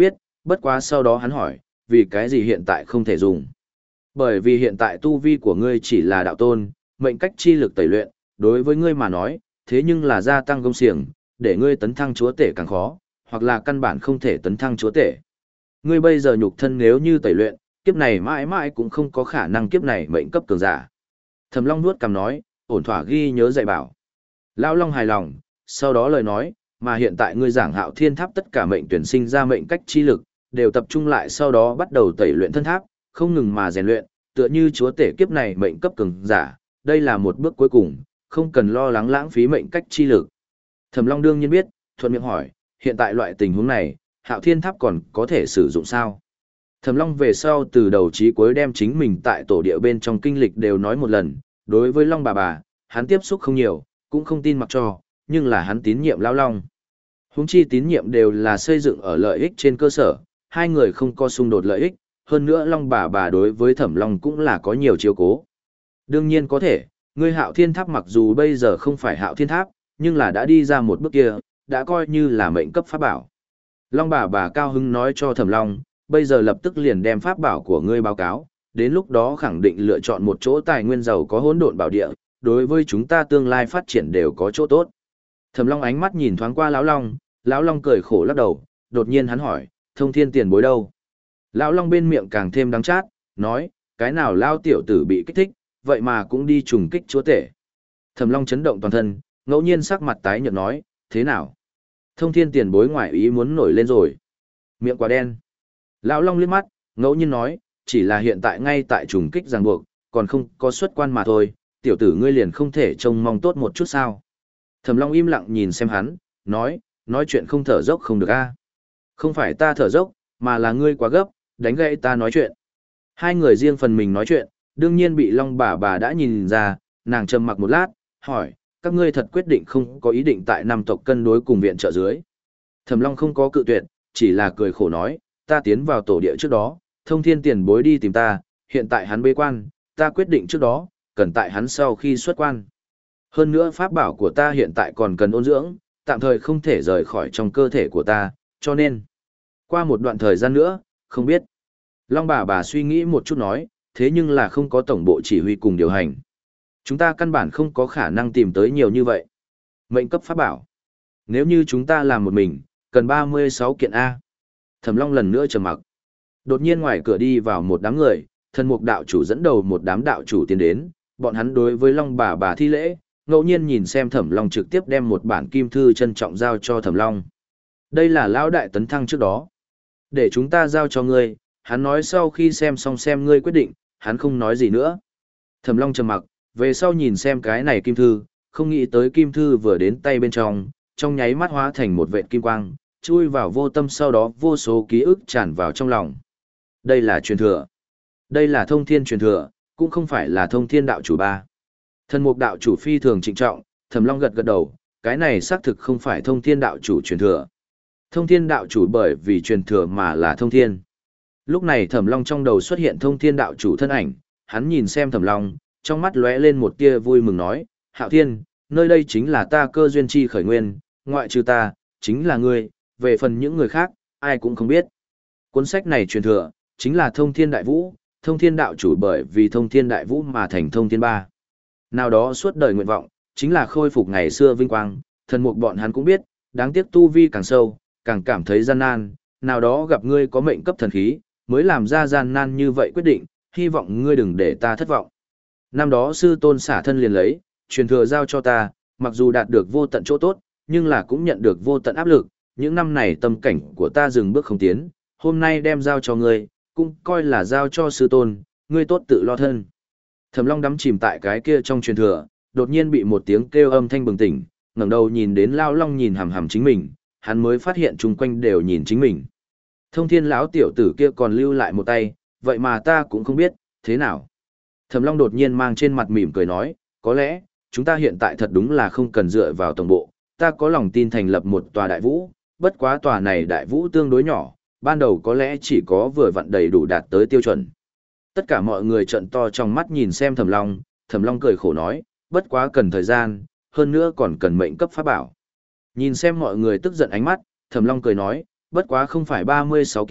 Speaker 1: Bất quá sau đó hắn hỏi, vì cái gì hiện tại không thể dùng? Bởi vì hiện tại tu vi của ngươi chỉ là đạo tôn, mệnh cách chi lực tẩy luyện, đối với ngươi mà nói, thế nhưng là gia tăng công xiềng, để ngươi tấn thăng chúa tể càng khó, hoặc là căn bản không thể tấn thăng chúa tể. Ngươi bây giờ nhục thân nếu như tẩy luyện, kiếp này mãi mãi cũng không có khả năng kiếp này mệnh cấp cường giả. Thẩm Long nuốt cằm nói, ổn thỏa ghi nhớ dạy bảo. Lão Long hài lòng, sau đó lời nói, mà hiện tại ngươi giảng Hạo Thiên Tháp tất cả mệnh tuyển sinh ra mệnh cách chi lực, đều tập trung lại sau đó bắt đầu tẩy luyện thân tháp, không ngừng mà rèn luyện, tựa như chúa tể kiếp này mệnh cấp cường giả, đây là một bước cuối cùng, không cần lo lắng lãng phí mệnh cách chi lực. Thẩm Long đương nhiên biết, thuận miệng hỏi, hiện tại loại tình huống này, Hạo Thiên Tháp còn có thể sử dụng sao? Thẩm Long về sau từ đầu chí cuối đem chính mình tại tổ địa bên trong kinh lịch đều nói một lần, đối với Long bà bà, hắn tiếp xúc không nhiều, cũng không tin mặc cho, nhưng là hắn tín nhiệm Lão Long. Huống chi tín nhiệm đều là xây dựng ở lợi ích trên cơ sở, hai người không có xung đột lợi ích, hơn nữa Long bà bà đối với Thẩm Long cũng là có nhiều chiếu cố. Đương nhiên có thể, ngươi Hạo Thiên Tháp mặc dù bây giờ không phải Hạo Thiên Tháp, nhưng là đã đi ra một bước kia, đã coi như là mệnh cấp pháp bảo. Long bà bà cao hứng nói cho Thẩm Long, bây giờ lập tức liền đem pháp bảo của ngươi báo cáo, đến lúc đó khẳng định lựa chọn một chỗ tài nguyên giàu có hỗn độn bảo địa, đối với chúng ta tương lai phát triển đều có chỗ tốt. Thẩm Long ánh mắt nhìn thoáng qua Lão Long, Lão Long cười khổ lắc đầu, đột nhiên hắn hỏi, Thông Thiên tiền bối đâu? Lão Long bên miệng càng thêm đắng chát, nói, cái nào Lao tiểu tử bị kích thích, vậy mà cũng đi trùng kích chúa tể. Thẩm Long chấn động toàn thân, ngẫu nhiên sắc mặt tái nhợt nói, thế nào? Thông Thiên tiền bối ngoại ý muốn nổi lên rồi. Miệng quá đen. Lão Long liếc mắt, ngẫu nhiên nói, chỉ là hiện tại ngay tại trùng kích ràng buộc, còn không có xuất quan mà thôi, tiểu tử ngươi liền không thể trông mong tốt một chút sao. Thẩm Long im lặng nhìn xem hắn, nói, nói chuyện không thở dốc không được a. Không phải ta thở dốc, mà là ngươi quá gấp, đánh gãy ta nói chuyện. Hai người riêng phần mình nói chuyện, đương nhiên bị Long bà bà đã nhìn ra, nàng trầm mặc một lát, hỏi, các ngươi thật quyết định không có ý định tại năm tộc cân đối cùng viện trợ dưới. Thẩm Long không có cự tuyệt, chỉ là cười khổ nói, ta tiến vào tổ địa trước đó, Thông Thiên tiền bối đi tìm ta, hiện tại hắn bế quan, ta quyết định trước đó, cần tại hắn sau khi xuất quan. Hơn nữa pháp bảo của ta hiện tại còn cần ôn dưỡng, tạm thời không thể rời khỏi trong cơ thể của ta, cho nên, qua một đoạn thời gian nữa, không biết. Long bà bà suy nghĩ một chút nói, thế nhưng là không có tổng bộ chỉ huy cùng điều hành. Chúng ta căn bản không có khả năng tìm tới nhiều như vậy. Mệnh cấp pháp bảo. Nếu như chúng ta làm một mình, cần ba mươi sáu kiện A. Thẩm Long lần nữa trầm mặc. Đột nhiên ngoài cửa đi vào một đám người, thần mục đạo chủ dẫn đầu một đám đạo chủ tiến đến, bọn hắn đối với Long bà bà thi lễ, ngẫu nhiên nhìn xem Thẩm Long trực tiếp đem một bản kim thư trân trọng giao cho Thẩm Long. Đây là lão đại tấn thăng trước đó. Để chúng ta giao cho ngươi, hắn nói sau khi xem xong xem ngươi quyết định, hắn không nói gì nữa. Thẩm Long trầm mặc, về sau nhìn xem cái này kim thư, không nghĩ tới kim thư vừa đến tay bên trong, trong nháy mắt hóa thành một vệt kim quang, chui vào vô tâm, sau đó vô số ký ức tràn vào trong lòng. Đây là truyền thừa. Đây là Thông Thiên truyền thừa, cũng không phải là Thông Thiên đạo chủ ba. Thần mục đạo chủ phi thường trịnh trọng, Thẩm Long gật gật đầu, cái này xác thực không phải Thông Thiên đạo chủ truyền thừa. Thông Thiên đạo chủ bởi vì truyền thừa mà là Thông Thiên. Lúc này Thẩm Long trong đầu xuất hiện Thông Thiên đạo chủ thân ảnh, hắn nhìn xem Thẩm Long, trong mắt lóe lên một tia vui mừng nói, Hạo Thiên, nơi đây chính là ta cơ duyên chi khởi nguyên, ngoại trừ ta, chính là ngươi, về phần những người khác, ai cũng không biết. Cuốn sách này truyền thừa, chính là Thông Thiên Đại Vũ, Thông Thiên đạo chủ bởi vì Thông Thiên Đại Vũ mà thành Thông Thiên Ba. Nào đó suốt đời nguyện vọng, chính là khôi phục ngày xưa vinh quang, thần mục bọn hắn cũng biết, đáng tiếc tu vi càng sâu, càng cảm thấy gian nan, nào đó gặp ngươi có mệnh cấp thần khí, mới làm ra gian nan như vậy quyết định, hy vọng ngươi đừng để ta thất vọng. Năm đó sư tôn xả thân liền lấy, truyền thừa giao cho ta, mặc dù đạt được vô tận chỗ tốt, nhưng là cũng nhận được vô tận áp lực, những năm này tâm cảnh của ta dừng bước không tiến, hôm nay đem giao cho ngươi, cũng coi là giao cho sư tôn, ngươi tốt tự lo thân. Thẩm Long đắm chìm tại cái kia trong truyền thừa, đột nhiên bị một tiếng kêu âm thanh bừng tỉnh, ngẩng đầu nhìn đến Lão Long nhìn hằm hằm chính mình, hắn mới phát hiện chung quanh đều nhìn chính mình. Thông Thiên lão tiểu tử kia còn lưu lại một tay, vậy mà ta cũng không biết, thế nào? Thẩm Long đột nhiên mang trên mặt mỉm cười nói, có lẽ, chúng ta hiện tại thật đúng là không cần dựa vào tổng bộ, ta có lòng tin thành lập một tòa đại vũ, bất quá tòa này đại vũ tương đối nhỏ, ban đầu có lẽ chỉ có vừa vặn đầy đủ đạt tới tiêu chuẩn. Tất cả mọi người trợn to trong mắt nhìn xem Thẩm Long, Thẩm Long cười khổ nói, bất quá cần thời gian, hơn nữa còn cần mệnh cấp pháp bảo. Nhìn xem mọi người tức giận ánh mắt, Thẩm Long cười nói, bất quá không phải ba mươi sáu kiện,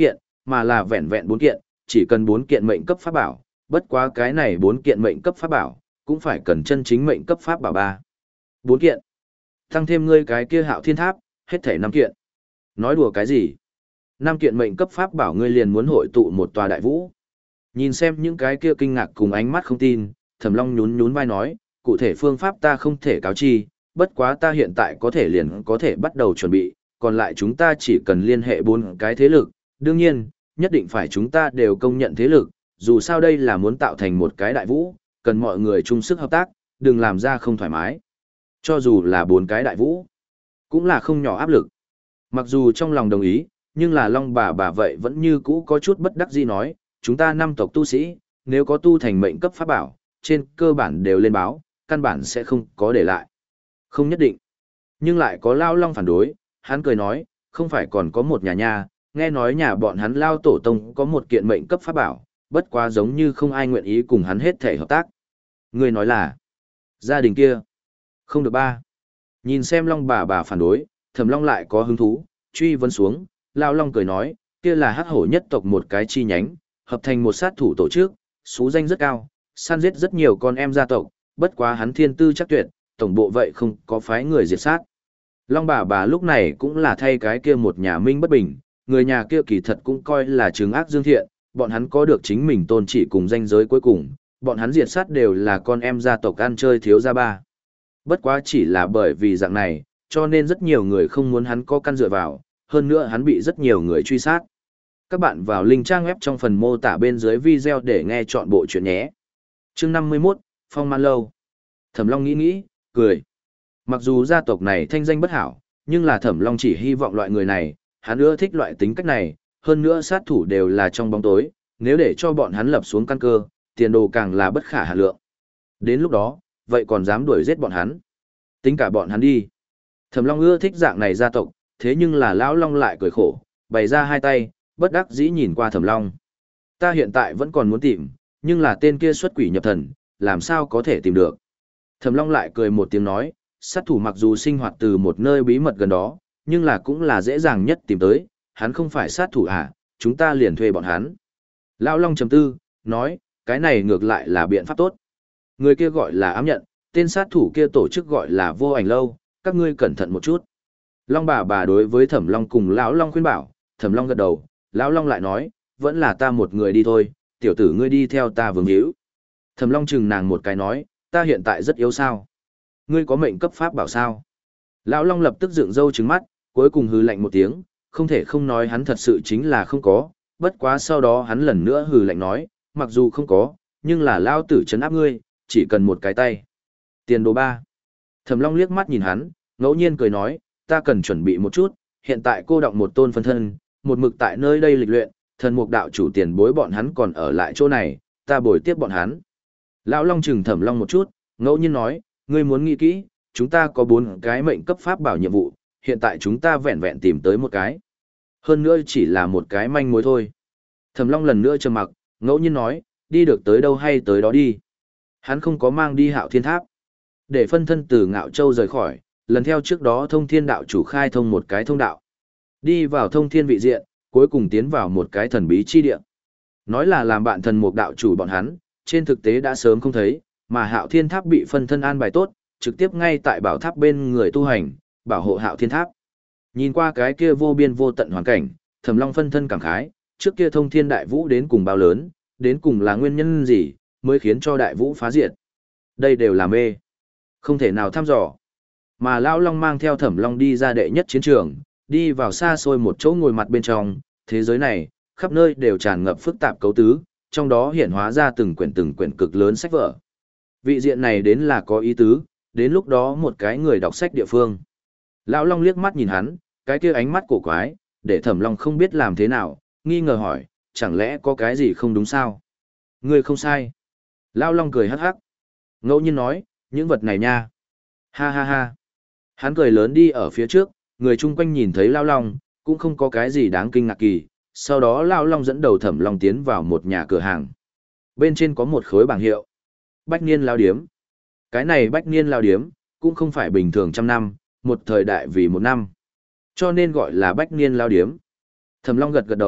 Speaker 1: mà là vẹn vẹn bốn kiện, chỉ cần bốn kiện mệnh cấp pháp bảo, bất quá cái này bốn kiện mệnh cấp pháp bảo, cũng phải cần chân chính mệnh cấp pháp bảo ba. Bốn kiện. Tăng thêm ngươi cái kia Hạo Thiên Tháp, hết thảy năm kiện. Nói đùa cái gì? Năm kiện mệnh cấp pháp bảo ngươi liền muốn hội tụ một tòa đại vũ. Nhìn xem những cái kia kinh ngạc cùng ánh mắt không tin, Thẩm Long nhún nhún vai nói, cụ thể phương pháp ta không thể cáo chi, bất quá ta hiện tại có thể liền có thể bắt đầu chuẩn bị, còn lại chúng ta chỉ cần liên hệ bốn cái thế lực, đương nhiên, nhất định phải chúng ta đều công nhận thế lực, dù sao đây là muốn tạo thành một cái đại vũ, cần mọi người chung sức hợp tác, đừng làm ra không thoải mái. Cho dù là bốn cái đại vũ, cũng là không nhỏ áp lực. Mặc dù trong lòng đồng ý, nhưng là Long bà bà vậy vẫn như cũ có chút bất đắc dĩ nói, chúng ta năm tộc tu sĩ, nếu có tu thành mệnh cấp pháp bảo, trên cơ bản đều lên báo, căn bản sẽ không có để lại. Không nhất định. Nhưng lại có Lao Long phản đối, hắn cười nói, không phải còn có một nhà nha, nghe nói nhà bọn hắn Lao Tổ Tông có một kiện mệnh cấp pháp bảo, bất quá giống như không ai nguyện ý cùng hắn hết thể hợp tác. Người nói là, gia đình kia, không được ba. Nhìn xem Long bà bà phản đối, Thẩm Long lại có hứng thú, truy vấn xuống, Lao Long cười nói, kia là hắc hổ nhất tộc một cái chi nhánh, hợp thành một sát thủ tổ chức, số danh rất cao, săn giết rất nhiều con em gia tộc, bất quá hắn thiên tư chắc tuyệt, tổng bộ vậy không có phái người diệt sát. Long bà bà lúc này cũng là thay cái kia một nhà minh bất bình, người nhà kia kỳ thật cũng coi là trừng ác dương thiện, bọn hắn có được chính mình tôn chỉ cùng danh giới cuối cùng, bọn hắn diệt sát đều là con em gia tộc ăn chơi thiếu gia ba. Bất quá chỉ là bởi vì dạng này, cho nên rất nhiều người không muốn hắn có căn dựa vào, hơn nữa hắn bị rất nhiều người truy sát. Các bạn vào link trang web trong phần mô tả bên dưới video để nghe chọn bộ chuyện nhé. Chương năm mươi mốt, Phong Man Lâu. Thẩm Long nghĩ nghĩ, cười. Mặc dù gia tộc này thanh danh bất hảo, nhưng là Thẩm Long chỉ hy vọng loại người này, hắn ưa thích loại tính cách này, hơn nữa sát thủ đều là trong bóng tối, nếu để cho bọn hắn lập xuống căn cơ, tiền đồ càng là bất khả hà lượng. Đến lúc đó, vậy còn dám đuổi giết bọn hắn. Tính cả bọn hắn đi. Thẩm Long ưa thích dạng này gia tộc, thế nhưng là Lão Long lại cười khổ, bày ra hai tay, bất đắc dĩ nhìn qua Thẩm Long. Ta hiện tại vẫn còn muốn tìm, nhưng là tên kia xuất quỷ nhập thần, làm sao có thể tìm được. Thẩm Long lại cười một tiếng nói, sát thủ mặc dù sinh hoạt từ một nơi bí mật gần đó, nhưng là cũng là dễ dàng nhất tìm tới, hắn không phải sát thủ à, chúng ta liền thuê bọn hắn. Lão Long chấm tư, nói, cái này ngược lại là biện pháp tốt. Người kia gọi là ám nhận, tên sát thủ kia tổ chức gọi là vô ảnh lâu, các ngươi cẩn thận một chút. Long bà bà đối với Thẩm Long cùng Lão Long khuyên bảo, Thẩm Long gật đầu, Lão Long lại nói, vẫn là ta một người đi thôi, tiểu tử ngươi đi theo ta vương hữu. Thẩm Long chừng nàng một cái nói, ta hiện tại rất yếu sao. Ngươi có mệnh cấp pháp bảo sao? Lão Long lập tức dựng râu trừng mắt, cuối cùng hừ lạnh một tiếng, không thể không nói hắn thật sự chính là không có, bất quá sau đó hắn lần nữa hừ lạnh nói, mặc dù không có, nhưng là Lão tử trấn áp ngươi, chỉ cần một cái tay. Tiền đồ ba. Thẩm Long liếc mắt nhìn hắn, ngẫu nhiên cười nói, ta cần chuẩn bị một chút, hiện tại cô đọng một tôn phân thân, một mực tại nơi đây lịch luyện, thần mục đạo chủ tiền bối bọn hắn còn ở lại chỗ này, ta bồi tiếp bọn hắn. Lão Long chừng Thẩm Long một chút, ngẫu nhiên nói, ngươi muốn nghĩ kỹ, chúng ta có bốn cái mệnh cấp pháp bảo nhiệm vụ, hiện tại chúng ta vẹn vẹn tìm tới một cái. Hơn nữa chỉ là một cái manh mối thôi. Thẩm Long lần nữa trầm mặc, ngẫu nhiên nói, đi được tới đâu hay tới đó đi. Hắn không có mang đi Hạo Thiên Tháp. Để phân thân từ Ngạo Châu rời khỏi, lần theo trước đó Thông Thiên đạo chủ khai thông một cái thông đạo. Đi vào Thông Thiên vị diện, cuối cùng tiến vào một cái thần bí chi địa. Nói là làm bạn thần mục đạo chủ bọn hắn, trên thực tế đã sớm không thấy, mà Hạo Thiên Tháp bị phân thân an bài tốt, trực tiếp ngay tại bảo tháp bên người tu hành, bảo hộ Hạo Thiên Tháp. Nhìn qua cái kia vô biên vô tận hoàn cảnh, Thẩm Long phân thân cảm khái, trước kia Thông Thiên Đại Vũ đến cùng bao lớn, đến cùng là nguyên nhân gì, mới khiến cho Đại Vũ phá diệt. Đây đều là mê, không thể nào thăm dò. Mà Lão Long mang theo Thẩm Long đi ra đệ nhất chiến trường, đi vào xa xôi một chỗ ngồi mặt bên trong, thế giới này, khắp nơi đều tràn ngập phức tạp cấu tứ, trong đó hiện hóa ra từng quyển từng quyển cực lớn sách vở. Vị diện này đến là có ý tứ, đến lúc đó một cái người đọc sách địa phương. Lão Long liếc mắt nhìn hắn, cái kia ánh mắt cổ quái, để Thẩm Long không biết làm thế nào, nghi ngờ hỏi, chẳng lẽ có cái gì không đúng sao? Ngươi không sai. Lão Long cười hắc hắc. Ngẫu nhiên nói, những vật này nha. Ha ha ha. Hắn cười lớn đi ở phía trước, người chung quanh nhìn thấy Lão Long, cũng không có cái gì đáng kinh ngạc kỳ. Sau đó Lão Long dẫn đầu Thẩm Long tiến vào một nhà cửa hàng. Bên trên có một khối bảng hiệu. Bách niên lao điếm. Cái này bách niên lao điếm, cũng không phải bình thường trăm năm, một thời đại vì một năm. Cho nên gọi là bách niên lao điếm. Thẩm Long gật gật đầu,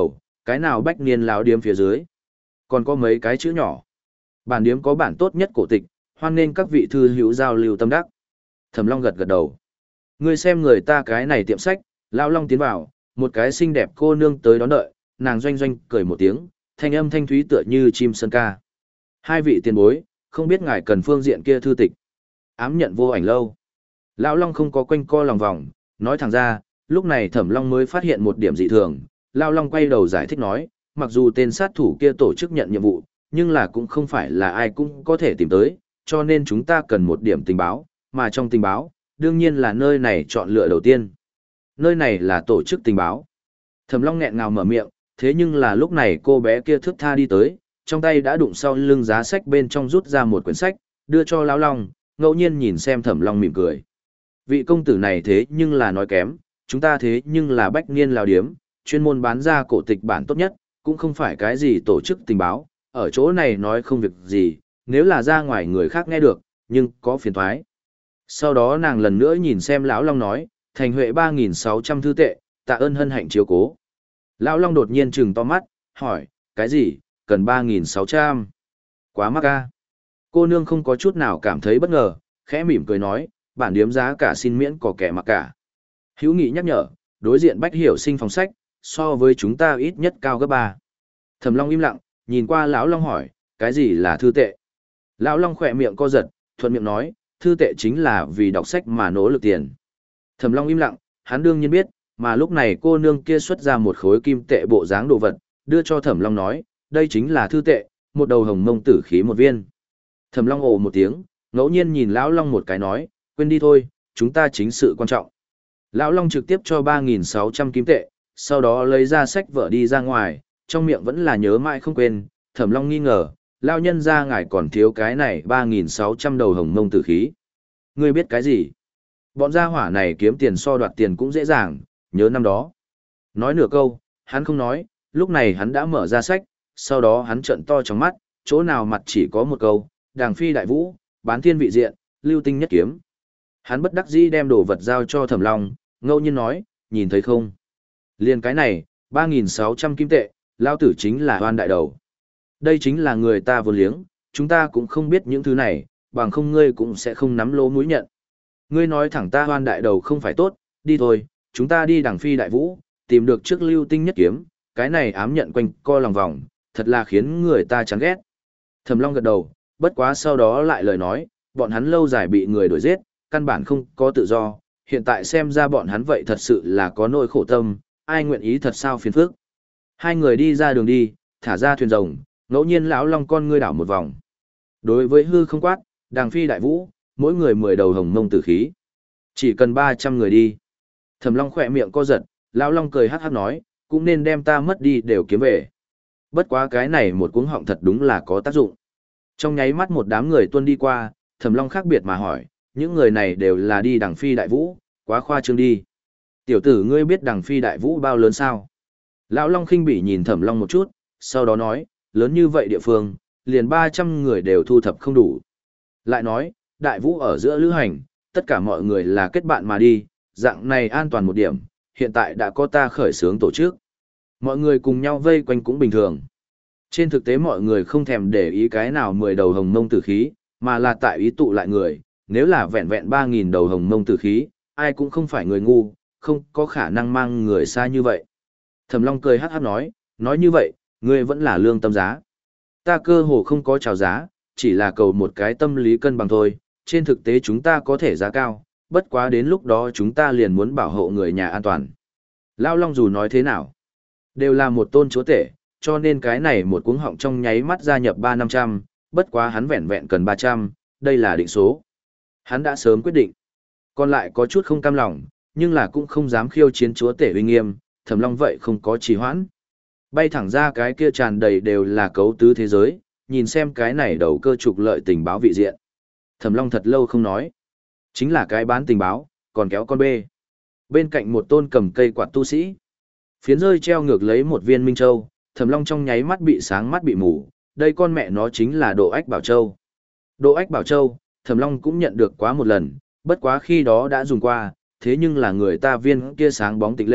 Speaker 1: Cái nào bách niên lão điếm phía dưới? Còn có mấy cái chữ nhỏ. Bản điếm có bản tốt nhất cổ tịch, hoan nên các vị thư hữu giao lưu tâm đắc. Thẩm Long gật gật đầu. Ngươi xem người ta cái này tiệm sách, lão Long tiến vào, một cái xinh đẹp cô nương tới đón đợi, nàng doanh doanh cười một tiếng, thanh âm thanh thúy tựa như chim sơn ca. Hai vị tiền bối, không biết ngài cần phương diện kia thư tịch. Ám nhận vô ảnh lâu. Lão Long không có quanh co lòng vòng, nói thẳng ra, lúc này Thẩm Long mới phát hiện một điểm dị thường. Lão Long quay đầu giải thích nói, mặc dù tên sát thủ kia tổ chức nhận nhiệm vụ, nhưng là cũng không phải là ai cũng có thể tìm tới, cho nên chúng ta cần một điểm tình báo, mà trong tình báo, đương nhiên là nơi này chọn lựa đầu tiên. Nơi này là tổ chức tình báo. Thẩm Long nghẹn ngào mở miệng, thế nhưng là lúc này cô bé kia thước tha đi tới, trong tay đã đụng sau lưng giá sách bên trong rút ra một quyển sách, đưa cho Lão Long, ngẫu nhiên nhìn xem Thẩm Long mỉm cười. Vị công tử này thế nhưng là nói kém, chúng ta thế nhưng là bách niên lão điếm, chuyên môn bán ra cổ tịch bản tốt nhất, cũng không phải cái gì tổ chức tình báo, ở chỗ này nói không việc gì, nếu là ra ngoài người khác nghe được, nhưng có phiền toái. Sau đó nàng lần nữa nhìn xem Lão Long nói, thành huệ ba nghìn sáu trăm thư tệ, tạ ơn hân hạnh chiếu cố. Lão Long đột nhiên trừng to mắt, hỏi, cái gì, cần ba nghìn sáu trăm? Quá mắc a. Cô nương không có chút nào cảm thấy bất ngờ, khẽ mỉm cười nói, bản điếm giá cả xin miễn có kẻ mặc cả. Hữu Nghị nhắc nhở, đối diện Bách Hiểu Sinh phòng sách, so với chúng ta ít nhất cao gấp ba. Thẩm Long im lặng, nhìn qua Lão Long hỏi, cái gì là thư tệ? Lão Long khỏe miệng co giật, thuận miệng nói, thư tệ chính là vì đọc sách mà nỗ lực tiền. Thẩm Long im lặng, hắn đương nhiên biết, mà lúc này cô nương kia xuất ra một khối kim tệ bộ dáng đồ vật, đưa cho Thẩm Long nói, đây chính là thư tệ, một đầu hồng mông tử khí một viên. Thẩm Long ồ một tiếng, ngẫu nhiên nhìn Lão Long một cái nói, quên đi thôi, chúng ta chính sự quan trọng. Lão Long trực tiếp cho ba nghìn sáu trăm kim tệ, sau đó lấy ra sách vở đi ra ngoài, trong miệng vẫn là nhớ mãi không quên, Thẩm Long nghi ngờ, Lão nhân ra ngài còn thiếu cái này ba nghìn sáu trăm đầu hồng mông tử khí. Ngươi biết cái gì? Bọn gia hỏa này kiếm tiền so đoạt tiền cũng dễ dàng, nhớ năm đó. Nói nửa câu, hắn không nói, lúc này hắn đã mở ra sách, sau đó hắn trợn to trong mắt, chỗ nào mặt chỉ có một câu, đàng phi đại vũ, bán thiên vị diện, lưu tinh nhất kiếm. Hắn bất đắc dĩ đem đồ vật giao cho Thẩm Long, ngẫu nhiên nói, nhìn thấy không? Liên cái này, ba nghìn sáu trăm kim tệ, lao tử chính là hoan đại đầu. Đây chính là người ta vô liếng, chúng ta cũng không biết những thứ này, bằng không ngươi cũng sẽ không nắm lỗ mũi nhận. Ngươi nói thẳng ta hoan đại đầu không phải tốt, đi thôi, chúng ta đi đằng phi đại vũ, tìm được trước lưu tinh nhất kiếm, cái này ám nhận quanh co lòng vòng, thật là khiến người ta chán ghét. Thẩm Long gật đầu, bất quá sau đó lại lời nói, bọn hắn lâu dài bị người đuổi giết, căn bản không có tự do, hiện tại xem ra bọn hắn vậy thật sự là có nỗi khổ tâm, ai nguyện ý thật sao phiền phức. Hai người đi ra đường đi, thả ra thuyền rồng, ngẫu nhiên Lão Long con ngươi đảo một vòng. Đối với hư không quát, đàng phi đại vũ, mỗi người mười đầu hồng mông tử khí. Chỉ cần ba trăm người đi. Thẩm Long khỏe miệng co giật, Lão Long cười hắc hắc nói, cũng nên đem ta mất đi đều kiếm về. Bất quá cái này một cuống họng thật đúng là có tác dụng. Trong nháy mắt một đám người tuôn đi qua, Thẩm Long khác biệt mà hỏi, những người này đều là đi đằng phi đại vũ, quá khoa trương đi. Tiểu tử ngươi biết đằng phi đại vũ bao lớn sao? Lão Long khinh bỉ nhìn Thẩm Long một chút, sau đó nói, lớn như vậy địa phương, liền ba trăm người đều thu thập không đủ. Lại nói, đại vũ ở giữa lữ hành, tất cả mọi người là kết bạn mà đi, dạng này an toàn một điểm, hiện tại đã có ta khởi xướng tổ chức. Mọi người cùng nhau vây quanh cũng bình thường. Trên thực tế mọi người không thèm để ý cái nào mười đầu hồng mông tử khí, mà là tại ý tụ lại người, nếu là vẹn vẹn ba nghìn đầu hồng mông tử khí, ai cũng không phải người ngu, không có khả năng mang người xa như vậy. Thẩm Long cười hát hát nói, nói như vậy, ngươi vẫn là lương tâm giá. Ta cơ hồ không có chào giá, chỉ là cầu một cái tâm lý cân bằng thôi, trên thực tế chúng ta có thể giá cao, bất quá đến lúc đó chúng ta liền muốn bảo hộ người nhà an toàn. Lão Long dù nói thế nào, đều là một tôn chúa tể, cho nên cái này một cuống họng trong nháy mắt gia nhập ba năm trăm, bất quá hắn vẹn vẹn cần ba trăm, đây là định số. Hắn đã sớm quyết định. Còn lại có chút không cam lòng, nhưng là cũng không dám khiêu chiến chúa tể uy nghiêm, Thẩm Long vậy không có trì hoãn. Bay thẳng ra cái kia tràn đầy đều là cấu tứ thế giới, nhìn xem cái này đầu cơ trục lợi tình báo vị diện. Thẩm Long thật lâu không nói. Chính là cái bán tình báo, còn kéo con bê. Bên cạnh một tôn cầm cây quạt tu sĩ. Phiến rơi treo ngược lấy một viên minh châu, Thẩm Long trong nháy mắt bị sáng mắt bị mù, đây con mẹ nó chính là Độ Ách Bảo Châu. Độ Ách Bảo Châu, Thẩm Long cũng nhận được quá một lần, bất quá khi đó đã dùng qua, thế nhưng là người ta viên kia sáng bóng tịch lệ,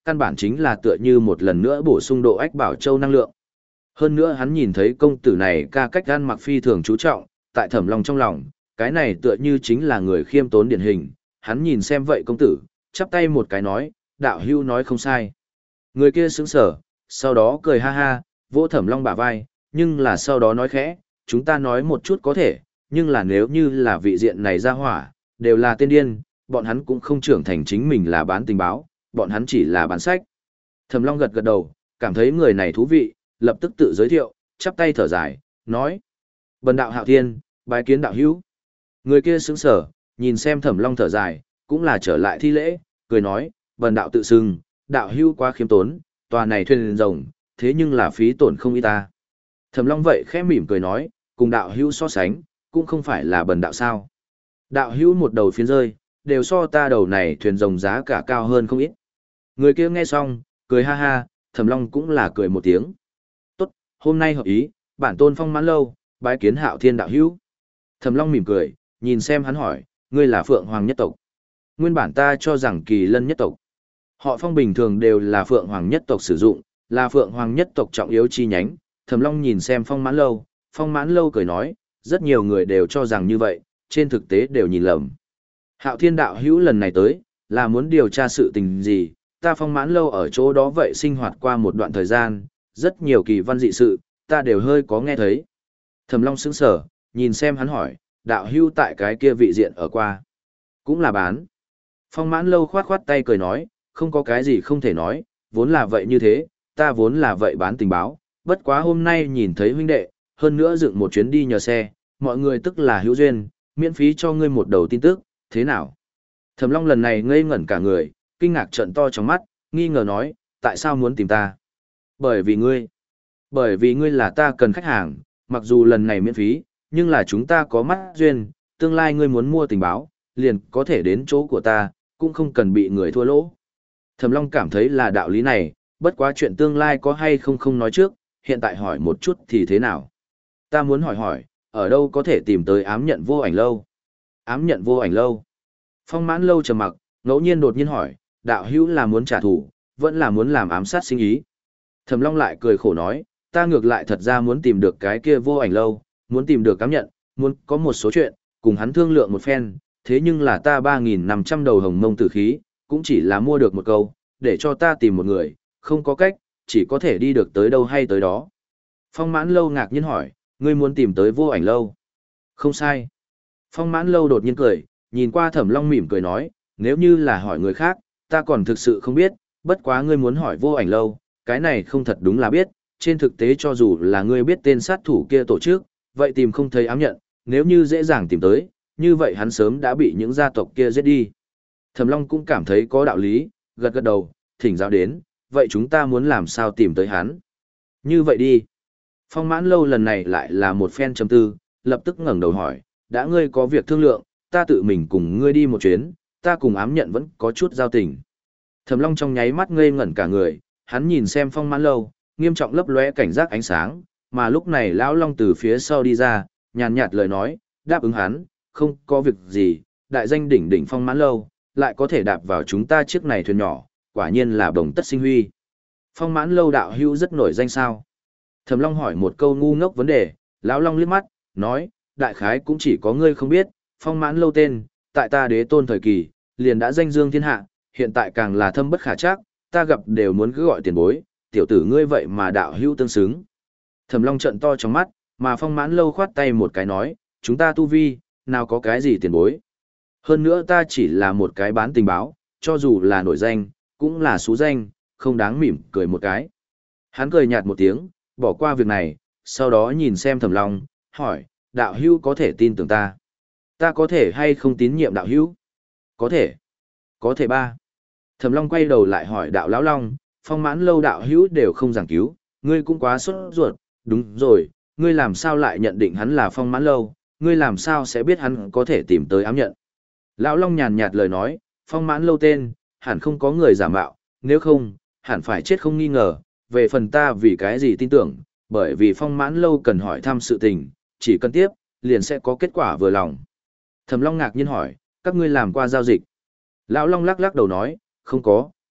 Speaker 1: căn bản chính là tựa như một lần nữa bổ sung độ ách bảo châu năng lượng. Hơn nữa hắn nhìn thấy công tử này ca cách ăn mặc phi thường chú trọng, tại Thẩm Long trong lòng, cái này tựa như chính là người khiêm tốn điển hình, hắn nhìn xem vậy công tử, chắp tay một cái nói, đạo hưu nói không sai. Người kia sững sờ, sau đó cười ha ha, vỗ Thẩm Long bả vai, nhưng là sau đó nói khẽ, chúng ta nói một chút có thể, nhưng là nếu như là vị diện này ra hỏa, đều là tên điên, bọn hắn cũng không trưởng thành chính mình là bán tình báo, bọn hắn chỉ là bán sách. Thẩm Long gật gật đầu, cảm thấy người này thú vị, lập tức tự giới thiệu, chắp tay thở dài, nói. Bần đạo Hạo Thiên, bái kiến đạo hữu. Người kia sững sờ, nhìn xem Thẩm Long thở dài, cũng là trở lại thi lễ, cười nói, bần đạo tự xưng, đạo hữu quá khiêm tốn, tòa này thuyền rồng, thế nhưng là phí tổn không ít ta. Thẩm Long vậy khẽ mỉm cười nói, cùng đạo hữu so sánh, cũng không phải là bần đạo sao. Đạo hữu một đầu phiến rơi, đều so ta đầu này thuyền rồng giá cả cao hơn không ít. Người kia nghe xong, cười ha ha, Thẩm Long cũng là cười một tiếng. Tốt, hôm nay hợp ý, bản tôn Phong Mãn Lâu, bái kiến Hạo Thiên đạo hữu. Thẩm Long mỉm cười, nhìn xem hắn hỏi, ngươi là Phượng Hoàng nhất tộc. Nguyên bản ta cho rằng Kỳ Lân nhất tộc. Họ Phong bình thường đều là Phượng Hoàng nhất tộc sử dụng, là Phượng Hoàng nhất tộc trọng yếu chi nhánh. Thẩm Long nhìn xem Phong Mãn Lâu, Phong Mãn Lâu cười nói, rất nhiều người đều cho rằng như vậy, trên thực tế đều nhìn lầm. Hạo Thiên đạo hữu lần này tới, là muốn điều tra sự tình gì, ta Phong Mãn Lâu ở chỗ đó vậy sinh hoạt qua một đoạn thời gian, rất nhiều kỳ văn dị sự, ta đều hơi có nghe thấy. Thẩm Long sững sờ, nhìn xem hắn hỏi, đạo hữu tại cái kia vị diện ở qua. Cũng là bán. Phong Mãn Lâu khoát khoát tay cười nói, không có cái gì không thể nói, vốn là vậy như thế, ta vốn là vậy bán tình báo, bất quá hôm nay nhìn thấy huynh đệ, hơn nữa dựng một chuyến đi nhờ xe, mọi người tức là hữu duyên, miễn phí cho ngươi một đầu tin tức, thế nào? Thẩm Long lần này ngây ngẩn cả người, kinh ngạc trợn to trong mắt, nghi ngờ nói, tại sao muốn tìm ta? Bởi vì ngươi. Bởi vì ngươi là ta cần khách hàng, mặc dù lần này miễn phí, nhưng là chúng ta có mắt duyên, tương lai ngươi muốn mua tình báo, liền có thể đến chỗ của ta, cũng không cần bị người thua lỗ. Thẩm Long cảm thấy là đạo lý này, bất quá chuyện tương lai có hay không không nói trước, hiện tại hỏi một chút thì thế nào? Ta muốn hỏi hỏi, ở đâu có thể tìm tới ám nhận vô ảnh lâu? Ám nhận vô ảnh lâu? Phong Mãn Lâu trầm mặc, ngẫu nhiên đột nhiên hỏi, đạo hữu là muốn trả thù, vẫn là muốn làm ám sát sinh ý? Thẩm Long lại cười khổ nói, ta ngược lại thật ra muốn tìm được cái kia vô ảnh lâu, muốn tìm được ám nhận, muốn có một số chuyện, cùng hắn thương lượng một phen, thế nhưng là ta ba nghìn năm trăm đầu hồng mông tử khí, cũng chỉ là mua được một câu, để cho ta tìm một người, không có cách, chỉ có thể đi được tới đâu hay tới đó. Phong Mãn Lâu ngạc nhiên hỏi, ngươi muốn tìm tới vô ảnh lâu? Không sai. Phong Mãn Lâu đột nhiên cười, nhìn qua Thẩm Long mỉm cười nói, nếu như là hỏi người khác, ta còn thực sự không biết, bất quá ngươi muốn hỏi vô ảnh lâu, cái này không thật đúng là biết, trên thực tế cho dù là ngươi biết tên sát thủ kia tổ chức, vậy tìm không thấy ám nhận, nếu như dễ dàng tìm tới, như vậy hắn sớm đã bị những gia tộc kia giết đi. Thẩm Long cũng cảm thấy có đạo lý, gật gật đầu, thỉnh giáo đến, vậy chúng ta muốn làm sao tìm tới hắn? Như vậy đi. Phong Mãn Lâu lần này lại là một phen trầm tư, lập tức ngẩng đầu hỏi, đã ngươi có việc thương lượng, ta tự mình cùng ngươi đi một chuyến, ta cùng ám nhận vẫn có chút giao tình. Thẩm Long trong nháy mắt ngây ngẩn cả người, hắn nhìn xem Phong Mãn Lâu, nghiêm trọng lấp lóe cảnh giác ánh sáng, mà lúc này lão Long từ phía sau đi ra, nhàn nhạt lời nói, đáp ứng hắn, không có việc gì, đại danh đỉnh đỉnh Phong Mãn Lâu, lại có thể đạp vào chúng ta chiếc này thuyền nhỏ, quả nhiên là bồng tất sinh huy. Phong Mãn Lâu đạo hữu rất nổi danh sao? Thẩm Long hỏi một câu ngu ngốc vấn đề, lão Long liếc mắt, nói, đại khái cũng chỉ có ngươi không biết, Phong Mãn Lâu tên, tại ta đế tôn thời kỳ, liền đã danh dương thiên hạ, hiện tại càng là thâm bất khả trắc, ta gặp đều muốn cứ gọi tiền bối, tiểu tử ngươi vậy mà đạo hữu tương xứng. Thẩm Long trợn to trong mắt, mà Phong Mãn Lâu khoát tay một cái nói, chúng ta tu vi, nào có cái gì tiền bối. Hơn nữa ta chỉ là một cái bán tình báo, cho dù là nổi danh, cũng là xú danh, không đáng mỉm cười một cái. Hắn cười nhạt một tiếng, bỏ qua việc này, sau đó nhìn xem Thẩm Long, hỏi, đạo hữu có thể tin tưởng ta? Ta có thể hay không tín nhiệm đạo hữu? Có thể. Có thể ba. Thẩm Long quay đầu lại hỏi đạo lão Long, Phong Mãn Lâu đạo hữu đều không giảng cứu, ngươi cũng quá sốt ruột, đúng rồi, ngươi làm sao lại nhận định hắn là Phong Mãn Lâu, ngươi làm sao sẽ biết hắn có thể tìm tới ám nhận? Lão Long nhàn nhạt lời nói, Phong Mãn Lâu tên, hẳn không có người giả mạo, nếu không, hẳn phải chết không nghi ngờ, về phần ta vì cái gì tin tưởng, bởi vì Phong Mãn Lâu cần hỏi thăm sự tình, chỉ cần tiếp, liền sẽ có kết quả vừa lòng. Thẩm Long ngạc nhiên hỏi, các ngươi làm qua giao dịch? Lão Long lắc lắc đầu nói, không có,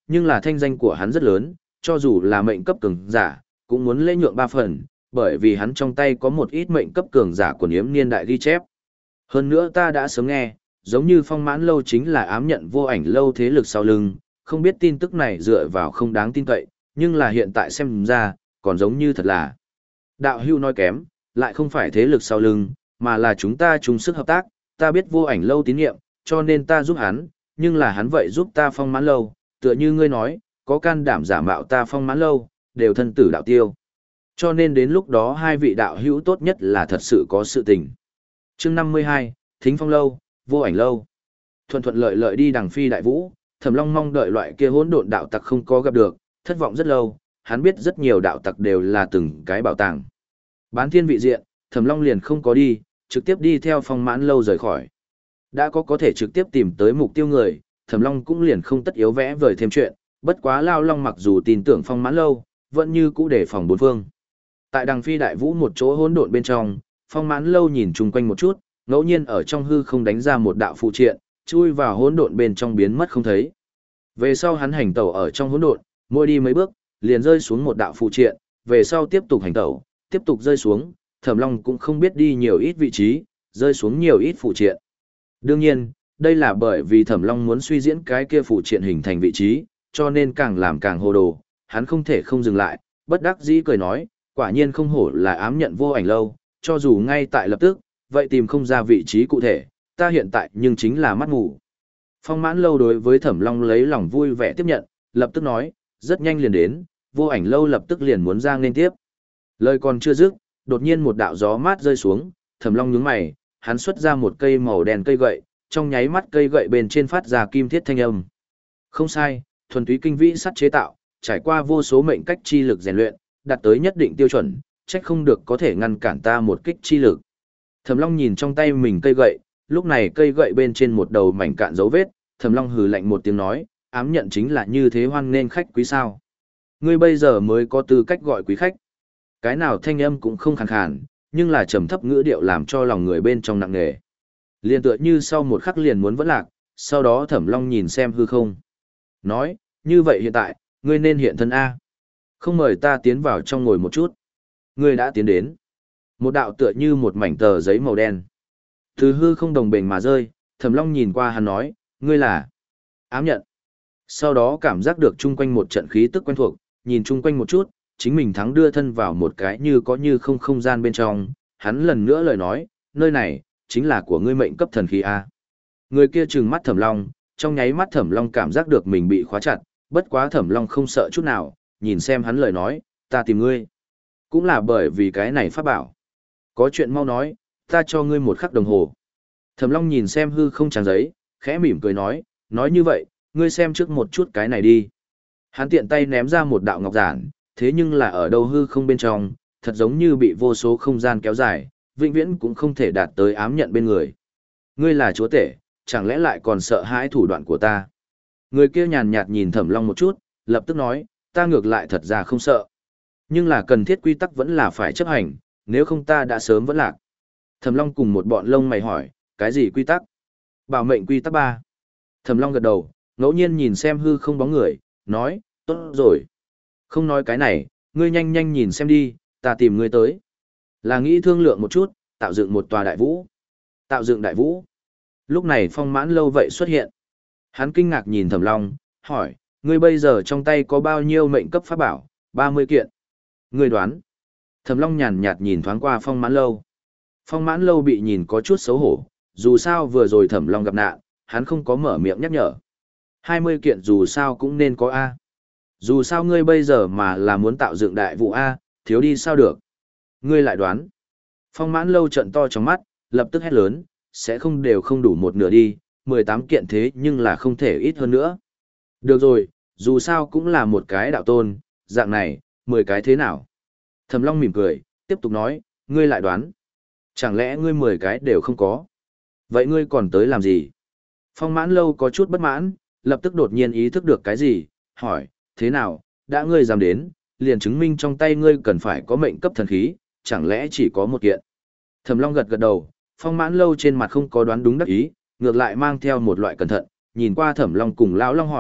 Speaker 1: nhưng là thanh danh của hắn rất lớn, cho dù là mệnh cấp cường giả, cũng muốn lễ nhượng ba phần, bởi vì hắn trong tay có một ít mệnh cấp cường giả của yếm niên đại ghi chép. Hơn nữa ta đã sớm nghe, giống như Phong Mãn Lâu chính là ám nhận Vô Ảnh Lâu thế lực sau lưng, không biết tin tức này dựa vào không đáng tin cậy, nhưng là hiện tại xem ra, còn giống như thật là. Đạo hưu nói kém, lại không phải thế lực sau lưng, mà là chúng ta chung sức hợp tác, ta biết Vô Ảnh Lâu tín nhiệm, cho nên ta giúp hắn, nhưng là hắn vậy giúp ta Phong Mãn Lâu, tựa như ngươi nói, có can đảm giả mạo ta Phong Mãn Lâu, đều thân tử đạo tiêu. Cho nên đến lúc đó hai vị đạo hữu tốt nhất là thật sự có sự tình. Chương năm mươi hai, Thính Phong Lâu, Vô Ảnh Lâu. Thuận thuận lợi lợi đi đằng phi đại vũ, Thẩm Long mong đợi loại kia hỗn độn đạo tặc không có gặp được, thất vọng rất lâu, hắn biết rất nhiều đạo tặc đều là từng cái bảo tàng. Bán thiên vị diện, Thẩm Long liền không có đi, trực tiếp đi theo Phong Mãn Lâu rời khỏi. Đã có có thể trực tiếp tìm tới mục tiêu người, Thẩm Long cũng liền không tất yếu vẽ vời thêm chuyện, bất quá Lao Long mặc dù tin tưởng Phong Mãn Lâu, vẫn như cũ đề phòng bốn phương. Tại đằng phi đại vũ một chỗ hỗn độn bên trong, Phong Mãn Lâu nhìn chung quanh một chút, ngẫu nhiên ở trong hư không đánh ra một đạo phụ triện, chui vào hỗn độn bên trong biến mất không thấy. Về sau hắn hành tẩu ở trong hỗn độn, mỗi đi mấy bước, liền rơi xuống một đạo phụ triện, về sau tiếp tục hành tẩu, tiếp tục rơi xuống, Thẩm Long cũng không biết đi nhiều ít vị trí, rơi xuống nhiều ít phụ triện. Đương nhiên, đây là bởi vì Thẩm Long muốn suy diễn cái kia phụ triện hình thành vị trí, cho nên càng làm càng hồ đồ, hắn không thể không dừng lại, bất đắc dĩ cười nói, quả nhiên không hổ là ám nhận Vô Ảnh Lâu, cho dù ngay tại lập tức, vậy tìm không ra vị trí cụ thể, ta hiện tại nhưng chính là mắt mù. Phong Mãn Lâu đối với Thẩm Long lấy lòng vui vẻ tiếp nhận, lập tức nói, rất nhanh liền đến, Vô Ảnh Lâu lập tức liền muốn ra nên tiếp. Lời còn chưa dứt, đột nhiên một đạo gió mát rơi xuống, Thẩm Long nhướng mày, hắn xuất ra một cây màu đen cây gậy, trong nháy mắt cây gậy bên trên phát ra kim thiết thanh âm. Không sai, thuần túy kinh vĩ sắt chế tạo, trải qua vô số mệnh cách chi lực rèn luyện, đạt tới nhất định tiêu chuẩn, trách không được có thể ngăn cản ta một kích chi lực. Thẩm Long nhìn trong tay mình cây gậy, lúc này cây gậy bên trên một đầu mảnh cạn dấu vết, Thẩm Long hừ lạnh một tiếng nói, ám nhận chính là như thế hoan nên khách quý sao. Ngươi bây giờ mới có tư cách gọi quý khách. Cái nào thanh âm cũng không khàn khàn, nhưng là trầm thấp ngữ điệu làm cho lòng người bên trong nặng nề. Liên tựa như sau một khắc liền muốn vẫn lạc, sau đó Thẩm Long nhìn xem hư không. Nói, như vậy hiện tại, ngươi nên hiện thân A. Không mời ta tiến vào trong ngồi một chút. Ngươi đã tiến đến. Một đạo tựa như một mảnh tờ giấy màu đen. Từ hư không đồng bền mà rơi, Thẩm Long nhìn qua hắn nói, ngươi là ám nhận. Sau đó cảm giác được chung quanh một trận khí tức quen thuộc, nhìn chung quanh một chút, chính mình thắng đưa thân vào một cái như có như không không gian bên trong, hắn lần nữa lời nói, nơi này, chính là của ngươi mệnh cấp thần khí A. Người kia trừng mắt Thẩm Long, trong nháy mắt Thẩm Long cảm giác được mình bị khóa chặt, bất quá Thẩm Long không sợ chút nào, nhìn xem hắn lời nói, ta tìm ngươi. Cũng là bởi vì cái này pháp bảo. Có chuyện mau nói, ta cho ngươi một khắc đồng hồ. Thẩm Long nhìn xem hư không trang giấy, khẽ mỉm cười nói, nói như vậy, ngươi xem trước một chút cái này đi. Hắn tiện tay ném ra một đạo ngọc giản, thế nhưng là ở đâu hư không bên trong, thật giống như bị vô số không gian kéo dài, vĩnh viễn cũng không thể đạt tới ám nhận bên người. Ngươi là chúa tể, chẳng lẽ lại còn sợ hãi thủ đoạn của ta? Người kia nhàn nhạt nhìn Thẩm Long một chút, lập tức nói, ta ngược lại thật ra không sợ. Nhưng là cần thiết quy tắc vẫn là phải chấp hành, nếu không ta đã sớm vẫn lạc. Thẩm Long cùng một bọn lông mày hỏi, cái gì quy tắc? Bảo mệnh quy tắc ba. Thẩm Long gật đầu, ngẫu nhiên nhìn xem hư không bóng người, nói, tốt rồi. Không nói cái này, ngươi nhanh nhanh nhìn xem đi, ta tìm ngươi tới. Là nghĩ thương lượng một chút, tạo dựng một tòa đại vũ. Tạo dựng đại vũ. Lúc này Phong Mãn Lâu vậy xuất hiện. Hắn kinh ngạc nhìn Thẩm Long, hỏi, ngươi bây giờ trong tay có bao nhiêu mệnh cấp pháp bảo? ba mươi kiện. Ngươi đoán. Thẩm Long nhàn nhạt nhìn thoáng qua Phong Mãn Lâu. Phong Mãn Lâu bị nhìn có chút xấu hổ, dù sao vừa rồi Thẩm Long gặp nạn, hắn không có mở miệng nhắc nhở. hai mươi kiện dù sao cũng nên có A. Dù sao ngươi bây giờ mà là muốn tạo dựng đại vụ A, thiếu đi sao được. Ngươi lại đoán. Phong Mãn Lâu trận to trong mắt, lập tức hét lớn, sẽ không đều không đủ một nửa đi, mười tám kiện thế nhưng là không thể ít hơn nữa. Được rồi, dù sao cũng là một cái đạo tôn, dạng này, mười cái thế nào? Thẩm Long mỉm cười, tiếp tục nói, ngươi lại đoán. Chẳng lẽ ngươi mười cái đều không có? Vậy ngươi còn tới làm gì? Phong Mãn Lâu có chút bất mãn, lập tức đột nhiên ý thức được cái gì, hỏi, thế nào, đã ngươi dám đến, liền chứng minh trong tay ngươi cần phải có mệnh cấp thần khí, chẳng lẽ chỉ có một kiện? Thẩm Long gật gật đầu, Phong Mãn Lâu trên mặt không có đoán đúng đắc ý, ngược lại mang theo một loại cẩn thận, nhìn qua Thẩm Long cùng Lão Long hỏi,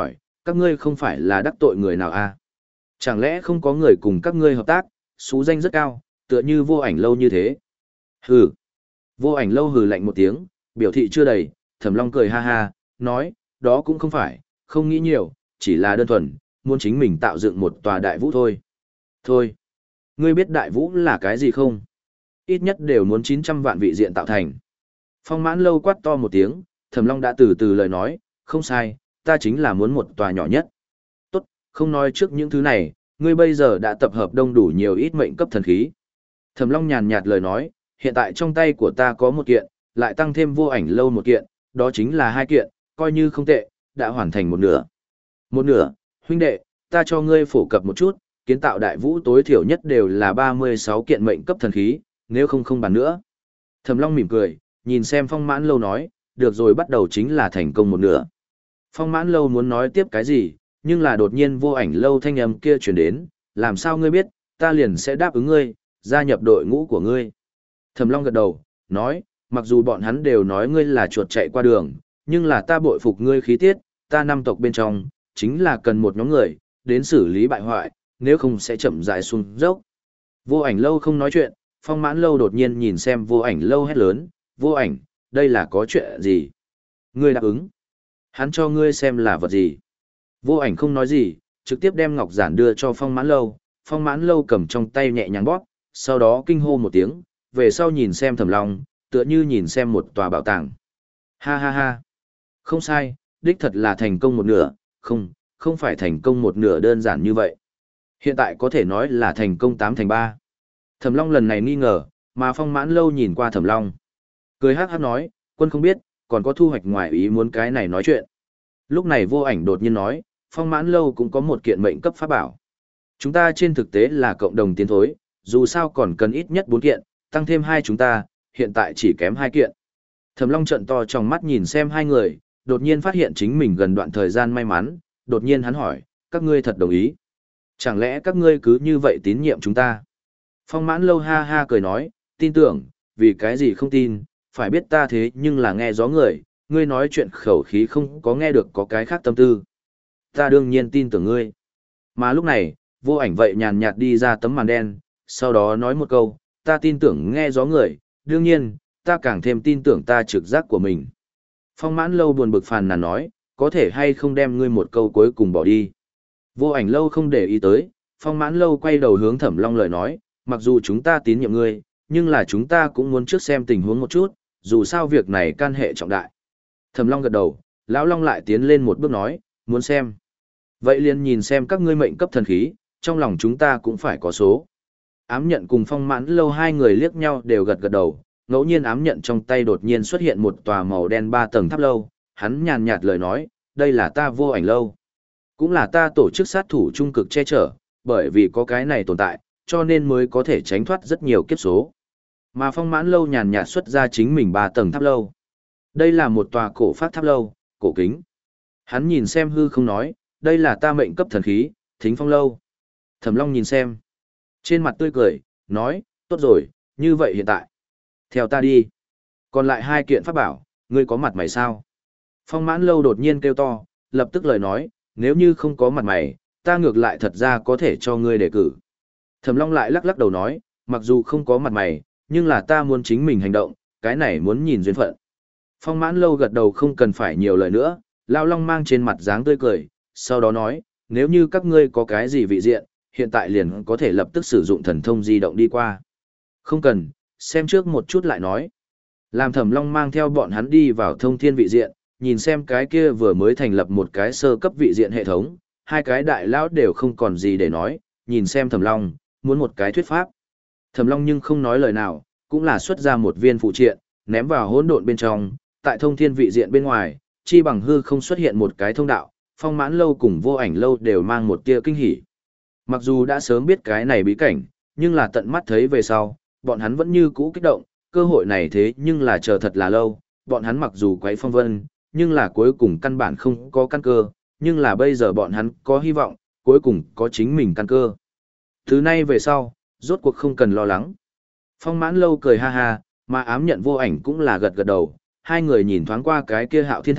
Speaker 1: các ngươi không phải là đắc tội người nào à? Chẳng lẽ không có người cùng các ngươi hợp tác, xú danh rất cao, tựa như vô ảnh lâu như thế? Hừ. Vô ảnh lâu hừ lạnh một tiếng, biểu thị chưa đầy, Thẩm Long cười ha ha, nói, đó cũng không phải, không nghĩ nhiều, chỉ là đơn thuần, muốn chính mình tạo dựng một tòa đại vũ thôi. Thôi, ngươi biết đại vũ là cái gì không? Ít nhất đều muốn chín trăm vạn vị diện tạo thành. Phong Mãn Lâu quát to một tiếng, Thẩm Long đã từ từ lời nói, không sai, ta chính là muốn một tòa nhỏ nhất. Tốt, không nói trước những thứ này, ngươi bây giờ đã tập hợp đông đủ nhiều ít mệnh cấp thần khí. Thẩm Long nhàn nhạt lời nói, hiện tại trong tay của ta có một kiện, lại tăng thêm vô ảnh lâu một kiện, đó chính là hai kiện, coi như không tệ, đã hoàn thành một nửa. Một nửa, huynh đệ, ta cho ngươi phổ cập một chút, kiến tạo đại vũ tối thiểu nhất đều là ba mươi sáu kiện mệnh cấp thần khí, nếu không không bàn nữa. Thẩm Long mỉm cười, nhìn xem Phong Mãn Lâu nói, được rồi, bắt đầu chính là thành công một nửa. Phong Mãn Lâu muốn nói tiếp cái gì, nhưng là đột nhiên vô ảnh lâu thanh âm kia truyền đến, làm sao ngươi biết, ta liền sẽ đáp ứng ngươi, gia nhập đội ngũ của ngươi. Thẩm Long gật đầu, nói, mặc dù bọn hắn đều nói ngươi là chuột chạy qua đường, nhưng là ta bội phục ngươi khí tiết, ta năm tộc bên trong, chính là cần một nhóm người, đến xử lý bại hoại, nếu không sẽ chậm rãi xuống dốc. Vô ảnh lâu không nói chuyện, Phong Mãn Lâu đột nhiên nhìn xem vô ảnh lâu hét lớn, vô ảnh, đây là có chuyện gì? Ngươi đáp ứng. Hắn cho ngươi xem là vật gì? Vô ảnh không nói gì, trực tiếp đem ngọc giản đưa cho Phong Mãn Lâu, Phong Mãn Lâu cầm trong tay nhẹ nhàng bóp, sau đó kinh hô một tiếng, về sau nhìn xem Thẩm Long, tựa như nhìn xem một tòa bảo tàng. Ha ha ha. Không sai, đích thật là thành công một nửa, không, không phải thành công một nửa đơn giản như vậy. Hiện tại có thể nói là thành công tám thành ba. Thẩm Long lần này nghi ngờ, mà Phong Mãn Lâu nhìn qua Thẩm Long. Cười hát hát nói, quân không biết, còn có thu hoạch ngoài ý muốn cái này nói chuyện. Lúc này vô ảnh đột nhiên nói, Phong Mãn Lâu cũng có một kiện mệnh cấp pháp bảo. Chúng ta trên thực tế là cộng đồng tiến thối, dù sao còn cần ít nhất bốn kiện, tăng thêm hai chúng ta, hiện tại chỉ kém hai kiện. Thẩm Long trợn to trong mắt nhìn xem hai người, đột nhiên phát hiện chính mình gần đoạn thời gian may mắn, đột nhiên hắn hỏi, các ngươi thật đồng ý? Chẳng lẽ các ngươi cứ như vậy tín nhiệm chúng ta? Phong Mãn Lâu ha ha cười nói, tin tưởng, vì cái gì không tin, phải biết ta thế nhưng là nghe gió người, ngươi nói chuyện khẩu khí không có nghe được có cái khác tâm tư. Ta đương nhiên tin tưởng ngươi. Mà lúc này, vô ảnh vậy nhàn nhạt đi ra tấm màn đen, sau đó nói một câu, ta tin tưởng nghe gió người, đương nhiên, ta càng thêm tin tưởng ta trực giác của mình. Phong Mãn Lâu buồn bực phàn nàn nói, có thể hay không đem ngươi một câu cuối cùng bỏ đi. Vô ảnh lâu không để ý tới, Phong Mãn Lâu quay đầu hướng Thẩm Long lời nói, mặc dù chúng ta tín nhiệm ngươi, nhưng là chúng ta cũng muốn trước xem tình huống một chút, dù sao việc này can hệ trọng đại. Thẩm Long gật đầu, Lão Long lại tiến lên một bước nói, muốn xem. Vậy liền nhìn xem các ngươi mệnh cấp thần khí, trong lòng chúng ta cũng phải có số. Ám nhận cùng Phong Mãn Lâu hai người liếc nhau đều gật gật đầu, ngẫu nhiên ám nhận trong tay đột nhiên xuất hiện một tòa màu đen ba tầng tháp lâu, hắn nhàn nhạt lời nói, đây là ta vô ảnh lâu. Cũng là ta tổ chức sát thủ trung cực che chở, bởi vì có cái này tồn tại, cho nên mới có thể tránh thoát rất nhiều kiếp số. Mà Phong Mãn Lâu nhàn nhạt xuất ra chính mình ba tầng tháp lâu. Đây là một tòa cổ phát tháp lâu, cổ kính. Hắn nhìn xem hư không nói, đây là ta mệnh cấp thần khí, Thính Phong Lâu. Thẩm Long nhìn xem. Trên mặt tươi cười, nói, tốt rồi, như vậy hiện tại. Theo ta đi. Còn lại hai kiện pháp bảo, ngươi có mặt mày sao? Phong Mãn Lâu đột nhiên kêu to, lập tức lời nói, nếu như không có mặt mày, ta ngược lại thật ra có thể cho ngươi đề cử. Thẩm Long lại lắc lắc đầu nói, mặc dù không có mặt mày, nhưng là ta muốn chính mình hành động, cái này muốn nhìn duyên phận. Phong Mãn Lâu gật đầu không cần phải nhiều lời nữa, Lao Long mang trên mặt dáng tươi cười, sau đó nói, nếu như các ngươi có cái gì vị diện, hiện tại liền có thể lập tức sử dụng thần thông di động đi qua. Không cần, xem trước một chút lại nói. Làm Thẩm Long mang theo bọn hắn đi vào thông thiên vị diện, nhìn xem cái kia vừa mới thành lập một cái sơ cấp vị diện hệ thống, hai cái đại lão đều không còn gì để nói, nhìn xem Thẩm Long, muốn một cái thuyết pháp. Thẩm Long nhưng không nói lời nào, cũng là xuất ra một viên phụ triện, ném vào hỗn độn bên trong, tại thông thiên vị diện bên ngoài, chi bằng hư không xuất hiện một cái thông đạo, Phong Mãn Lâu cùng Vô Ảnh Lâu đều mang một tia kinh hỉ. Mặc dù đã sớm biết cái này bí cảnh, nhưng là tận mắt thấy về sau, bọn hắn vẫn như cũ kích động, cơ hội này thế nhưng là chờ thật là lâu, bọn hắn mặc dù quấy phong vân, nhưng là cuối cùng căn bản không có căn cơ, nhưng là bây giờ bọn hắn có hy vọng, cuối cùng có chính mình căn cơ. Thứ nay về sau, rốt cuộc không cần lo lắng. Phong Mãn Lâu cười ha ha, mà ám nhận Vô Ảnh cũng là gật gật đầu, hai người nhìn thoáng qua cái kia Hạo Thiên Tháp,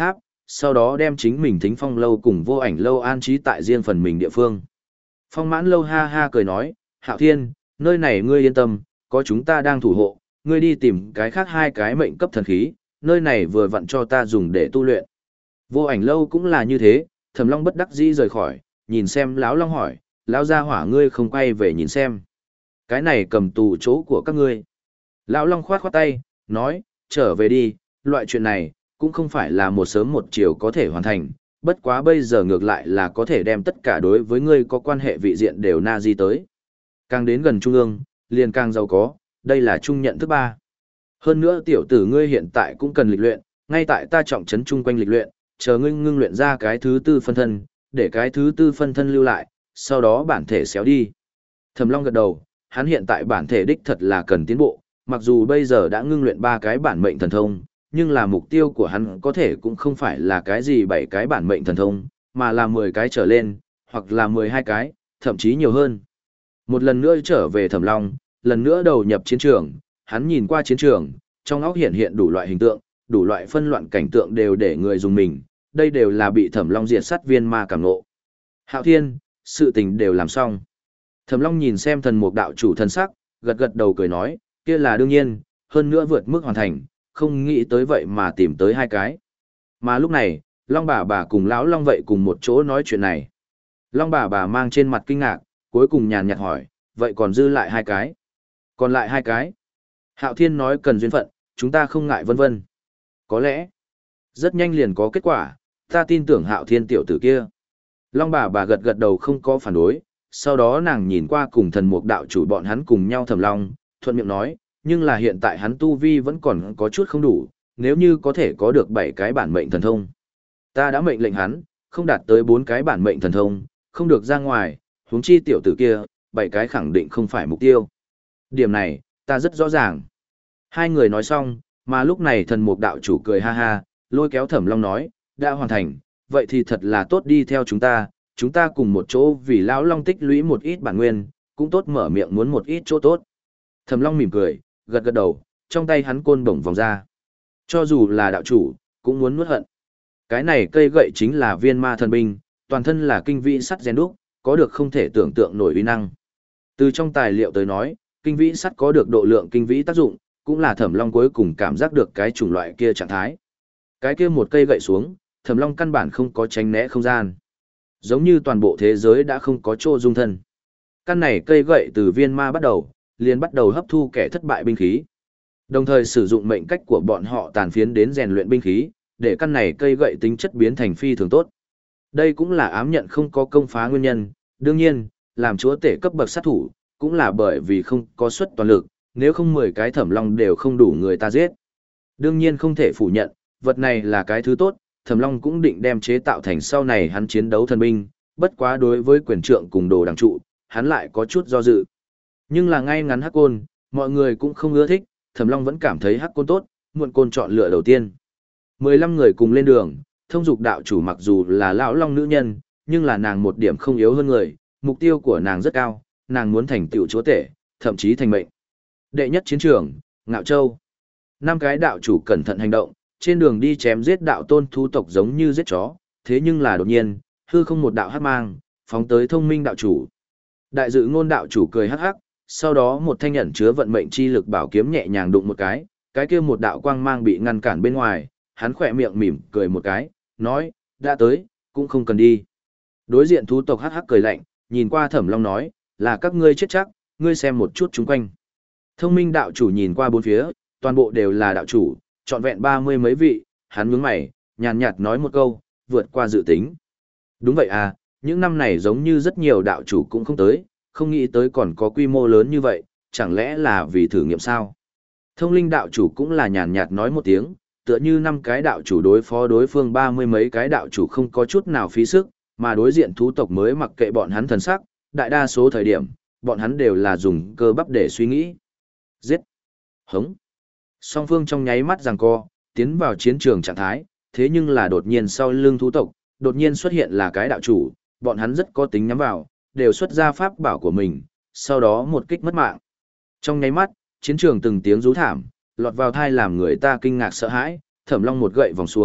Speaker 1: sau đó đem chính mình Thính Phong lâu cùng Vô Ảnh lâu an trí tại riêng phần mình địa phương. Phong Mãn lâu ha ha cười nói, Hạo Thiên, nơi này ngươi yên tâm, có chúng ta đang thủ hộ, ngươi đi tìm cái khác hai cái mệnh cấp thần khí, nơi này vừa vặn cho ta dùng để tu luyện. Vô Ảnh lâu cũng là như thế, Thẩm Long bất đắc dĩ rời khỏi, nhìn xem lão Long hỏi, lão gia hỏa ngươi không quay về nhìn xem. Cái này cầm tù chỗ của các ngươi. Lão Long khoát khoát tay, nói, trở về đi, loại chuyện này, cũng không phải là một sớm một chiều có thể hoàn thành, bất quá bây giờ ngược lại là có thể đem tất cả đối với ngươi có quan hệ vị diện đều na di tới. Càng đến gần trung ương, liền càng giàu có, đây là trung nhận thứ ba. Hơn nữa tiểu tử ngươi hiện tại cũng cần lịch luyện, ngay tại ta trọng trấn chung quanh lịch luyện, chờ ngươi ngưng luyện ra cái thứ tư phân thân, để cái thứ tư phân thân lưu lại, sau đó bản thể xéo đi. Thẩm Long gật đầu, hắn hiện tại bản thể đích thật là cần tiến bộ, mặc dù bây giờ đã ngưng luyện ba cái bản mệnh thần thông, nhưng là mục tiêu của hắn có thể cũng không phải là cái gì bảy cái bản mệnh thần thông, mà là mười cái trở lên, hoặc là mười hai cái, thậm chí nhiều hơn. Một lần nữa trở về Thẩm Long, lần nữa đầu nhập chiến trường, hắn nhìn qua chiến trường, trong óc hiện hiện đủ loại hình tượng, đủ loại phân loạn cảnh tượng đều để người dùng mình, đây đều là bị Thẩm Long diệt sát viên ma cảm ngộ. Hạo Thiên, sự tình đều làm xong. Thẩm Long nhìn xem thần mục đạo chủ thân sắc, gật gật đầu cười nói, kia là đương nhiên, hơn nữa vượt mức hoàn thành, không nghĩ tới vậy mà tìm tới hai cái. Mà lúc này, Long bà bà cùng lão Long vậy cùng một chỗ nói chuyện này. Long bà bà mang trên mặt kinh ngạc, cuối cùng nhàn nhạt hỏi, vậy còn dư lại hai cái? Còn lại hai cái? Hạo Thiên nói cần duyên phận, chúng ta không ngại vân vân. Có lẽ, rất nhanh liền có kết quả, ta tin tưởng Hạo Thiên tiểu tử kia. Long bà bà gật gật đầu không có phản đối, sau đó nàng nhìn qua cùng thần mục đạo chủ bọn hắn cùng nhau Thẩm Long, thuận miệng nói, nhưng là hiện tại hắn tu vi vẫn còn có chút không đủ, nếu như có thể có được bảy cái bản mệnh thần thông. Ta đã mệnh lệnh hắn, không đạt tới bốn cái bản mệnh thần thông, không được ra ngoài, huống chi tiểu tử kia, bảy cái khẳng định không phải mục tiêu. Điểm này, ta rất rõ ràng. Hai người nói xong, mà lúc này thần mục đạo chủ cười ha ha, lôi kéo Thẩm Long nói, đã hoàn thành, vậy thì thật là tốt đi theo chúng ta, chúng ta cùng một chỗ vì lão Long tích lũy một ít bản nguyên, cũng tốt mở miệng muốn một ít chỗ tốt. Thẩm Long mỉm cười, gật gật đầu, trong tay hắn côn bổng vòng ra. Cho dù là đạo chủ, cũng muốn nuốt hận. Cái này cây gậy chính là viên ma thần binh, toàn thân là kinh vĩ sắt rèn đúc, có được không thể tưởng tượng nổi uy năng. Từ trong tài liệu tới nói, kinh vĩ sắt có được độ lượng kinh vĩ tác dụng, cũng là Thẩm Long cuối cùng cảm giác được cái chủng loại kia trạng thái. Cái kia một cây gậy xuống, Thẩm Long căn bản không có tránh né không gian. Giống như toàn bộ thế giới đã không có chỗ dung thân. Căn này cây gậy từ viên ma bắt đầu, liền bắt đầu hấp thu kẻ thất bại binh khí. Đồng thời sử dụng mệnh cách của bọn họ tàn phiến đến rèn luyện binh khí, để căn này cây gậy tính chất biến thành phi thường tốt. Đây cũng là ám nhận không có công phá nguyên nhân, đương nhiên, làm chúa tể cấp bậc sát thủ, cũng là bởi vì không có suất toàn lực, nếu không mười cái Thẩm Long đều không đủ người ta giết. Đương nhiên không thể phủ nhận, vật này là cái thứ tốt, Thẩm Long cũng định đem chế tạo thành sau này hắn chiến đấu thần binh, bất quá đối với quyền trượng cùng đồ đằng trụ, hắn lại có chút do dự. Nhưng là ngay ngắn hắc côn, mọi người cũng không ưa thích, Thẩm Long vẫn cảm thấy hắc côn tốt, muộn côn chọn lựa đầu tiên. mười lăm người cùng lên đường, thông dục đạo chủ mặc dù là lão Long nữ nhân, nhưng là nàng một điểm không yếu hơn người, mục tiêu của nàng rất cao, nàng muốn thành tựu chúa tể, thậm chí thành mệnh. Đệ nhất chiến trường, Ngạo Châu. Năm cái đạo chủ cẩn thận hành động, trên đường đi chém giết đạo tôn thú tộc giống như giết chó, thế nhưng là đột nhiên, hư không một đạo hắc mang, phóng tới thông minh đạo chủ. Đại dự ngôn đạo chủ cười hắc hắc, sau đó một thanh ẩn chứa vận mệnh chi lực bảo kiếm nhẹ nhàng đụng một cái, cái kia một đạo quang mang bị ngăn cản bên ngoài, hắn khỏe miệng mỉm cười một cái, nói, đã tới, cũng không cần đi. Đối diện thú tộc hắc hắc cười lạnh, nhìn qua Thẩm Long nói, là các ngươi chết chắc, ngươi xem một chút chúng quanh. Thông minh đạo chủ nhìn qua bốn phía, toàn bộ đều là đạo chủ, trọn vẹn ba mươi mấy vị, hắn nhướng mày, nhàn nhạt nói một câu, vượt qua dự tính. Đúng vậy à, những năm này giống như rất nhiều đạo chủ cũng không tới, không nghĩ tới còn có quy mô lớn như vậy, chẳng lẽ là vì thử nghiệm sao? Thông linh đạo chủ cũng là nhàn nhạt nói một tiếng, tựa như năm cái đạo chủ đối phó đối phương ba mươi mấy cái đạo chủ không có chút nào phí sức, mà đối diện thú tộc mới mặc kệ bọn hắn thần sắc, đại đa số thời điểm, bọn hắn đều là dùng cơ bắp để suy nghĩ. Giết! Hống! Song phương trong nháy mắt giằng co, tiến vào chiến trường trạng thái, thế nhưng là đột nhiên sau lưng thú tộc, đột nhiên xuất hiện là cái đạo chủ, bọn hắn rất có tính nhắm vào, đều xuất ra pháp bảo của mình, sau đó một kích mất mạng. Trong nháy mắt, chiến trường từng tiếng rú thảm, lọt vào thai làm người ta kinh ngạc sợ hãi, Thẩm Long một gậy vòng xuống,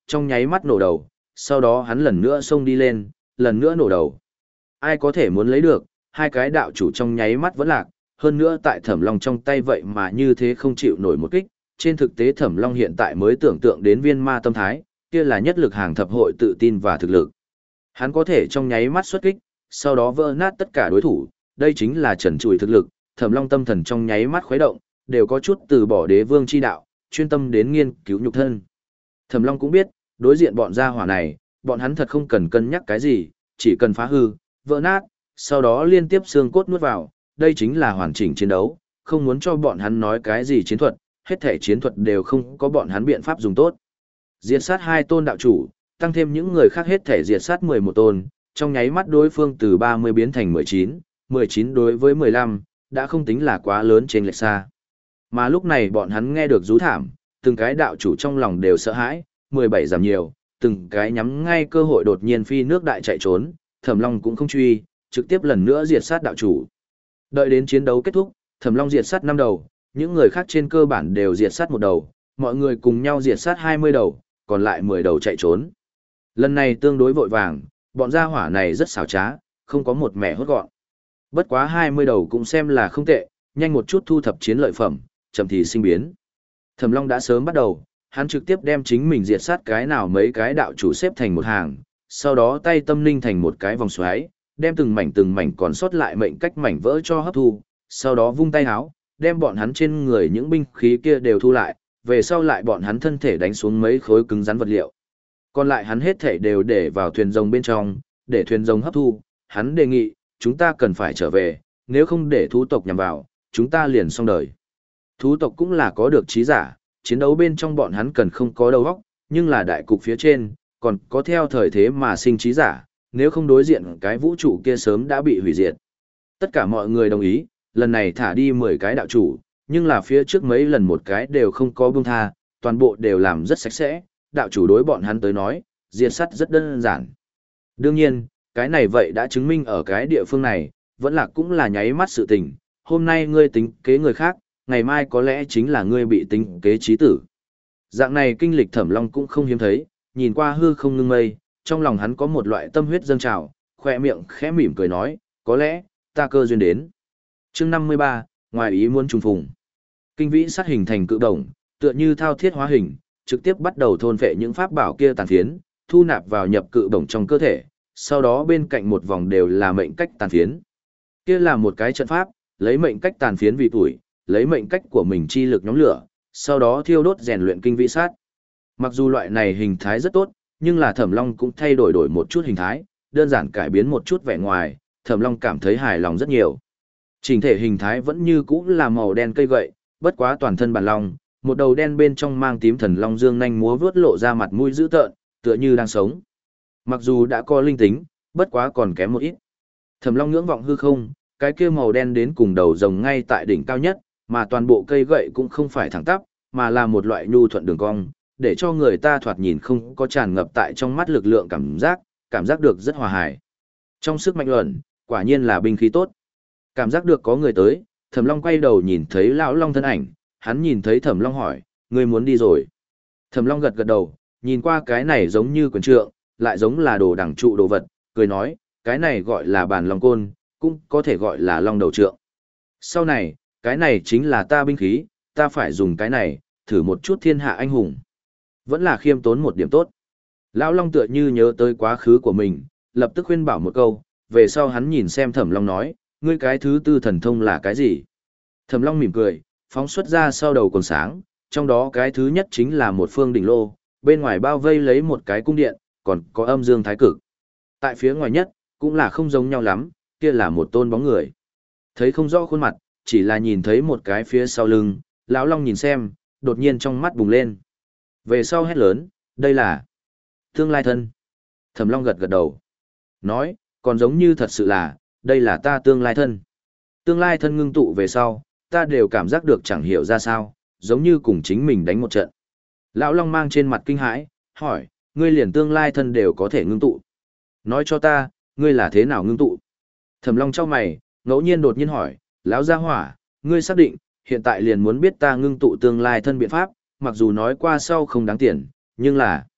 Speaker 1: trong nháy mắt nổ đầu, sau đó hắn lần nữa xông đi lên, lần nữa nổ đầu. Ai có thể muốn lấy được, hai cái đạo chủ trong nháy mắt vẫn lạc, hơn nữa tại Thẩm Long trong tay vậy mà như thế không chịu nổi một kích. Trên thực tế Thẩm Long hiện tại mới tưởng tượng đến viên ma tâm thái, kia là nhất lực hàng thập hội tự tin và thực lực. Hắn có thể trong nháy mắt xuất kích, sau đó vỡ nát tất cả đối thủ, đây chính là trần trụi thực lực. Thẩm Long tâm thần trong nháy mắt khuấy động, đều có chút từ bỏ đế vương chi đạo, chuyên tâm đến nghiên cứu nhục thân. Thẩm Long cũng biết, đối diện bọn gia hỏa này, bọn hắn thật không cần cân nhắc cái gì, chỉ cần phá hư, vỡ nát, sau đó liên tiếp xương cốt nuốt vào, đây chính là hoàn chỉnh chiến đấu, không muốn cho bọn hắn nói cái gì chiến thuật, hết thể chiến thuật đều không có bọn hắn biện pháp dùng tốt. Diệt sát hai tôn đạo chủ, tăng thêm những người khác hết thể diệt sát mười một tôn, trong nháy mắt đối phương từ ba mươi biến thành mười chín, mười chín đối với mười lăm, đã không tính là quá lớn trên lệch xa. Mà lúc này bọn hắn nghe được rú thảm, từng cái đạo chủ trong lòng đều sợ hãi, mười bảy giảm nhiều, từng cái nhắm ngay cơ hội đột nhiên phi nước đại chạy trốn, Thẩm Long cũng không truy, trực tiếp lần nữa diệt sát đạo chủ. Đợi đến chiến đấu kết thúc, Thẩm Long diệt sát năm đầu, những người khác trên cơ bản đều diệt sát một đầu, mọi người cùng nhau diệt sát hai mươi đầu, còn lại mười đầu chạy trốn. Lần này tương đối vội vàng, bọn gia hỏa này rất xảo trá, không có một mẻ hốt gọn. Bất quá hai mươi đầu cũng xem là không tệ, nhanh một chút thu thập chiến lợi phẩm, chậm thì sinh biến. Thẩm Long đã sớm bắt đầu, hắn trực tiếp đem chính mình diệt sát cái nào mấy cái đạo chủ xếp thành một hàng, sau đó tay tâm linh thành một cái vòng xoáy, đem từng mảnh từng mảnh còn sót lại mệnh cách mảnh vỡ cho hấp thu, sau đó vung tay háo, đem bọn hắn trên người những binh khí kia đều thu lại, về sau lại bọn hắn thân thể đánh xuống mấy khối cứng rắn vật liệu. Còn lại hắn hết thể đều để vào thuyền rồng bên trong, để thuyền rồng hấp thu, hắn đề nghị, chúng ta cần phải trở về, nếu không để thú tộc nhằm vào, chúng ta liền xong đời. Thú tộc cũng là có được trí giả, chiến đấu bên trong bọn hắn cần không có đầu óc, nhưng là đại cục phía trên, còn có theo thời thế mà sinh trí giả, nếu không đối diện cái vũ trụ kia sớm đã bị hủy diệt. Tất cả mọi người đồng ý, lần này thả đi mười cái đạo chủ, nhưng là phía trước mấy lần một cái đều không có buông tha, toàn bộ đều làm rất sạch sẽ, đạo chủ đối bọn hắn tới nói, diệt sát rất đơn giản. Đương nhiên, cái này vậy đã chứng minh ở cái địa phương này, vẫn là cũng là nháy mắt sự tình, hôm nay ngươi tính kế người khác, ngày mai có lẽ chính là ngươi bị tính kế chí tử. Dạng này kinh lịch Thẩm Long cũng không hiếm thấy, nhìn qua hư không ngưng mây, trong lòng hắn có một loại tâm huyết dâng trào, khoe miệng khẽ mỉm cười nói, có lẽ, ta cơ duyên đến. Chương năm mươi ba, ngoài ý muốn trùng phùng. Kinh vĩ sát hình thành cự đồng, tựa như thao thiết hóa hình, trực tiếp bắt đầu thôn phệ những pháp bảo kia tàn phiến, thu nạp vào nhập cự đồng trong cơ thể, sau đó bên cạnh một vòng đều là mệnh cách tàn phiến. Kia là một cái trận pháp, lấy mệnh cách tàn phiến vì tuổi, lấy mệnh cách của mình chi lực nhóm lửa, sau đó thiêu đốt rèn luyện kinh vĩ sát. Mặc dù loại này hình thái rất tốt, nhưng là Thẩm Long cũng thay đổi đổi một chút hình thái, đơn giản cải biến một chút vẻ ngoài, Thẩm Long cảm thấy hài lòng rất nhiều. Chỉnh thể hình thái vẫn như cũ là màu đen cây gậy, bất quá toàn thân bản long, một đầu đen bên trong mang tím thần long dương nhanh múa vướt lộ ra mặt mũi dữ tợn, tựa như đang sống. Mặc dù đã có linh tính, bất quá còn kém một ít. Thẩm Long ngưỡng vọng hư không, cái kia màu đen đến cùng đầu rồng ngay tại đỉnh cao nhất, mà toàn bộ cây gậy cũng không phải thẳng tắp, mà là một loại nhu thuận đường cong, để cho người ta thoạt nhìn không có tràn ngập tại trong mắt lực lượng cảm giác, cảm giác được rất hòa hài. Trong sức mạnh luận, quả nhiên là binh khí tốt. Cảm giác được có người tới, Thẩm Long quay đầu nhìn thấy lão long thân ảnh, hắn nhìn thấy Thẩm Long hỏi, ngươi muốn đi rồi? Thẩm Long gật gật đầu, nhìn qua cái này giống như quyền trượng, lại giống là đồ đẳng trụ đồ vật, cười nói, cái này gọi là bàn long côn, cũng có thể gọi là long đầu trượng. Sau này, cái này chính là ta binh khí, ta phải dùng cái này, thử một chút thiên hạ anh hùng. Vẫn là khiêm tốn một điểm tốt. Lão Long tựa như nhớ tới quá khứ của mình, lập tức khuyên bảo một câu, về sau hắn nhìn xem Thẩm Long nói, ngươi cái thứ tư thần thông là cái gì? Thẩm Long mỉm cười, phóng xuất ra sau đầu còn sáng, trong đó cái thứ nhất chính là một phương đỉnh lô, bên ngoài bao vây lấy một cái cung điện, còn có âm dương thái cực. Tại phía ngoài nhất, cũng là không giống nhau lắm, kia là một tôn bóng người. Thấy không rõ khuôn mặt, chỉ là nhìn thấy một cái phía sau lưng, lão Long nhìn xem, đột nhiên trong mắt bùng lên. Về sau hét lớn, đây là tương lai thân. Thẩm Long gật gật đầu. Nói, còn giống như thật sự là, đây là ta tương lai thân. Tương lai thân ngưng tụ về sau, ta đều cảm giác được chẳng hiểu ra sao, giống như cùng chính mình đánh một trận. Lão Long mang trên mặt kinh hãi, hỏi, ngươi liền tương lai thân đều có thể ngưng tụ. Nói cho ta, ngươi là thế nào ngưng tụ? Thẩm Long chau mày, ngẫu nhiên đột nhiên hỏi, lão gia hỏa, ngươi xác định, hiện tại liền muốn biết ta ngưng tụ tương lai thân biện pháp, mặc dù nói qua sau không đáng tiền, nhưng là...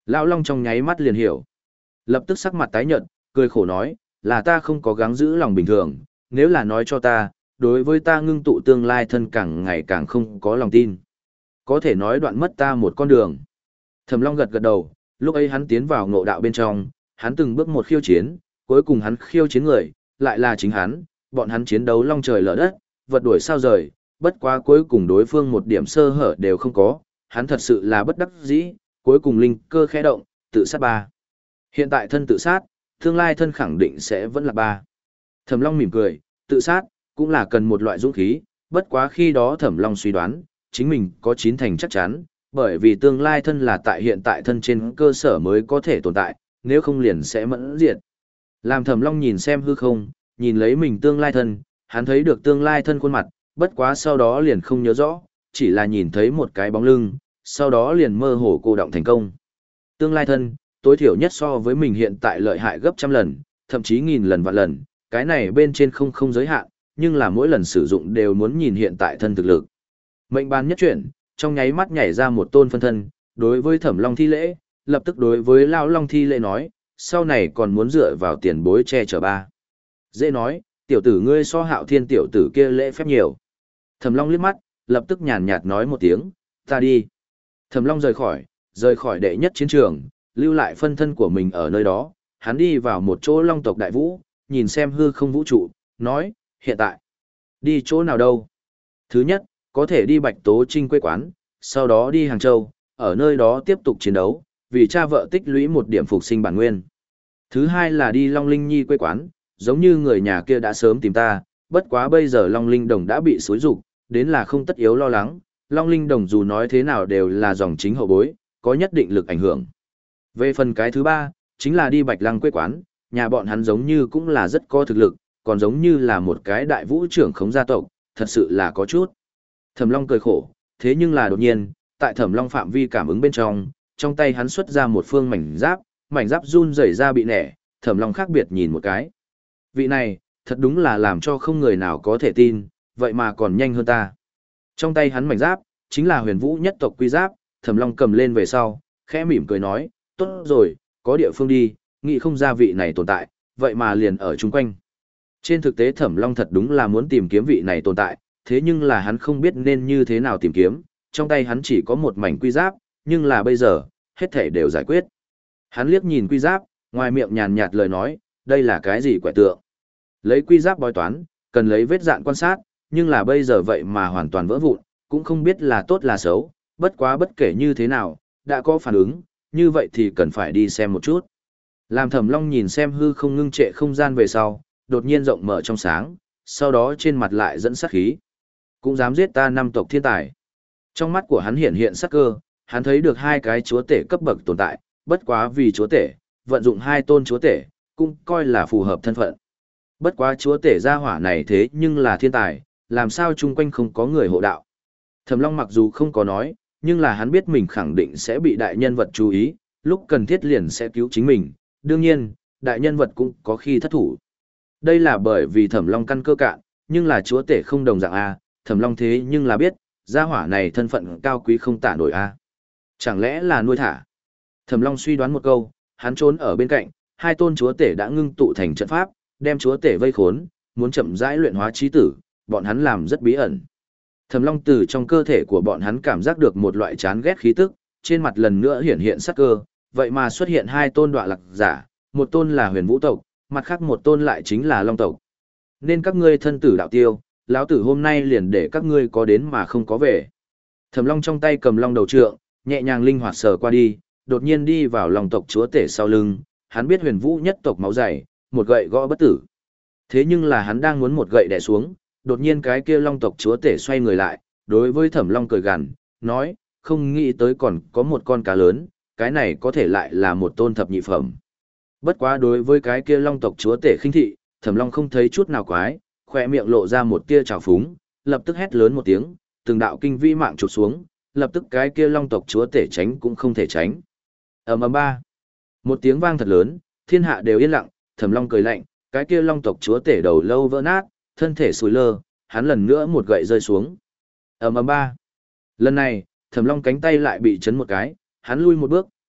Speaker 1: Lão Long trong nháy mắt liền hiểu. Lập tức sắc mặt tái nhợt, cười khổ nói, là ta không có gắng giữ lòng bình thường, nếu là nói cho ta, đối với ta ngưng tụ tương lai thân càng ngày càng không có lòng tin. Có thể nói đoạn mất ta một con đường. Thẩm Long gật gật đầu, lúc ấy hắn tiến vào ngộ đạo bên trong, hắn từng bước một khiêu chiến, cuối cùng hắn khiêu chiến người, lại là chính hắn, bọn hắn chiến đấu long trời lở đất, vật đuổi sao rời, bất quá cuối cùng đối phương một điểm sơ hở đều không có, hắn thật sự là bất đắc dĩ, cuối cùng linh cơ khẽ động, tự sát ba. Hiện tại thân tự sát, tương lai thân khẳng định sẽ vẫn là ba. Thẩm Long mỉm cười, tự sát, cũng là cần một loại dũng khí, bất quá khi đó Thẩm Long suy đoán, chính mình có chín thành chắc chắn, bởi vì tương lai thân là tại hiện tại thân trên cơ sở mới có thể tồn tại, nếu không liền sẽ mẫn diệt. Làm Thẩm Long nhìn xem hư không, nhìn lấy mình tương lai thân, hắn thấy được tương lai thân khuôn mặt, bất quá sau đó liền không nhớ rõ, chỉ là nhìn thấy một cái bóng lưng, sau đó liền mơ hồ cô động thành công. Tương lai thân, tối thiểu nhất so với mình hiện tại lợi hại gấp trăm lần, thậm chí nghìn lần vạn lần, cái này bên trên không không giới hạn, nhưng là mỗi lần sử dụng đều muốn nhìn hiện tại thân thực lực. Mệnh bàn nhất chuyển, trong nháy mắt nhảy ra một tôn phân thân, đối với Thẩm Long thi lễ, lập tức đối với Lao Long thi lễ nói, sau này còn muốn dựa vào tiền bối che chở ba. Dễ nói, tiểu tử ngươi so Hạo Thiên tiểu tử kia lễ phép nhiều. Thẩm Long liếc mắt, lập tức nhàn nhạt nói một tiếng, ta đi. Thẩm Long rời khỏi, rời khỏi đệ nhất chiến trường, lưu lại phân thân của mình ở nơi đó, hắn đi vào một chỗ Long tộc đại vũ, nhìn xem hư không vũ trụ, nói, hiện tại, đi chỗ nào đâu? Thứ nhất, có thể đi Bạch Tố Trinh quê quán, sau đó đi Hàng Châu, ở nơi đó tiếp tục chiến đấu, vì cha vợ tích lũy một điểm phục sinh bản nguyên. Thứ hai là đi Long Linh Nhi quê quán, giống như người nhà kia đã sớm tìm ta, bất quá bây giờ Long Linh Đồng đã bị xúi rục, đến là không tất yếu lo lắng, Long Linh Đồng dù nói thế nào đều là dòng chính hậu bối, có nhất định lực ảnh hưởng. Về phần cái thứ ba, chính là đi Bạch Lăng quê quán, nhà bọn hắn giống như cũng là rất có thực lực, còn giống như là một cái đại vũ trưởng khống gia tộc, thật sự là có chút. Thẩm Long cười khổ, thế nhưng là đột nhiên, tại Thẩm Long phạm vi cảm ứng bên trong, trong tay hắn xuất ra một phương mảnh giáp, mảnh giáp run rẩy ra bị nẻ, Thẩm Long khác biệt nhìn một cái. Vị này, thật đúng là làm cho không người nào có thể tin, vậy mà còn nhanh hơn ta. Trong tay hắn mảnh giáp, chính là huyền vũ nhất tộc quy giáp, Thẩm Long cầm lên về sau, khẽ mỉm cười nói, tốt rồi, có địa phương đi, nghĩ không ra vị này tồn tại, vậy mà liền ở chung quanh. Trên thực tế Thẩm Long thật đúng là muốn tìm kiếm vị này tồn tại, thế nhưng là hắn không biết nên như thế nào tìm kiếm, trong tay hắn chỉ có một mảnh quy giáp, nhưng là bây giờ, hết thể đều giải quyết. Hắn liếc nhìn quy giáp, ngoài miệng nhàn nhạt lời nói, đây là cái gì quẻ tượng. Lấy quy giáp bói toán, cần lấy vết dạn quan sát, nhưng là bây giờ vậy mà hoàn toàn vỡ vụn, cũng không biết là tốt là xấu, bất quá bất kể như thế nào, đã có phản ứng, như vậy thì cần phải đi xem một chút. Làm Thẩm Long nhìn xem hư không ngưng trệ không gian về sau, đột nhiên rộng mở trong sáng, sau đó trên mặt lại dẫn sát khí. Cũng dám giết ta năm tộc thiên tài. Trong mắt của hắn hiện hiện sắc cơ, hắn thấy được hai cái chúa tể cấp bậc tồn tại, bất quá vì chúa tể, vận dụng hai tôn chúa tể, cũng coi là phù hợp thân phận. Bất quá chúa tể gia hỏa này thế nhưng là thiên tài, làm sao chung quanh không có người hộ đạo. Thẩm Long mặc dù không có nói, nhưng là hắn biết mình khẳng định sẽ bị đại nhân vật chú ý, lúc cần thiết liền sẽ cứu chính mình, đương nhiên, đại nhân vật cũng có khi thất thủ. Đây là bởi vì Thẩm Long căn cơ cạn, nhưng là chúa tể không đồng dạng A, Thẩm Long thế nhưng là biết, gia hỏa này thân phận cao quý không tả nổi A. Chẳng lẽ là nuôi thả? Thẩm Long suy đoán một câu, hắn trốn ở bên cạnh, hai tôn chúa tể đã ngưng tụ thành trận pháp, đem chúa tể vây khốn, muốn chậm rãi luyện hóa chí tử, bọn hắn làm rất bí ẩn. Thẩm Long từ trong cơ thể của bọn hắn cảm giác được một loại chán ghét khí tức, trên mặt lần nữa hiển hiện sắc cơ, vậy mà xuất hiện hai tôn đọa lạc giả, một tôn là huyền vũ tộc, mặt khác một tôn lại chính là long tộc. Nên các ngươi thân tử đạo tiêu, lão tử hôm nay liền để các ngươi có đến mà không có về. Thẩm Long trong tay cầm long đầu trượng, nhẹ nhàng linh hoạt sờ qua đi, đột nhiên đi vào long tộc chúa tể sau lưng, hắn biết huyền vũ nhất tộc máu dày, một gậy gõ bất tử. Thế nhưng là hắn đang muốn một gậy đè xuống, đột nhiên cái kia long tộc chúa tể xoay người lại, đối với Thẩm Long cười gằn, nói, không nghĩ tới còn có một con cá lớn, cái này có thể lại là một tôn thập nhị phẩm. Bất quá đối với cái kia long tộc chúa tể khinh thị, Thẩm Long không thấy chút nào quái, khỏe miệng lộ ra một tia trào phúng, lập tức hét lớn một tiếng, từng đạo kinh vi mạng chụp xuống, lập tức cái kia long tộc chúa tể tránh cũng không thể tránh. Ầm ầm ba, một tiếng vang thật lớn, thiên hạ đều yên lặng, Thẩm Long cười lạnh, cái kia long tộc chúa tể đầu lâu vỡ nát, thân thể sùi lơ, hắn lần nữa một gậy rơi xuống. Ầm ầm ba, lần này, Thẩm Long cánh tay lại bị chấn một cái, hắn lui một bước,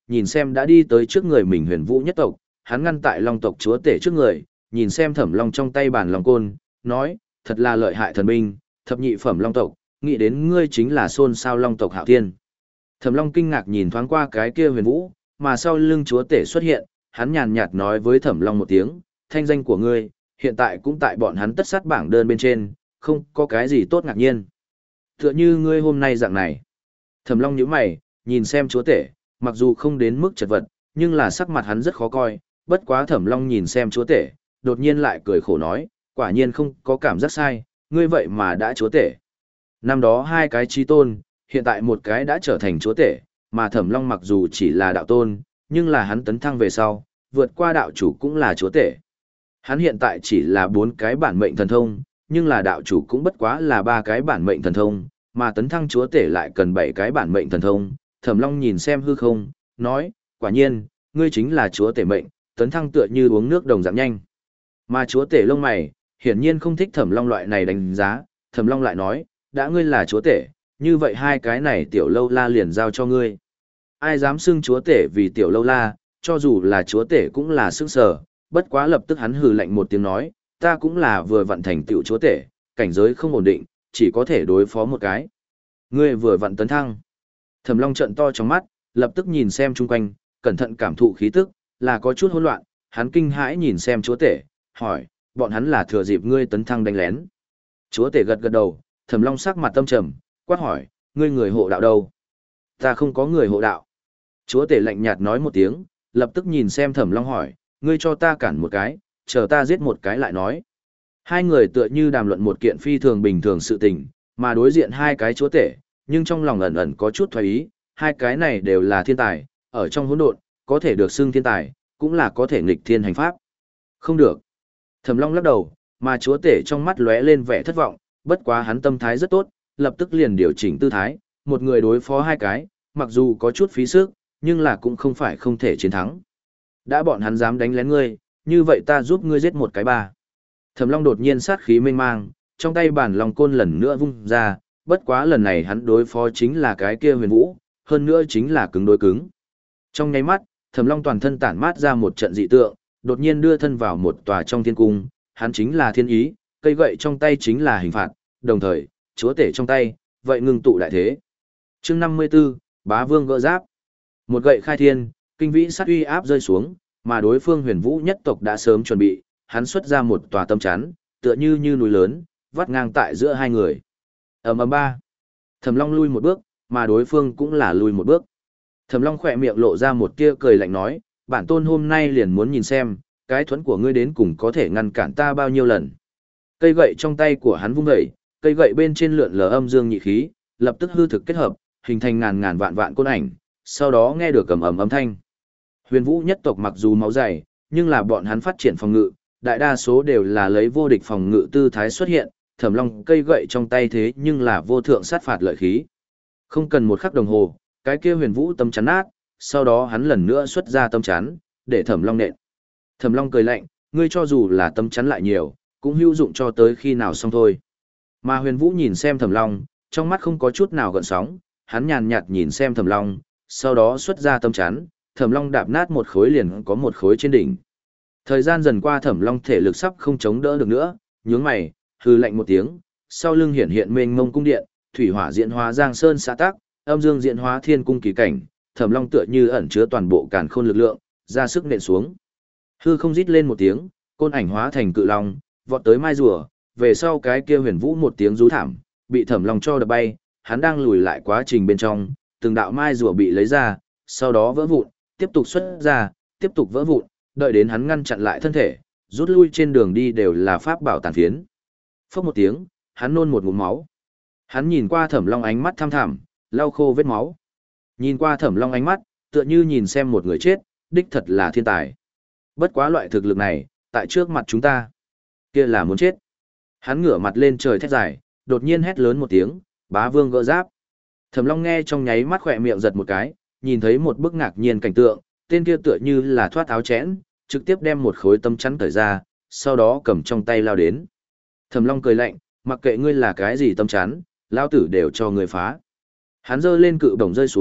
Speaker 1: nhìn xem đã đi tới trước người mình Huyền Vũ nhất tộc, hắn ngăn tại Long tộc chúa tể trước người, nhìn xem Thẩm Long trong tay bản long côn, nói, thật là lợi hại thần binh, thập nhị phẩm Long tộc, nghĩ đến ngươi chính là xôn xao Long tộc Hạo Thiên. Thẩm Long kinh ngạc nhìn thoáng qua cái kia Huyền Vũ, mà sau lưng chúa tể xuất hiện, hắn nhàn nhạt nói với Thẩm Long một tiếng, thanh danh của ngươi, hiện tại cũng tại bọn hắn tất sát bảng đơn bên trên, không có cái gì tốt ngạc nhiên. Tựa như ngươi hôm nay dạng này. Thẩm Long nhíu mày, nhìn xem chúa tể, mặc dù không đến mức chật vật, nhưng là sắc mặt hắn rất khó coi, bất quá Thẩm Long nhìn xem chúa tể, đột nhiên lại cười khổ nói, quả nhiên không có cảm giác sai, ngươi vậy mà đã chúa tể. Năm đó hai cái chí tôn, hiện tại một cái đã trở thành chúa tể, mà Thẩm Long mặc dù chỉ là đạo tôn, nhưng là hắn tấn thăng về sau, vượt qua đạo chủ cũng là chúa tể. Hắn hiện tại chỉ là bốn cái bản mệnh thần thông, nhưng là đạo chủ cũng bất quá là ba cái bản mệnh thần thông, mà tấn thăng chúa tể lại cần bảy cái bản mệnh thần thông. Thẩm Long nhìn xem hư không, nói, quả nhiên, ngươi chính là chúa tể mệnh, tấn thăng tựa như uống nước đồng dạng nhanh. Mà chúa tể lông mày, hiển nhiên không thích Thẩm Long loại này đánh giá, Thẩm Long lại nói, đã ngươi là chúa tể, như vậy hai cái này tiểu lâu la liền giao cho ngươi. Ai dám xưng chúa tể vì tiểu lâu la, cho dù là chúa tể cũng là sức sở, bất quá lập tức hắn hừ lạnh một tiếng nói, ta cũng là vừa vận thành tiểu chúa tể, cảnh giới không ổn định, chỉ có thể đối phó một cái. Ngươi vừa vận tấn thăng. Thẩm Long trợn to trong mắt, lập tức nhìn xem chung quanh, cẩn thận cảm thụ khí tức, là có chút hỗn loạn, hắn kinh hãi nhìn xem chúa tể, hỏi, bọn hắn là thừa dịp ngươi tấn thăng đánh lén. Chúa tể gật gật đầu, Thẩm Long sắc mặt tâm trầm, quát hỏi, ngươi người hộ đạo đâu? Ta không có người hộ đạo. Chúa tể lạnh nhạt nói một tiếng, lập tức nhìn xem Thẩm Long hỏi, ngươi cho ta cản một cái, chờ ta giết một cái lại nói. Hai người tựa như đàm luận một kiện phi thường bình thường sự tình, mà đối diện hai cái chúa tể, nhưng trong lòng ẩn ẩn có chút thoái ý, hai cái này đều là thiên tài, ở trong hỗn độn, có thể được xưng thiên tài, cũng là có thể nghịch thiên hành pháp. Không được. Thẩm Long lắc đầu, mà chúa tể trong mắt lóe lên vẻ thất vọng, bất quá hắn tâm thái rất tốt, lập tức liền điều chỉnh tư thái, một người đối phó hai cái, mặc dù có chút phí sức, nhưng là cũng không phải không thể chiến thắng. Đã bọn hắn dám đánh lén ngươi, như vậy ta giúp ngươi giết một cái ba. Thẩm Long đột nhiên sát khí mênh mang, trong tay bản long côn lần nữa vung ra, bất quá lần này hắn đối phó chính là cái kia Huyền Vũ, hơn nữa chính là cứng đối cứng. Trong nháy mắt, Thẩm Long toàn thân tản mát ra một trận dị tượng, đột nhiên đưa thân vào một tòa trong thiên cung, hắn chính là thiên ý, cây gậy trong tay chính là hình phạt, đồng thời, chúa tể trong tay, vậy ngưng tụ đại thế. Chương năm mươi 54, Bá Vương gỡ giáp. Một gậy khai thiên, kinh vĩ sát uy áp rơi xuống, mà đối phương Huyền Vũ nhất tộc đã sớm chuẩn bị, hắn xuất ra một tòa tâm chắn, tựa như như núi lớn, vắt ngang tại giữa hai người. Ầm ầm ba. Thẩm Long lui một bước, mà đối phương cũng là lui một bước. Thẩm Long khỏe miệng lộ ra một tia cười lạnh nói, bản tôn hôm nay liền muốn nhìn xem, cái thuẫn của ngươi đến cùng có thể ngăn cản ta bao nhiêu lần. Cây gậy trong tay của hắn vung dậy, cây gậy bên trên lượn lờ âm dương nhị khí, lập tức hư thực kết hợp, hình thành ngàn ngàn vạn vạn côn ảnh, sau đó nghe được cầm ầm âm thanh. Huyền Vũ nhất tộc mặc dù máu dày, nhưng là bọn hắn phát triển phòng ngự, đại đa số đều là lấy vô địch phòng ngự tư thái xuất hiện, Thẩm Long cây gậy trong tay thế nhưng là vô thượng sát phạt lợi khí. Không cần một khắc đồng hồ, cái kia Huyền Vũ tâm chắn nát, sau đó hắn lần nữa xuất ra tâm chắn, để Thẩm Long nện. Thẩm Long cười lạnh, ngươi cho dù là tâm chắn lại nhiều, cũng hữu dụng cho tới khi nào xong thôi. Mà Huyền Vũ nhìn xem Thẩm Long, trong mắt không có chút nào gợn sóng, hắn nhàn nhạt nhìn xem Thẩm Long, sau đó xuất ra tâm chắn, Thẩm Long đạp nát một khối liền có một khối trên đỉnh. Thời gian dần qua Thẩm Long thể lực sắp không chống đỡ được nữa, nhướng mày, hừ lạnh một tiếng, sau lưng hiện hiện mênh mông cung điện, thủy hỏa diễn hóa giang sơn xã tắc, âm dương diễn hóa thiên cung kỳ cảnh, Thẩm Long tựa như ẩn chứa toàn bộ càn khôn lực lượng, ra sức nện xuống. Hư không rít lên một tiếng, côn ảnh hóa thành cự long, vọt tới mai rùa, về sau cái kia Huyền Vũ một tiếng rú thảm, bị Thẩm Long cho đập bay, hắn đang lùi lại quá trình bên trong, từng đạo mai rùa bị lấy ra, sau đó vỡ vụn, tiếp tục xuất ra, tiếp tục vỡ vụn, đợi đến hắn ngăn chặn lại thân thể, rút lui trên đường đi đều là pháp bảo tàn phiến. Phốc một tiếng, hắn nôn một ngụm máu. Hắn nhìn qua Thẩm Long ánh mắt thăm thẳm, lau khô vết máu. Nhìn qua Thẩm Long ánh mắt, tựa như nhìn xem một người chết, đích thật là thiên tài. Bất quá loại thực lực này, tại trước mặt chúng ta, kia là muốn chết. Hắn ngửa mặt lên trời thét dài, đột nhiên hét lớn một tiếng, Bá Vương gỡ giáp. Thẩm Long nghe trong nháy mắt khỏe miệng giật một cái, nhìn thấy một bức ngạc nhiên cảnh tượng, tên kia tựa như là thoát áo chẽn, trực tiếp đem một khối tâm chắn cởi ra, sau đó cầm trong tay lao đến. Thẩm Long cười lạnh, mặc kệ ngươi là cái gì tâm chắn, lao tử đều cho ngươi phá. Hắn giơ lên cự bổng rơi xuống,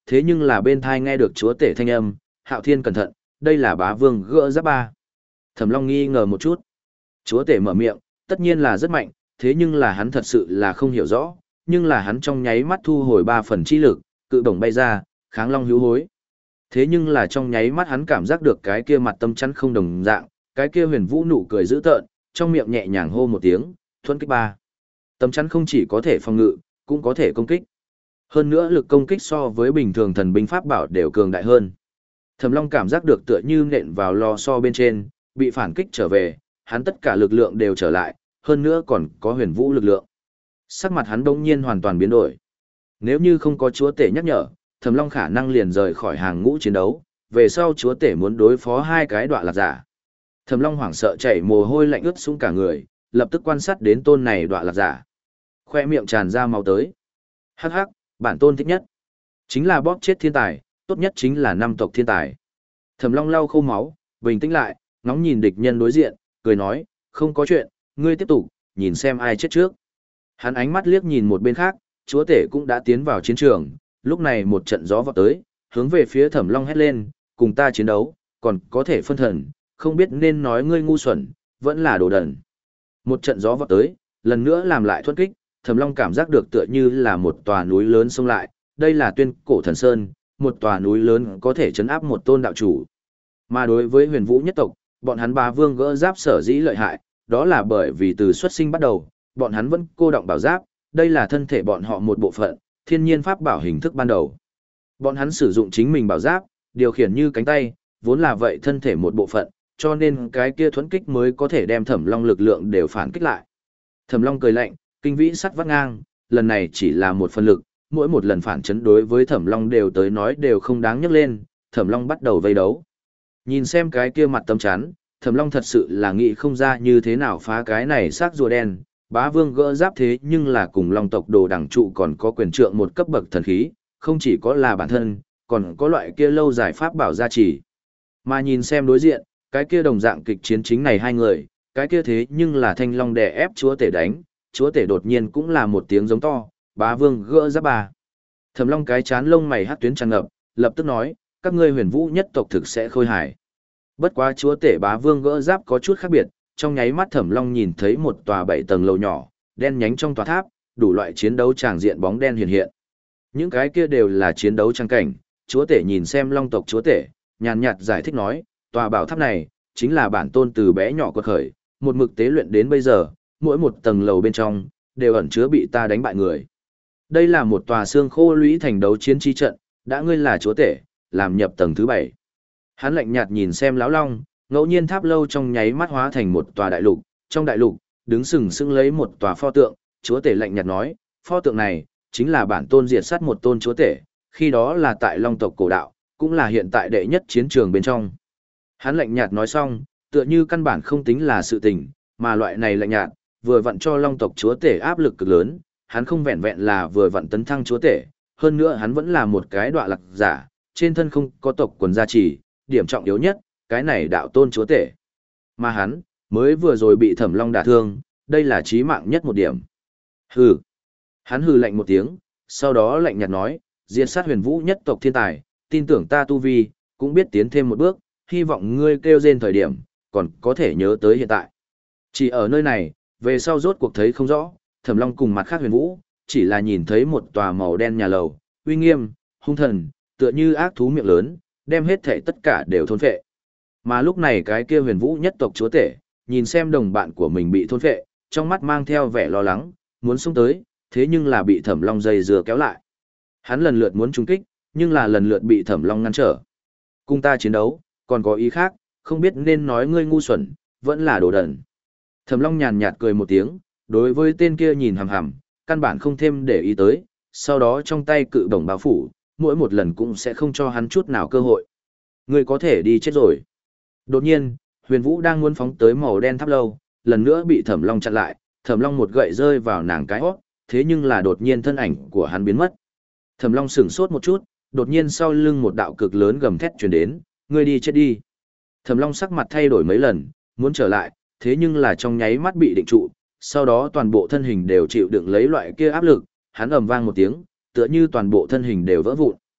Speaker 1: thế nhưng là bên thai nghe được chúa tể thanh âm, Hạo Thiên cẩn thận, đây là bá vương gỡ giáp ba. Thẩm Long nghi ngờ một chút. Chúa tể mở miệng, tất nhiên là rất mạnh, thế nhưng là hắn thật sự là không hiểu rõ, nhưng là hắn trong nháy mắt thu hồi ba phần chi lực, cự bổng bay ra, kháng long hữu hối. Thế nhưng là trong nháy mắt hắn cảm giác được cái kia mặt tâm chắn không đồng dạng, cái kia huyền vũ nụ cười dữ tợn, trong miệng nhẹ nhàng hô một tiếng, thuẫn kích ba. Tâm chắn không chỉ có thể phòng ngự, cũng có thể công kích. Hơn nữa lực công kích so với bình thường thần binh pháp bảo đều cường đại hơn. Thẩm Long cảm giác được tựa như nện vào lò xo bên trên, bị phản kích trở về, hắn tất cả lực lượng đều trở lại, hơn nữa còn có huyền vũ lực lượng. Sắc mặt hắn bỗng nhiên hoàn toàn biến đổi. Nếu như không có chúa tể nhắc nhở, Thẩm Long khả năng liền rời khỏi hàng ngũ chiến đấu, về sau chúa tể muốn đối phó hai cái đoạn lạc giả. Thẩm Long hoảng sợ chảy mồ hôi lạnh ướt sũng cả người, lập tức quan sát đến tôn này đoạn lạc giả. Khoe miệng tràn ra máu tới. Hắc hắc, bản tôn thích nhất chính là bóp chết thiên tài, tốt nhất chính là năm tộc thiên tài. Thẩm Long lau khô máu, bình tĩnh lại, ngóng nhìn địch nhân đối diện, cười nói, không có chuyện, ngươi tiếp tục, nhìn xem ai chết trước. Hắn ánh mắt liếc nhìn một bên khác, chúa tể cũng đã tiến vào chiến trường, lúc này một trận gió vọt tới, hướng về phía Thẩm Long hét lên, cùng ta chiến đấu, còn có thể phân thần, không biết nên nói ngươi ngu xuẩn, vẫn là đồ đần. Một trận gió vọt tới, lần nữa làm lại thuẫn kích, Thẩm Long cảm giác được tựa như là một tòa núi lớn xông lại, đây là Tuyên Cổ Thần Sơn, một tòa núi lớn có thể chấn áp một tôn đạo chủ. Mà đối với huyền vũ nhất tộc, bọn hắn bá vương gỡ giáp sở dĩ lợi hại, đó là bởi vì từ xuất sinh bắt đầu, bọn hắn vẫn cô động bảo giáp, đây là thân thể bọn họ một bộ phận, thiên nhiên pháp bảo hình thức ban đầu. Bọn hắn sử dụng chính mình bảo giáp, điều khiển như cánh tay, vốn là vậy thân thể một bộ phận, cho nên cái kia thuẫn kích mới có thể đem Thẩm Long lực lượng đều phản kích lại. Thẩm Long cười lạnh, kinh vĩ sắt vắt ngang, lần này chỉ là một phần lực, mỗi một lần phản chấn đối với Thẩm Long đều tới nói đều không đáng nhắc lên, Thẩm Long bắt đầu vây đấu. Nhìn xem cái kia mặt tâm chắn, Thẩm Long thật sự là nghĩ không ra như thế nào phá cái này xác rùa đen, bá vương gỡ giáp thế nhưng là cùng Long tộc đồ đẳng trụ còn có quyền trượng một cấp bậc thần khí, không chỉ có là bản thân, còn có loại kia lâu giải pháp bảo gia trì. Mà nhìn xem đối diện, cái kia đồng dạng kịch chiến chính này hai người, cái kia thế nhưng là Thanh Long đè ép chúa tể đánh, chúa tể đột nhiên cũng là một tiếng giống to, bá vương gỡ giáp bà. Thẩm Long cái chán lông mày hắc tuyến tràn ngập, lập tức nói, các ngươi huyền vũ nhất tộc thực sẽ khôi hài. Bất quá chúa tể bá vương gỡ giáp có chút khác biệt, trong nháy mắt Thẩm Long nhìn thấy một tòa bảy tầng lầu nhỏ, đen nhánh trong tòa tháp, đủ loại chiến đấu tràng diện bóng đen hiện hiện. Những cái kia đều là chiến đấu trang cảnh, chúa tể nhìn xem Long tộc chúa tể, nhàn nhạt giải thích nói, tòa bảo tháp này chính là bản tôn từ bé nhỏ quật khởi, một mực tế luyện đến bây giờ, mỗi một tầng lầu bên trong đều ẩn chứa bị ta đánh bại người. Đây là một tòa xương khô lũy thành đấu chiến chi trận, đã ngươi là chúa tể, làm nhập tầng thứ bảy. Hắn lạnh nhạt nhìn xem lão long, ngẫu nhiên tháp lâu trong nháy mắt hóa thành một tòa đại lục, trong đại lục đứng sừng sững lấy một tòa pho tượng, chúa tể lạnh nhạt nói, pho tượng này chính là bản tôn diệt sát một tôn chúa tể, khi đó là tại Long tộc cổ đạo, cũng là hiện tại đệ nhất chiến trường bên trong. Hắn lạnh nhạt nói xong, tựa như căn bản không tính là sự tình, mà loại này lạnh nhạt, vừa vặn cho Long tộc chúa tể áp lực cực lớn, hắn không vẹn vẹn là vừa vặn tấn thăng chúa tể, hơn nữa hắn vẫn là một cái đoạn lạc giả, trên thân không có tộc quần gia trì, điểm trọng yếu nhất, cái này đạo tôn chúa tể. Mà hắn, mới vừa rồi bị Thẩm Long đả thương, đây là chí mạng nhất một điểm. Hừ. Hắn hừ lạnh một tiếng, sau đó lạnh nhạt nói, diệt sát huyền vũ nhất tộc thiên tài, tin tưởng ta tu vi, cũng biết tiến thêm một bước, hy vọng ngươi kêu rên thời điểm, còn có thể nhớ tới hiện tại. Chỉ ở nơi này, về sau rốt cuộc thấy không rõ, Thẩm Long cùng mặt khác huyền vũ, chỉ là nhìn thấy một tòa màu đen nhà lầu, uy nghiêm, hung thần, tựa như ác thú miệng lớn, đem hết thảy tất cả đều thôn phệ. Mà lúc này cái kia huyền vũ nhất tộc chúa tể, nhìn xem đồng bạn của mình bị thôn phệ, trong mắt mang theo vẻ lo lắng, muốn xông tới, thế nhưng là bị Thẩm Long dây dưa kéo lại. Hắn lần lượt muốn trúng kích, nhưng là lần lượt bị Thẩm Long ngăn trở. Cùng ta chiến đấu, còn có ý khác, không biết nên nói ngươi ngu xuẩn, vẫn là đồ đần. Thẩm Long nhàn nhạt cười một tiếng, đối với tên kia nhìn hằm hằm, căn bản không thêm để ý tới, sau đó trong tay cự đồng bao phủ, mỗi một lần cũng sẽ không cho hắn chút nào cơ hội. Ngươi có thể đi chết rồi. Đột nhiên, Huyền Vũ đang muốn phóng tới màu đen tháp lâu, lần nữa bị Thẩm Long chặn lại, Thẩm Long một gậy rơi vào nàng cái hót, thế nhưng là đột nhiên thân ảnh của hắn biến mất. Thẩm Long sửng sốt một chút, đột nhiên sau lưng một đạo cực lớn gầm thét truyền đến, ngươi đi chết đi. Thẩm Long sắc mặt thay đổi mấy lần, muốn trở lại, thế nhưng là trong nháy mắt bị định trụ, sau đó toàn bộ thân hình đều chịu đựng lấy loại kia áp lực, hắn ầm vang một tiếng, tựa như toàn bộ thân hình đều vỡ vụn.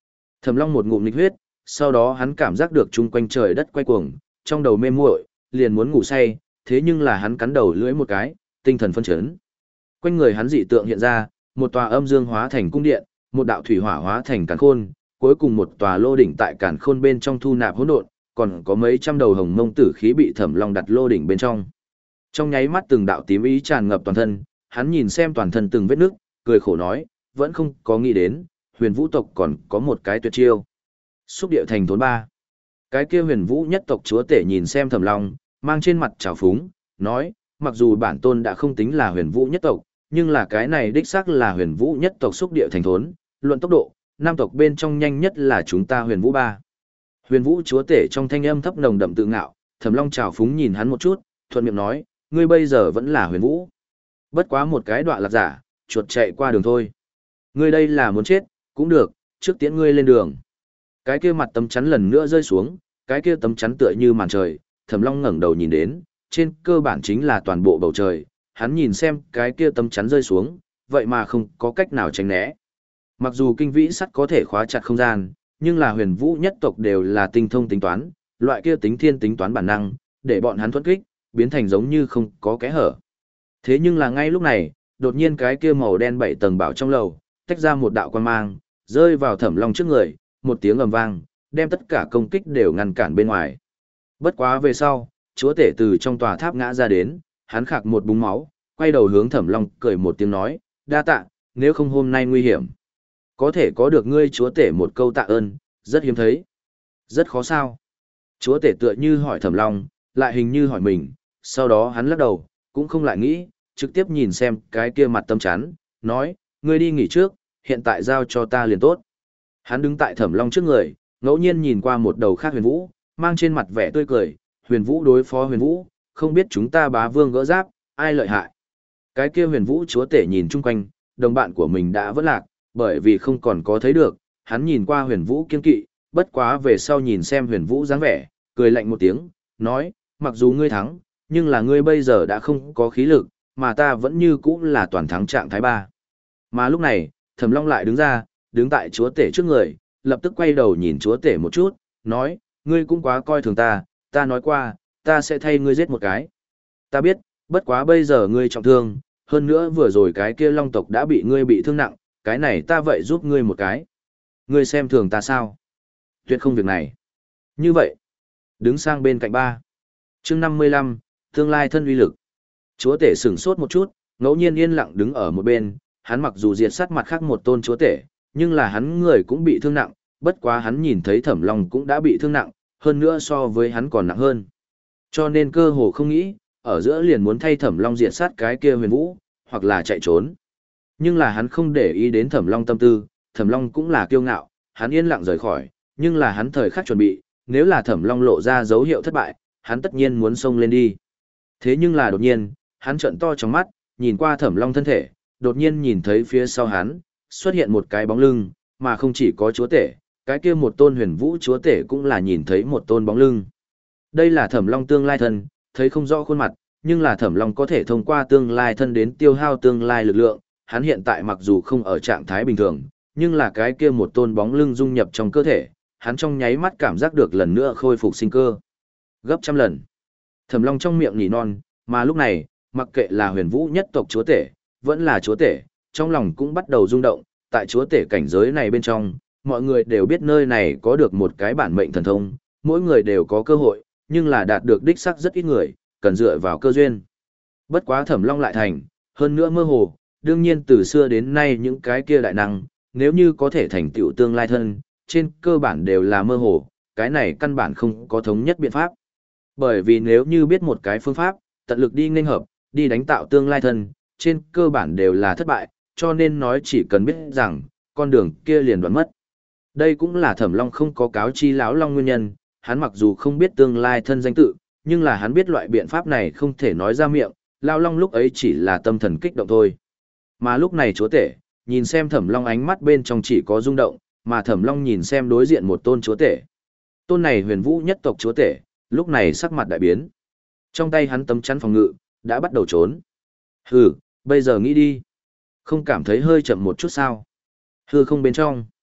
Speaker 1: Thẩm Long một ngụm nghịch huyết, sau đó hắn cảm giác được chung quanh trời đất quay cuồng, trong đầu mê muội, liền muốn ngủ say, thế nhưng là hắn cắn đầu lưỡi một cái, tinh thần phân chấn. Quanh người hắn dị tượng hiện ra, một tòa âm dương hóa thành cung điện, một đạo thủy hỏa hóa thành càn khôn, cuối cùng một tòa lô đỉnh tại càn khôn bên trong thu nạp hỗn độn, còn có mấy trăm đầu hồng mông tử khí bị Thẩm Long đặt lô đỉnh bên trong. Trong nháy mắt từng đạo tím ý tràn ngập toàn thân, hắn nhìn xem toàn thân từng vết nước, cười khổ nói, vẫn không có nghĩ đến, huyền vũ tộc còn có một cái tuyệt chiêu. Xúc điệu thành thốn ba. Cái kia huyền vũ nhất tộc chúa tể nhìn xem Thẩm Long, mang trên mặt trào phúng, nói, mặc dù bản tôn đã không tính là huyền vũ nhất tộc, nhưng là cái này đích xác là huyền vũ nhất tộc xúc điệu thành thốn, luận tốc độ, nam tộc bên trong nhanh nhất là chúng ta huyền vũ ba. Huyền vũ chúa tể trong thanh âm thấp nồng đậm tự ngạo, Thẩm Long trào phúng nhìn hắn một chút, thuận miệng nói, ngươi bây giờ vẫn là huyền vũ. Bất quá một cái đoạn lạc giả, chuột chạy qua đường thôi. Ngươi đây là muốn chết, cũng được, trước tiễn ngươi lên đường. Cái kia mặt tấm chắn lần nữa rơi xuống, cái kia tấm chắn tựa như màn trời, Thẩm Long ngẩng đầu nhìn đến, trên cơ bản chính là toàn bộ bầu trời, hắn nhìn xem cái kia tấm chắn rơi xuống, vậy mà không có cách nào tránh né. Mặc dù kinh vĩ sắt có thể khóa chặt không gian, nhưng là huyền vũ nhất tộc đều là tinh thông tính toán, loại kia tính thiên tính toán bản năng, để bọn hắn thuẫn kích, biến thành giống như không có kẽ hở. Thế nhưng là ngay lúc này, đột nhiên cái kia màu đen bảy tầng bảo trong lầu, tách ra một đạo quang mang, rơi vào Thẩm Long trước người, một tiếng ầm vang, đem tất cả công kích đều ngăn cản bên ngoài. Bất quá về sau, chúa tể từ trong tòa tháp ngã ra đến, hắn khạc một búng máu, quay đầu hướng Thẩm Long cười một tiếng nói, đa tạ, nếu không hôm nay nguy hiểm. Có thể có được ngươi chúa tể một câu tạ ơn, rất hiếm thấy. Rất khó sao. Chúa tể tựa như hỏi Thẩm Long, lại hình như hỏi mình, sau đó hắn lắc đầu, cũng không lại nghĩ, trực tiếp nhìn xem cái kia mặt tâm chắn, nói, ngươi đi nghỉ trước, hiện tại giao cho ta liền tốt. Hắn đứng tại Thẩm Long trước người, ngẫu nhiên nhìn qua một đầu khác huyền vũ, mang trên mặt vẻ tươi cười, huyền vũ đối phó huyền vũ, không biết chúng ta bá vương gỡ giáp, ai lợi hại. Cái kia huyền vũ chúa tể nhìn chung quanh, đồng bạn của mình đã vỡ lạc, bởi vì không còn có thấy được, hắn nhìn qua huyền vũ kiên kỵ, bất quá về sau nhìn xem huyền vũ dáng vẻ, cười lạnh một tiếng, nói, mặc dù ngươi thắng, nhưng là ngươi bây giờ đã không có khí lực, mà ta vẫn như cũ là toàn thắng trạng thái ba. Mà lúc này, Thẩm Long lại đứng ra, đứng tại chúa tể trước người, lập tức quay đầu nhìn chúa tể một chút, nói, ngươi cũng quá coi thường ta, ta nói qua, ta sẽ thay ngươi giết một cái. Ta biết, bất quá bây giờ ngươi trọng thương, hơn nữa vừa rồi cái kia long tộc đã bị ngươi bị thương nặng, cái này ta vậy giúp ngươi một cái. Ngươi xem thường ta sao? Tuyệt không việc này. Như vậy, đứng sang bên cạnh ba. Chương năm mươi lăm, tương lai thân uy lực. Chúa tể sửng sốt một chút, ngẫu nhiên yên lặng đứng ở một bên, hắn mặc dù diệt sát mặt khác một tôn chúa tể, nhưng là hắn người cũng bị thương nặng, bất quá hắn nhìn thấy Thẩm Long cũng đã bị thương nặng, hơn nữa so với hắn còn nặng hơn. Cho nên cơ hồ không nghĩ, ở giữa liền muốn thay Thẩm Long diệt sát cái kia huyền vũ, hoặc là chạy trốn. Nhưng là hắn không để ý đến Thẩm Long tâm tư, Thẩm Long cũng là kiêu ngạo, hắn yên lặng rời khỏi, nhưng là hắn thời khắc chuẩn bị, nếu là Thẩm Long lộ ra dấu hiệu thất bại, hắn tất nhiên muốn xông lên đi. Thế nhưng là đột nhiên, hắn trợn to trong mắt, nhìn qua Thẩm Long thân thể, đột nhiên nhìn thấy phía sau hắn, xuất hiện một cái bóng lưng, mà không chỉ có chúa tể, cái kia một tôn huyền vũ chúa tể cũng là nhìn thấy một tôn bóng lưng. Đây là Thẩm Long tương lai thân, thấy không rõ khuôn mặt, nhưng là Thẩm Long có thể thông qua tương lai thân đến tiêu hao tương lai lực lượng, hắn hiện tại mặc dù không ở trạng thái bình thường, nhưng là cái kia một tôn bóng lưng dung nhập trong cơ thể, hắn trong nháy mắt cảm giác được lần nữa khôi phục sinh cơ. Gấp trăm lần. Thẩm Long trong miệng nhỉ non, mà lúc này, mặc kệ là huyền vũ nhất tộc chúa tể, vẫn là chúa tể, trong lòng cũng bắt đầu rung động, tại chúa tể cảnh giới này bên trong, mọi người đều biết nơi này có được một cái bản mệnh thần thông, mỗi người đều có cơ hội, nhưng là đạt được đích xác rất ít người, cần dựa vào cơ duyên. Bất quá Thẩm Long lại thành, hơn nữa mơ hồ, đương nhiên từ xưa đến nay những cái kia đại năng, nếu như có thể thành tựu tương lai thân, trên cơ bản đều là mơ hồ, cái này căn bản không có thống nhất biện pháp. Bởi vì nếu như biết một cái phương pháp, tận lực đi nghênh hợp, đi đánh tạo tương lai thân, trên cơ bản đều là thất bại, cho nên nói chỉ cần biết rằng, con đường kia liền đoạn mất. Đây cũng là Thẩm Long không có cáo chi lão long nguyên nhân, hắn mặc dù không biết tương lai thân danh tự, nhưng là hắn biết loại biện pháp này không thể nói ra miệng, lão long lúc ấy chỉ là tâm thần kích động thôi. Mà lúc này chúa tể, nhìn xem Thẩm Long ánh mắt bên trong chỉ có rung động, mà Thẩm Long nhìn xem đối diện một tôn chúa tể. Tôn này huyền vũ nhất tộc chúa tể, lúc này sắc mặt đại biến. Trong tay hắn tấm chắn phòng ngự, đã bắt đầu trốn. Hừ, bây giờ nghĩ đi. Không cảm thấy hơi chậm một chút sao? Hư không bên trong.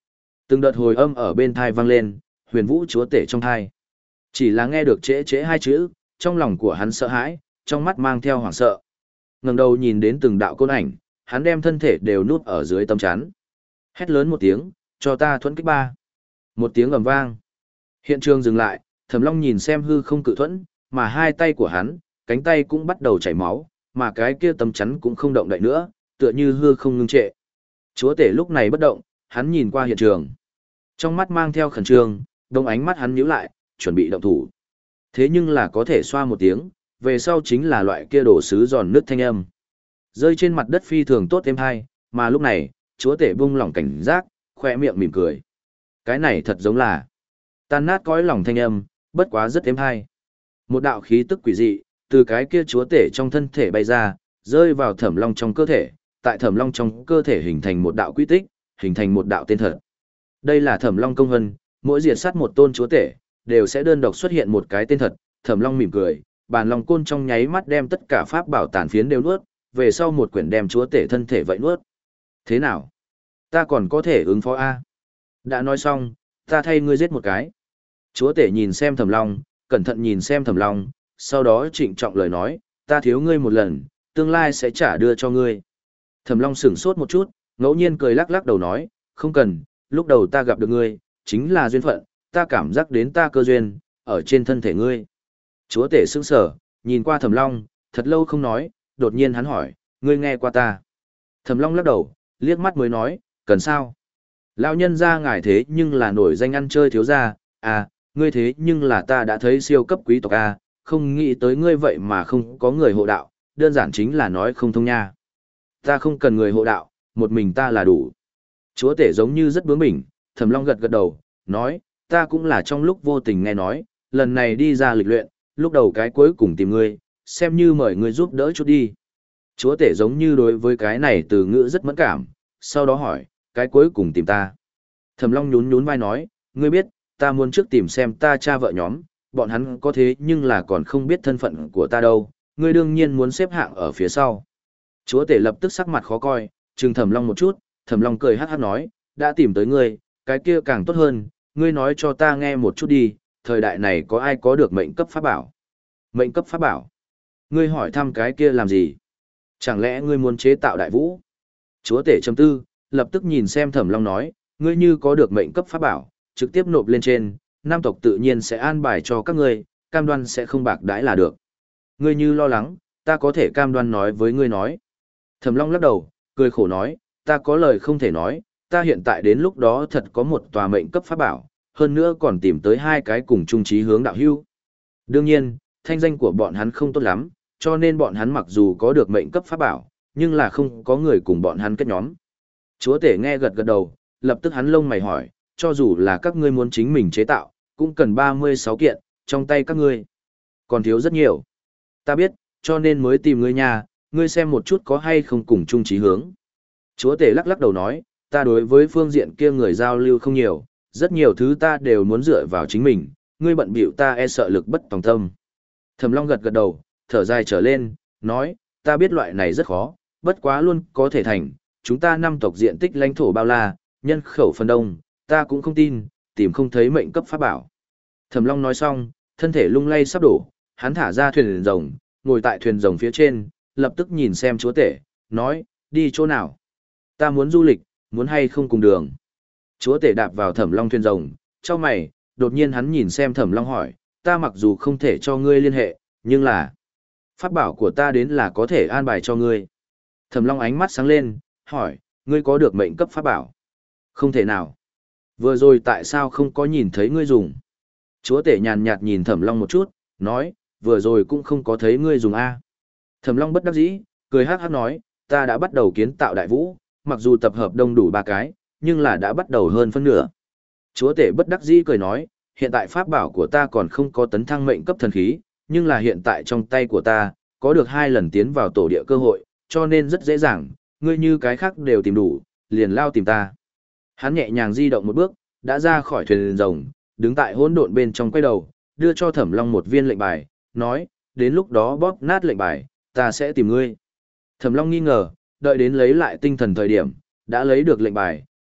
Speaker 1: Từng đợt hồi âm ở bên thai vang lên, huyền vũ chúa tể trong thai. Chỉ là nghe được trễ trễ hai chữ, trong lòng của hắn sợ hãi, trong mắt mang theo hoảng sợ. Ngẩng đầu nhìn đến từng đạo côn ảnh, hắn đem thân thể đều núp ở dưới tấm chắn. Hét lớn một tiếng, cho ta thuẫn kích ba. Một tiếng ầm vang. Hiện trường dừng lại, Thẩm Long nhìn xem hư không cự thuẫn, mà hai tay của hắn, cánh tay cũng bắt đầu chảy máu, mà cái kia tấm chắn cũng không động đậy nữa, tựa như hư không ngưng trệ. Chúa tể lúc này bất động, hắn nhìn qua hiện trường. Trong mắt mang theo khẩn trương, đông ánh mắt hắn nhíu lại, chuẩn bị động thủ. Thế nhưng là có thể xoa một tiếng, về sau chính là loại kia đổ sứ giòn nước thanh âm. Rơi trên mặt đất phi thường tốt êm hai, mà lúc này, chúa tể buông lỏng cảnh giác, khoe miệng mỉm cười. Cái này thật giống là tan nát cõi lòng thanh âm, bất quá rất êm hai. Một đạo khí tức quỷ dị, từ cái kia chúa tể trong thân thể bay ra, rơi vào Thẩm Long trong cơ thể, tại Thẩm Long trong cơ thể hình thành một đạo quy tích, hình thành một đạo tên thật. Đây là Thẩm Long công hân, mỗi diệt sát một tôn chúa tể, đều sẽ đơn độc xuất hiện một cái tên thật. Thẩm Long mỉm cười, bàn long côn trong nháy mắt đem tất cả pháp bảo tàn phiến đều nuốt, về sau một quyển đem chúa tể thân thể vậy nuốt. Thế nào? Ta còn có thể ứng phó A. Đã nói xong, ta thay ngươi giết một cái. Chúa tể nhìn xem Thẩm Long, cẩn thận nhìn xem Thẩm Long, sau đó trịnh trọng lời nói, ta thiếu ngươi một lần, tương lai sẽ trả đưa cho ngươi. Thẩm Long sửng sốt một chút, ngẫu nhiên cười lắc lắc đầu nói, không cần, lúc đầu ta gặp được ngươi, chính là duyên phận, ta cảm giác đến ta cơ duyên, ở trên thân thể ngươi. Chúa tể sững sờ, nhìn qua Thẩm Long, thật lâu không nói, đột nhiên hắn hỏi, ngươi nghe qua ta. Thẩm Long lắc đầu, liếc mắt mới nói, cần sao? Lão nhân gia ngài thế nhưng là nổi danh ăn chơi thiếu gia, à, ngươi thế nhưng là ta đã thấy siêu cấp quý tộc a, không nghĩ tới ngươi vậy mà không có người hộ đạo, đơn giản chính là nói không thông nha. Ta không cần người hộ đạo, một mình ta là đủ. Chúa tể giống như rất bướng bỉnh, Thẩm Long gật gật đầu, nói, ta cũng là trong lúc vô tình nghe nói, lần này đi ra lịch luyện, lúc đầu cái cuối cùng tìm ngươi, xem như mời ngươi giúp đỡ chút đi. Chúa tể giống như đối với cái này từ ngữ rất mẫn cảm, sau đó hỏi, cái cuối cùng tìm ta. Thẩm Long nhún nhún vai nói, ngươi biết, ta muốn trước tìm xem ta cha vợ nhóm, bọn hắn có thế nhưng là còn không biết thân phận của ta đâu, ngươi đương nhiên muốn xếp hạng ở phía sau. Chúa tể lập tức sắc mặt khó coi, trừng Thẩm Long một chút, Thẩm Long cười hát hát nói, đã tìm tới ngươi, cái kia càng tốt hơn, ngươi nói cho ta nghe một chút đi, thời đại này có ai có được mệnh cấp pháp bảo? Mệnh cấp pháp bảo? Ngươi hỏi thăm cái kia làm gì? Chẳng lẽ ngươi muốn chế tạo đại vũ? Chúa tể trầm tư, lập tức nhìn xem Thẩm Long nói, ngươi như có được mệnh cấp pháp bảo, trực tiếp nộp lên trên, nam tộc tự nhiên sẽ an bài cho các ngươi, cam đoan sẽ không bạc đãi là được. Ngươi như lo lắng, ta có thể cam đoan nói với ngươi nói. Thẩm Long lắc đầu, cười khổ nói, ta có lời không thể nói, ta hiện tại đến lúc đó thật có một tòa mệnh cấp pháp bảo, hơn nữa còn tìm tới hai cái cùng chung chí hướng đạo hữu. Đương nhiên, thanh danh của bọn hắn không tốt lắm, cho nên bọn hắn mặc dù có được mệnh cấp pháp bảo, nhưng là không có người cùng bọn hắn kết nhóm. Chúa tể nghe gật gật đầu, lập tức hắn lông mày hỏi, cho dù là các ngươi muốn chính mình chế tạo, cũng cần ba mươi sáu kiện, trong tay các ngươi. Còn thiếu rất nhiều. Ta biết, cho nên mới tìm ngươi nhà, ngươi xem một chút có hay không cùng chung chí hướng. Chúa tể lắc lắc đầu nói, ta đối với phương diện kia người giao lưu không nhiều, rất nhiều thứ ta đều muốn dựa vào chính mình, ngươi bận bịu ta e sợ lực bất tòng tâm. Thẩm Long gật gật đầu, thở dài trở lên, nói, ta biết loại này rất khó, bất quá luôn có thể thành, chúng ta năm tộc diện tích lãnh thổ bao la, nhân khẩu phần đông, ta cũng không tin, tìm không thấy mệnh cấp pháp bảo. Thẩm Long nói xong, thân thể lung lay sắp đổ, hắn thả ra thuyền rồng, ngồi tại thuyền rồng phía trên, lập tức nhìn xem chúa tể, nói, đi chỗ nào? Ta muốn du lịch, muốn hay không cùng đường. Chúa tể đạp vào Thẩm Long thuyền rồng, cho mày, đột nhiên hắn nhìn xem Thẩm Long hỏi, ta mặc dù không thể cho ngươi liên hệ, nhưng là, pháp bảo của ta đến là có thể an bài cho ngươi. Thẩm Long ánh mắt sáng lên, hỏi, ngươi có được mệnh cấp pháp bảo? Không thể nào. Vừa rồi tại sao không có nhìn thấy ngươi dùng? Chúa tể nhàn nhạt nhìn Thẩm Long một chút, nói, vừa rồi cũng không có thấy ngươi dùng A. Thẩm Long bất đắc dĩ, cười hát hát nói, ta đã bắt đầu kiến tạo đại vũ, mặc dù tập hợp đông đủ ba cái, nhưng là đã bắt đầu hơn phân nửa. Chúa tể bất đắc dĩ cười nói, hiện tại pháp bảo của ta còn không có tấn thăng mệnh cấp thần khí, nhưng là hiện tại trong tay của ta, có được hai lần tiến vào tổ địa cơ hội, cho nên rất dễ dàng, ngươi như cái khác đều tìm đủ, liền lao tìm ta. Hắn nhẹ nhàng di động một bước, đã ra khỏi thuyền rồng, đứng tại hỗn độn bên trong quay đầu, đưa cho Thẩm Long một viên lệnh bài, nói, đến lúc đó bóp nát lệnh bài, ta sẽ tìm ngươi. Thẩm Long nghi ngờ, đợi đến lấy lại tinh thần thời điểm, đã lấy được lệnh bài,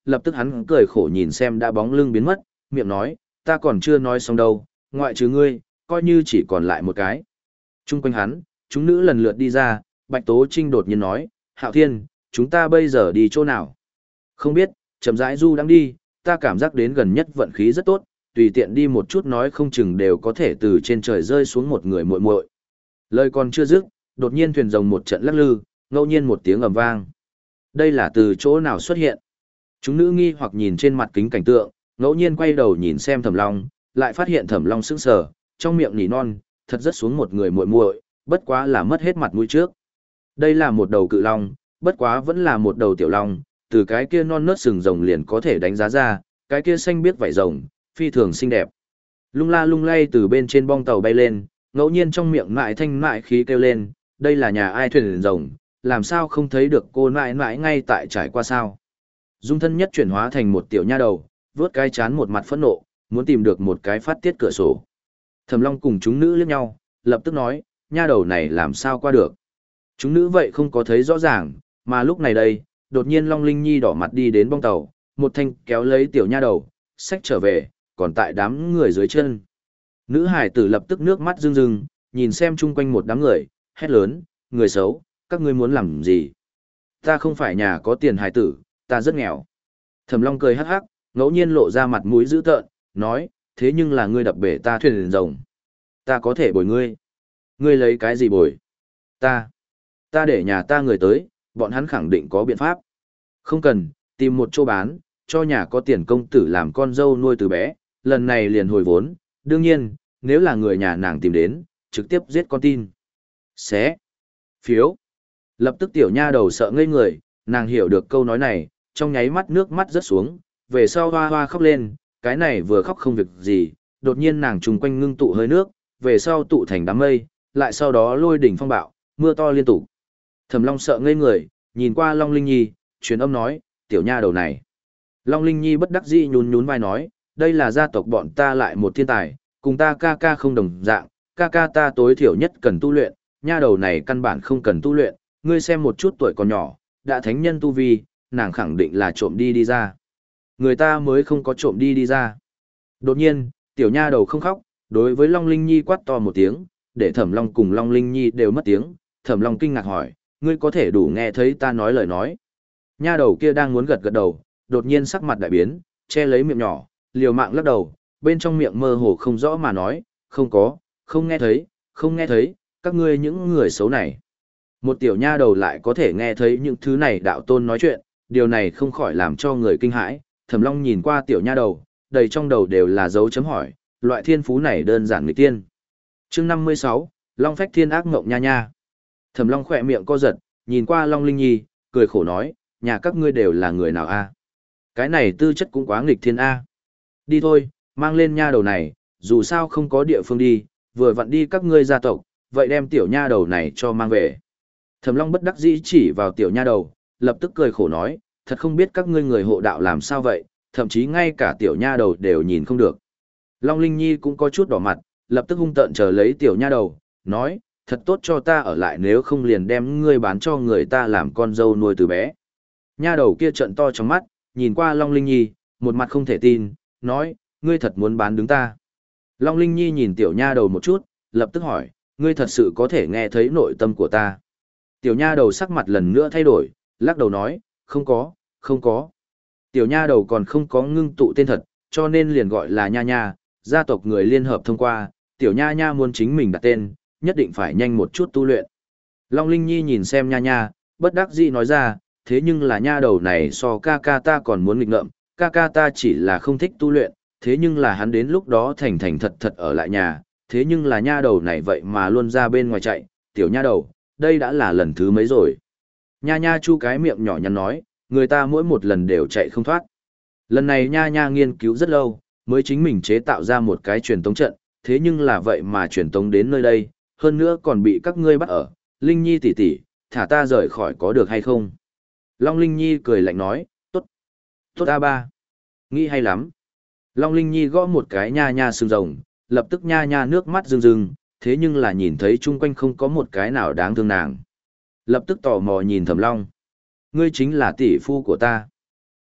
Speaker 1: lập tức hắn cười khổ nhìn xem đã bóng lưng biến mất, miệng nói, ta còn chưa nói xong đâu, ngoại trừ ngươi, coi như chỉ còn lại một cái. Trung quanh hắn, chúng nữ lần lượt đi ra, Bạch Tố Trinh đột nhiên nói, Hạo Thiên, chúng ta bây giờ đi chỗ nào? Không biết, chậm rãi du đang đi, ta cảm giác đến gần nhất vận khí rất tốt, tùy tiện đi một chút nói không chừng đều có thể từ trên trời rơi xuống một người muội muội. Lời còn chưa dứt, đột nhiên thuyền rồng một trận lắc lư, ngẫu nhiên một tiếng ầm vang. Đây là từ chỗ nào xuất hiện? Chúng nữ nghi hoặc nhìn trên mặt kính cảnh tượng, ngẫu nhiên quay đầu nhìn xem Thẩm Long, lại phát hiện Thẩm Long sững sờ, trong miệng nỉ non, thật rất xuống một người muội muội, bất quá là mất hết mặt mũi trước. Đây là một đầu cự long, bất quá vẫn là một đầu tiểu long, từ cái kia non nớt sừng rồng liền có thể đánh giá ra, cái kia xanh biếc vảy rồng, phi thường xinh đẹp. Lung la lung lay từ bên trên bong tàu bay lên, ngẫu nhiên trong miệng mại thanh mại khí kêu lên, đây là nhà ai thuyền rồng, làm sao không thấy được cô mãi mãi ngay tại trải qua sao. Dung thân nhất chuyển hóa thành một tiểu nha đầu, vướt cái chán một mặt phẫn nộ, muốn tìm được một cái phát tiết cửa sổ. Thẩm Long cùng chúng nữ liếc nhau, lập tức nói, nha đầu này làm sao qua được. Chúng nữ vậy không có thấy rõ ràng, mà lúc này đây, đột nhiên Long Linh Nhi đỏ mặt đi đến bong tàu, một thanh kéo lấy tiểu nha đầu, xách trở về, còn tại đám người dưới chân. Nữ hải tử lập tức nước mắt rưng rưng, nhìn xem chung quanh một đám người, hét lớn, người xấu, các ngươi muốn làm gì? Ta không phải nhà có tiền hải tử, ta rất nghèo. Thẩm Long cười hắc hắc, ngẫu nhiên lộ ra mặt mũi dữ tợn, nói, thế nhưng là ngươi đập bể ta thuyền rồng. Ta có thể bồi ngươi. Ngươi lấy cái gì bồi? Ta. Ta để nhà ta người tới, bọn hắn khẳng định có biện pháp. Không cần, tìm một chỗ bán, cho nhà có tiền công tử làm con dâu nuôi từ bé, lần này liền hồi vốn. Đương nhiên, nếu là người nhà nàng tìm đến, trực tiếp giết con tin. Xé. Phiếu. Lập tức tiểu nha đầu sợ ngây người, nàng hiểu được câu nói này, trong nháy mắt nước mắt rớt xuống, về sau hoa hoa khóc lên, cái này vừa khóc không việc gì, đột nhiên nàng trùng quanh ngưng tụ hơi nước, về sau tụ thành đám mây, lại sau đó lôi đỉnh phong bạo, mưa to liên tục. Thẩm Long sợ ngây người, nhìn qua Long Linh Nhi, truyền âm nói, tiểu nha đầu này. Long Linh Nhi bất đắc dĩ nhún nhún vai nói, đây là gia tộc bọn ta lại một thiên tài, cùng ta ca ca không đồng dạng, ca ca ta tối thiểu nhất cần tu luyện, nha đầu này căn bản không cần tu luyện, ngươi xem một chút tuổi còn nhỏ, đã thánh nhân tu vi, nàng khẳng định là trộm đi đi ra. Người ta mới không có trộm đi đi ra. Đột nhiên, tiểu nha đầu không khóc, đối với Long Linh Nhi quát to một tiếng, để Thẩm Long cùng Long Linh Nhi đều mất tiếng. Thẩm Long kinh ngạc hỏi, ngươi có thể đủ nghe thấy ta nói lời nói. Nha đầu kia đang muốn gật gật đầu, đột nhiên sắc mặt đại biến, che lấy miệng nhỏ, liều mạng lắc đầu, bên trong miệng mơ hồ không rõ mà nói, không có, không nghe thấy, không nghe thấy, các ngươi những người xấu này. Một tiểu nha đầu lại có thể nghe thấy những thứ này đạo tôn nói chuyện, điều này không khỏi làm cho người kinh hãi. Thẩm Long nhìn qua tiểu nha đầu, đầy trong đầu đều là dấu chấm hỏi, loại thiên phú này đơn giản nghịch tiên. Chương năm mươi sáu, Long Phách Thiên Ác Ngộng Nha Nha. Thẩm Long khỏe miệng co giật, nhìn qua Long Linh Nhi, cười khổ nói, nhà các ngươi đều là người nào a? Cái này tư chất cũng quá nghịch thiên a. Đi thôi, mang lên nha đầu này, dù sao không có địa phương đi, vừa vặn đi các ngươi gia tộc, vậy đem tiểu nha đầu này cho mang về. Thẩm Long bất đắc dĩ chỉ vào tiểu nha đầu, lập tức cười khổ nói, thật không biết các ngươi người hộ đạo làm sao vậy, thậm chí ngay cả tiểu nha đầu đều nhìn không được. Long Linh Nhi cũng có chút đỏ mặt, lập tức hung tợn chờ lấy tiểu nha đầu, nói, thật tốt cho ta ở lại nếu không liền đem ngươi bán cho người ta làm con dâu nuôi từ bé. Nha đầu kia trợn to trong mắt, nhìn qua Long Linh Nhi, một mặt không thể tin, nói, ngươi thật muốn bán đứng ta. Long Linh Nhi nhìn tiểu nha đầu một chút, lập tức hỏi, ngươi thật sự có thể nghe thấy nội tâm của ta. Tiểu nha đầu sắc mặt lần nữa thay đổi, lắc đầu nói, không có, không có. Tiểu nha đầu còn không có ngưng tụ tên thật, cho nên liền gọi là nha nha, gia tộc người liên hợp thông qua, tiểu nha nha muốn chính mình đặt tên, nhất định phải nhanh một chút tu luyện. Long Linh Nhi nhìn xem nha nha, bất đắc dĩ nói ra, thế nhưng là nha đầu này so ca ca ta còn muốn nghịch ngợm, ca ca ta chỉ là không thích tu luyện, thế nhưng là hắn đến lúc đó thành thành thật thật ở lại nhà, thế nhưng là nha đầu này vậy mà luôn ra bên ngoài chạy, tiểu nha đầu, đây đã là lần thứ mấy rồi. Nha nha chu cái miệng nhỏ nhắn nói, người ta mỗi một lần đều chạy không thoát. Lần này nha nha nghiên cứu rất lâu, mới chính mình chế tạo ra một cái truyền tống trận, thế nhưng là vậy mà truyền tống đến nơi đây, hơn nữa còn bị các ngươi bắt ở, Linh Nhi tỷ tỷ, thả ta rời khỏi có được hay không? Long Linh Nhi cười lạnh nói, tốt, tốt a ba, nghĩ hay lắm. Long Linh Nhi gõ một cái nha nha sừng rồng, lập tức nha nha nước mắt rưng rưng, thế nhưng là nhìn thấy chung quanh không có một cái nào đáng thương nàng. Lập tức tò mò nhìn Thẩm Long. Ngươi chính là tỷ phu của ta.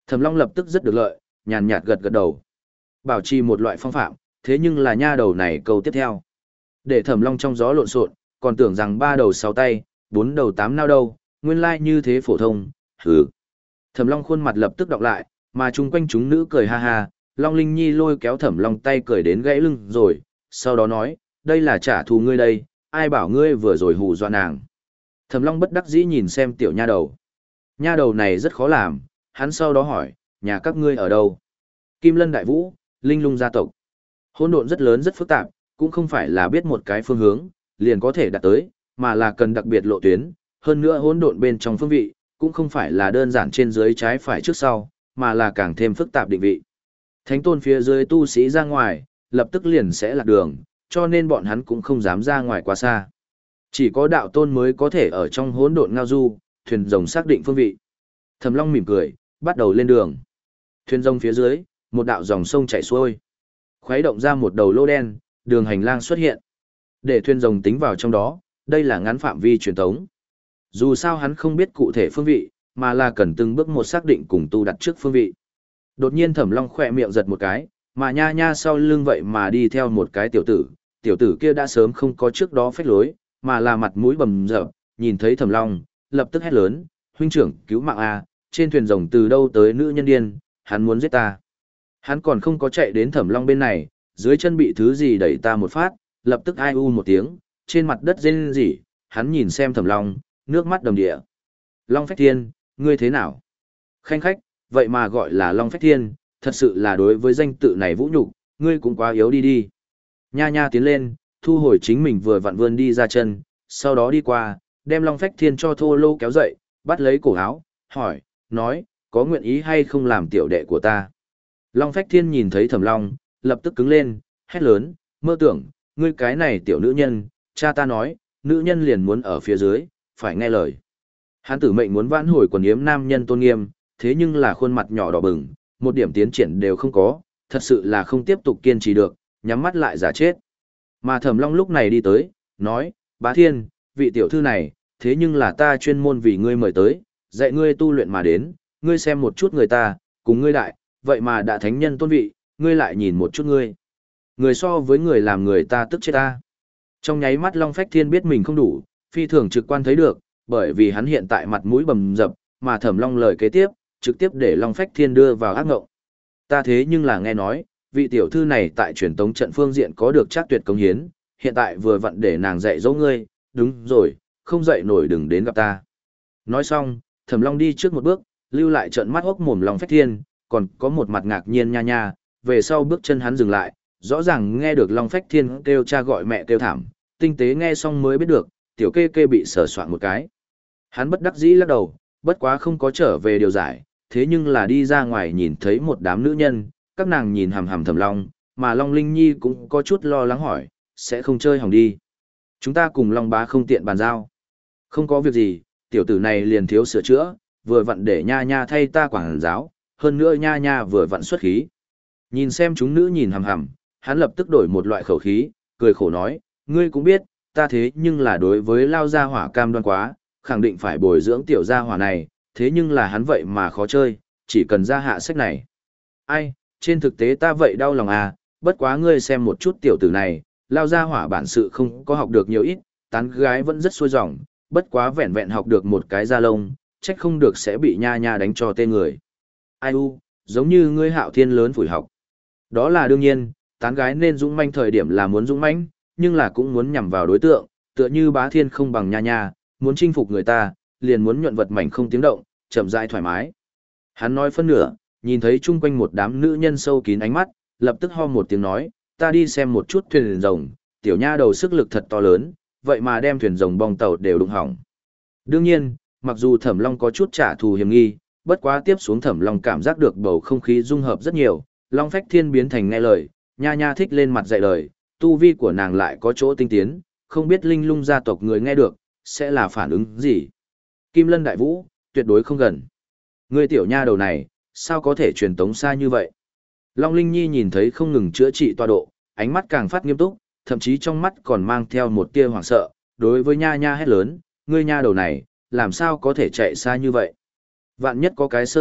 Speaker 1: Thẩm Long lập tức rất được lợi, nhàn nhạt gật gật đầu. Bảo trì một loại phong phạm, thế nhưng là nha đầu này câu tiếp theo. Để Thẩm Long trong gió lộn xộn, còn tưởng rằng ba đầu sáu tay, bốn đầu tám nao đâu, nguyên lai như thế phổ thông, hừ. Thẩm Long khuôn mặt lập tức đọc lại, mà chung quanh chúng nữ cười ha ha, Long Linh Nhi lôi kéo Thẩm Long tay cười đến gãy lưng rồi, sau đó nói, đây là trả thù ngươi đây, ai bảo ngươi vừa rồi hù dọa nàng. Thẩm Long bất đắc dĩ nhìn xem tiểu nha đầu. Nha đầu này rất khó làm, hắn sau đó hỏi, nhà các ngươi ở đâu? Kim Lân Đại Vũ, Linh Lung gia tộc. Hỗn độn rất lớn rất phức tạp, cũng không phải là biết một cái phương hướng, liền có thể đạt tới, mà là cần đặc biệt lộ tuyến, hơn nữa hỗn độn bên trong phương vị, cũng không phải là đơn giản trên dưới trái phải trước sau, mà là càng thêm phức tạp định vị. Thánh tôn phía dưới tu sĩ ra ngoài, lập tức liền sẽ lạc đường, cho nên bọn hắn cũng không dám ra ngoài quá xa. Chỉ có đạo tôn mới có thể ở trong hỗn độn ngao du, thuyền rồng xác định phương vị. Thẩm Long mỉm cười, bắt đầu lên đường. Thuyền rồng phía dưới, một đạo dòng sông chảy xuôi. Khuấy động ra một đầu lỗ đen, đường hành lang xuất hiện. Để thuyền rồng tính vào trong đó, đây là ngắn phạm vi truyền tống. Dù sao hắn không biết cụ thể phương vị, mà là cần từng bước một xác định cùng tu đặt trước phương vị. Đột nhiên Thẩm Long khỏe miệng giật một cái, mà nha nha sau lưng vậy mà đi theo một cái tiểu tử. Tiểu tử kia đã sớm không có trước đó phách lối, mà là mặt mũi bầm dập, nhìn thấy Thẩm Long, lập tức hét lớn, huynh trưởng cứu mạng a, trên thuyền rồng từ đâu tới nữ nhân điên, hắn muốn giết ta. Hắn còn không có chạy đến Thẩm Long bên này, dưới chân bị thứ gì đẩy ta một phát, lập tức ai u một tiếng, trên mặt đất rên rỉ, hắn nhìn xem Thẩm Long, nước mắt đầm đìa. Long Phách Thiên, ngươi thế nào? Khanh khách, vậy mà gọi là Long Phách Thiên, thật sự là đối với danh tự này vũ nhục, ngươi cũng quá yếu đi đi. Nha nha tiến lên, thu hồi chính mình vừa vặn vươn đi ra chân, sau đó đi qua, đem Long Phách Thiên cho Thô Lô kéo dậy, bắt lấy cổ áo, hỏi, nói, có nguyện ý hay không làm tiểu đệ của ta? Long Phách Thiên nhìn thấy Thẩm Long, lập tức cứng lên, hét lớn, mơ tưởng, ngươi cái này tiểu nữ nhân, cha ta nói, nữ nhân liền muốn ở phía dưới, phải nghe lời. Hắn tử mệnh muốn vãn hồi quần yếm nam nhân tôn nghiêm, thế nhưng là khuôn mặt nhỏ đỏ bừng, một điểm tiến triển đều không có, thật sự là không tiếp tục kiên trì được, nhắm mắt lại giả chết. Mà Thẩm Long lúc này đi tới, nói, Bá Thiên, vị tiểu thư này, thế nhưng là ta chuyên môn vì ngươi mời tới, dạy ngươi tu luyện mà đến, ngươi xem một chút người ta, cùng ngươi đại, vậy mà đã thánh nhân tôn vị, ngươi lại nhìn một chút ngươi. Người so với người làm người ta tức chết ta. Trong nháy mắt Long Phách Thiên biết mình không đủ, phi thường trực quan thấy được, bởi vì hắn hiện tại mặt mũi bầm dập, mà Thẩm Long lời kế tiếp, trực tiếp để Long Phách Thiên đưa vào ác ngộng. Ta thế nhưng là nghe nói, vị tiểu thư này tại truyền tống trận phương diện có được chắc tuyệt công hiến, hiện tại vừa vặn để nàng dạy dỗ ngươi, đúng rồi, không dạy nổi đừng đến gặp ta. Nói xong, Thẩm Long đi trước một bước, lưu lại trận mắt hốc mồm Long Phách Thiên, còn có một mặt ngạc nhiên nha nha, về sau bước chân hắn dừng lại, rõ ràng nghe được Long Phách Thiên kêu cha gọi mẹ kêu thảm, tinh tế nghe xong mới biết được, tiểu kê kê bị sờ soạn một cái. Hắn bất đắc dĩ lắc đầu, bất quá không có trở về điều giải, thế nhưng là đi ra ngoài nhìn thấy một đám nữ nhân, các nàng nhìn hằm hằm Thẩm Long, mà Long Linh Nhi cũng có chút lo lắng hỏi, sẽ không chơi hỏng đi. Chúng ta cùng Long Bá không tiện bàn giao. Không có việc gì, tiểu tử này liền thiếu sửa chữa, vừa vặn để nha nha thay ta quảng giáo, hơn nữa nha nha vừa vặn xuất khí. Nhìn xem chúng nữ nhìn hằm hằm, hắn lập tức đổi một loại khẩu khí, cười khổ nói, ngươi cũng biết, ta thế nhưng là đối với lao gia hỏa cam đoan quá, khẳng định phải bồi dưỡng tiểu gia hỏa này, thế nhưng là hắn vậy mà khó chơi, chỉ cần ra hạ sách này. Ai, trên thực tế ta vậy đau lòng à, bất quá ngươi xem một chút tiểu tử này, lao gia hỏa bản sự không có học được nhiều ít, tán gái vẫn rất xuôi dòng, bất quá vẹn vẹn học được một cái da lông, trách không được sẽ bị nha nha đánh cho tên người. Ai u, giống như ngươi Hạo Thiên lớn phủi học. Đó là đương nhiên, tán gái nên dũng manh thời điểm là muốn dũng manh, nhưng là cũng muốn nhằm vào đối tượng, tựa như Bá Thiên không bằng nha nha, muốn chinh phục người ta, liền muốn nhuận vật mảnh không tiếng động, chậm rãi thoải mái. Hắn nói phân nửa, nhìn thấy chung quanh một đám nữ nhân sâu kín ánh mắt, lập tức ho một tiếng nói, ta đi xem một chút thuyền rồng, tiểu nha đầu sức lực thật to lớn, vậy mà đem thuyền rồng bong tàu đều đụng hỏng. Đương nhiên, mặc dù Thẩm Long có chút trả thù hiểm nghi, bất quá tiếp xuống Thẩm Long cảm giác được bầu không khí dung hợp rất nhiều, Long Phách Thiên biến thành nghe lời, nha nha thích lên mặt dạy lời, tu vi của nàng lại có chỗ tinh tiến, không biết Linh Lung gia tộc người nghe được, sẽ là phản ứng gì. Kim Lân Đại Vũ, tuyệt đối không gần. Người tiểu nha đầu này, sao có thể truyền tống xa như vậy? Long Linh Nhi nhìn thấy không ngừng chữa trị tọa độ, ánh mắt càng phát nghiêm túc, thậm chí trong mắt còn mang theo một tia hoảng sợ, đối với nha nha hét lớn, ngươi nha đầu này, làm sao có thể chạy xa như vậy? Vạn nhất có cái sơ suất,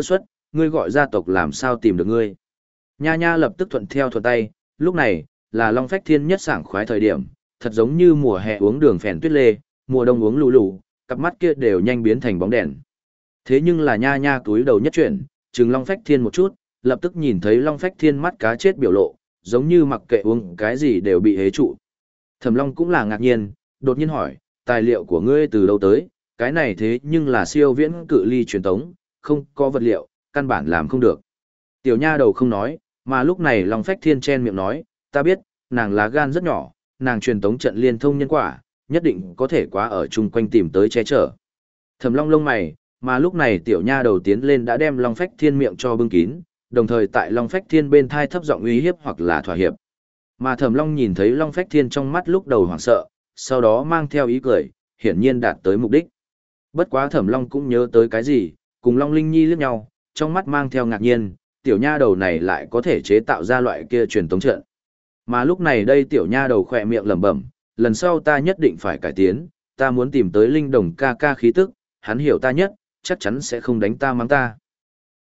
Speaker 1: ngươi gọi gia tộc làm sao tìm được ngươi. Nha nha lập tức thuận theo thuận tay, lúc này, là Long Phách Thiên nhất sảng khoái thời điểm, thật giống như mùa hè uống đường phèn tuyết lê, mùa đông uống lù lù, cặp mắt kia đều nhanh biến thành bóng đèn. Thế nhưng là nha nha túi đầu nhất chuyển, trừng Long Phách Thiên một chút, lập tức nhìn thấy Long Phách Thiên mắt cá chết biểu lộ, giống như mặc kệ uống cái gì đều bị hế trụ. Thẩm Long cũng là ngạc nhiên, đột nhiên hỏi, tài liệu của ngươi từ đâu tới, cái này thế nhưng là siêu viễn cự ly truyền tống, không có vật liệu, căn bản làm không được. Tiểu nha đầu không nói, mà lúc này Long Phách Thiên chen miệng nói, ta biết, nàng lá gan rất nhỏ, nàng truyền tống trận liên thông nhân quả, nhất định có thể quá ở chung quanh tìm tới che chở. Thẩm Long lông mày, mà lúc này tiểu nha đầu tiến lên đã đem Long Phách Thiên miệng cho bưng kín, đồng thời tại Long Phách Thiên bên thai thấp giọng uy hiếp hoặc là thỏa hiệp. Mà Thẩm Long nhìn thấy Long Phách Thiên trong mắt lúc đầu hoảng sợ, sau đó mang theo ý cười, hiển nhiên đạt tới mục đích. Bất quá Thẩm Long cũng nhớ tới cái gì, cùng Long Linh Nhi liếc nhau, trong mắt mang theo ngạc nhiên, tiểu nha đầu này lại có thể chế tạo ra loại kia truyền tống trận. Mà lúc này đây tiểu nha đầu khỏe miệng lẩm bẩm, lần sau ta nhất định phải cải tiến, ta muốn tìm tới linh đồng ca ca khí tức, hắn hiểu ta nhất, chắc chắn sẽ không đánh ta mắng ta.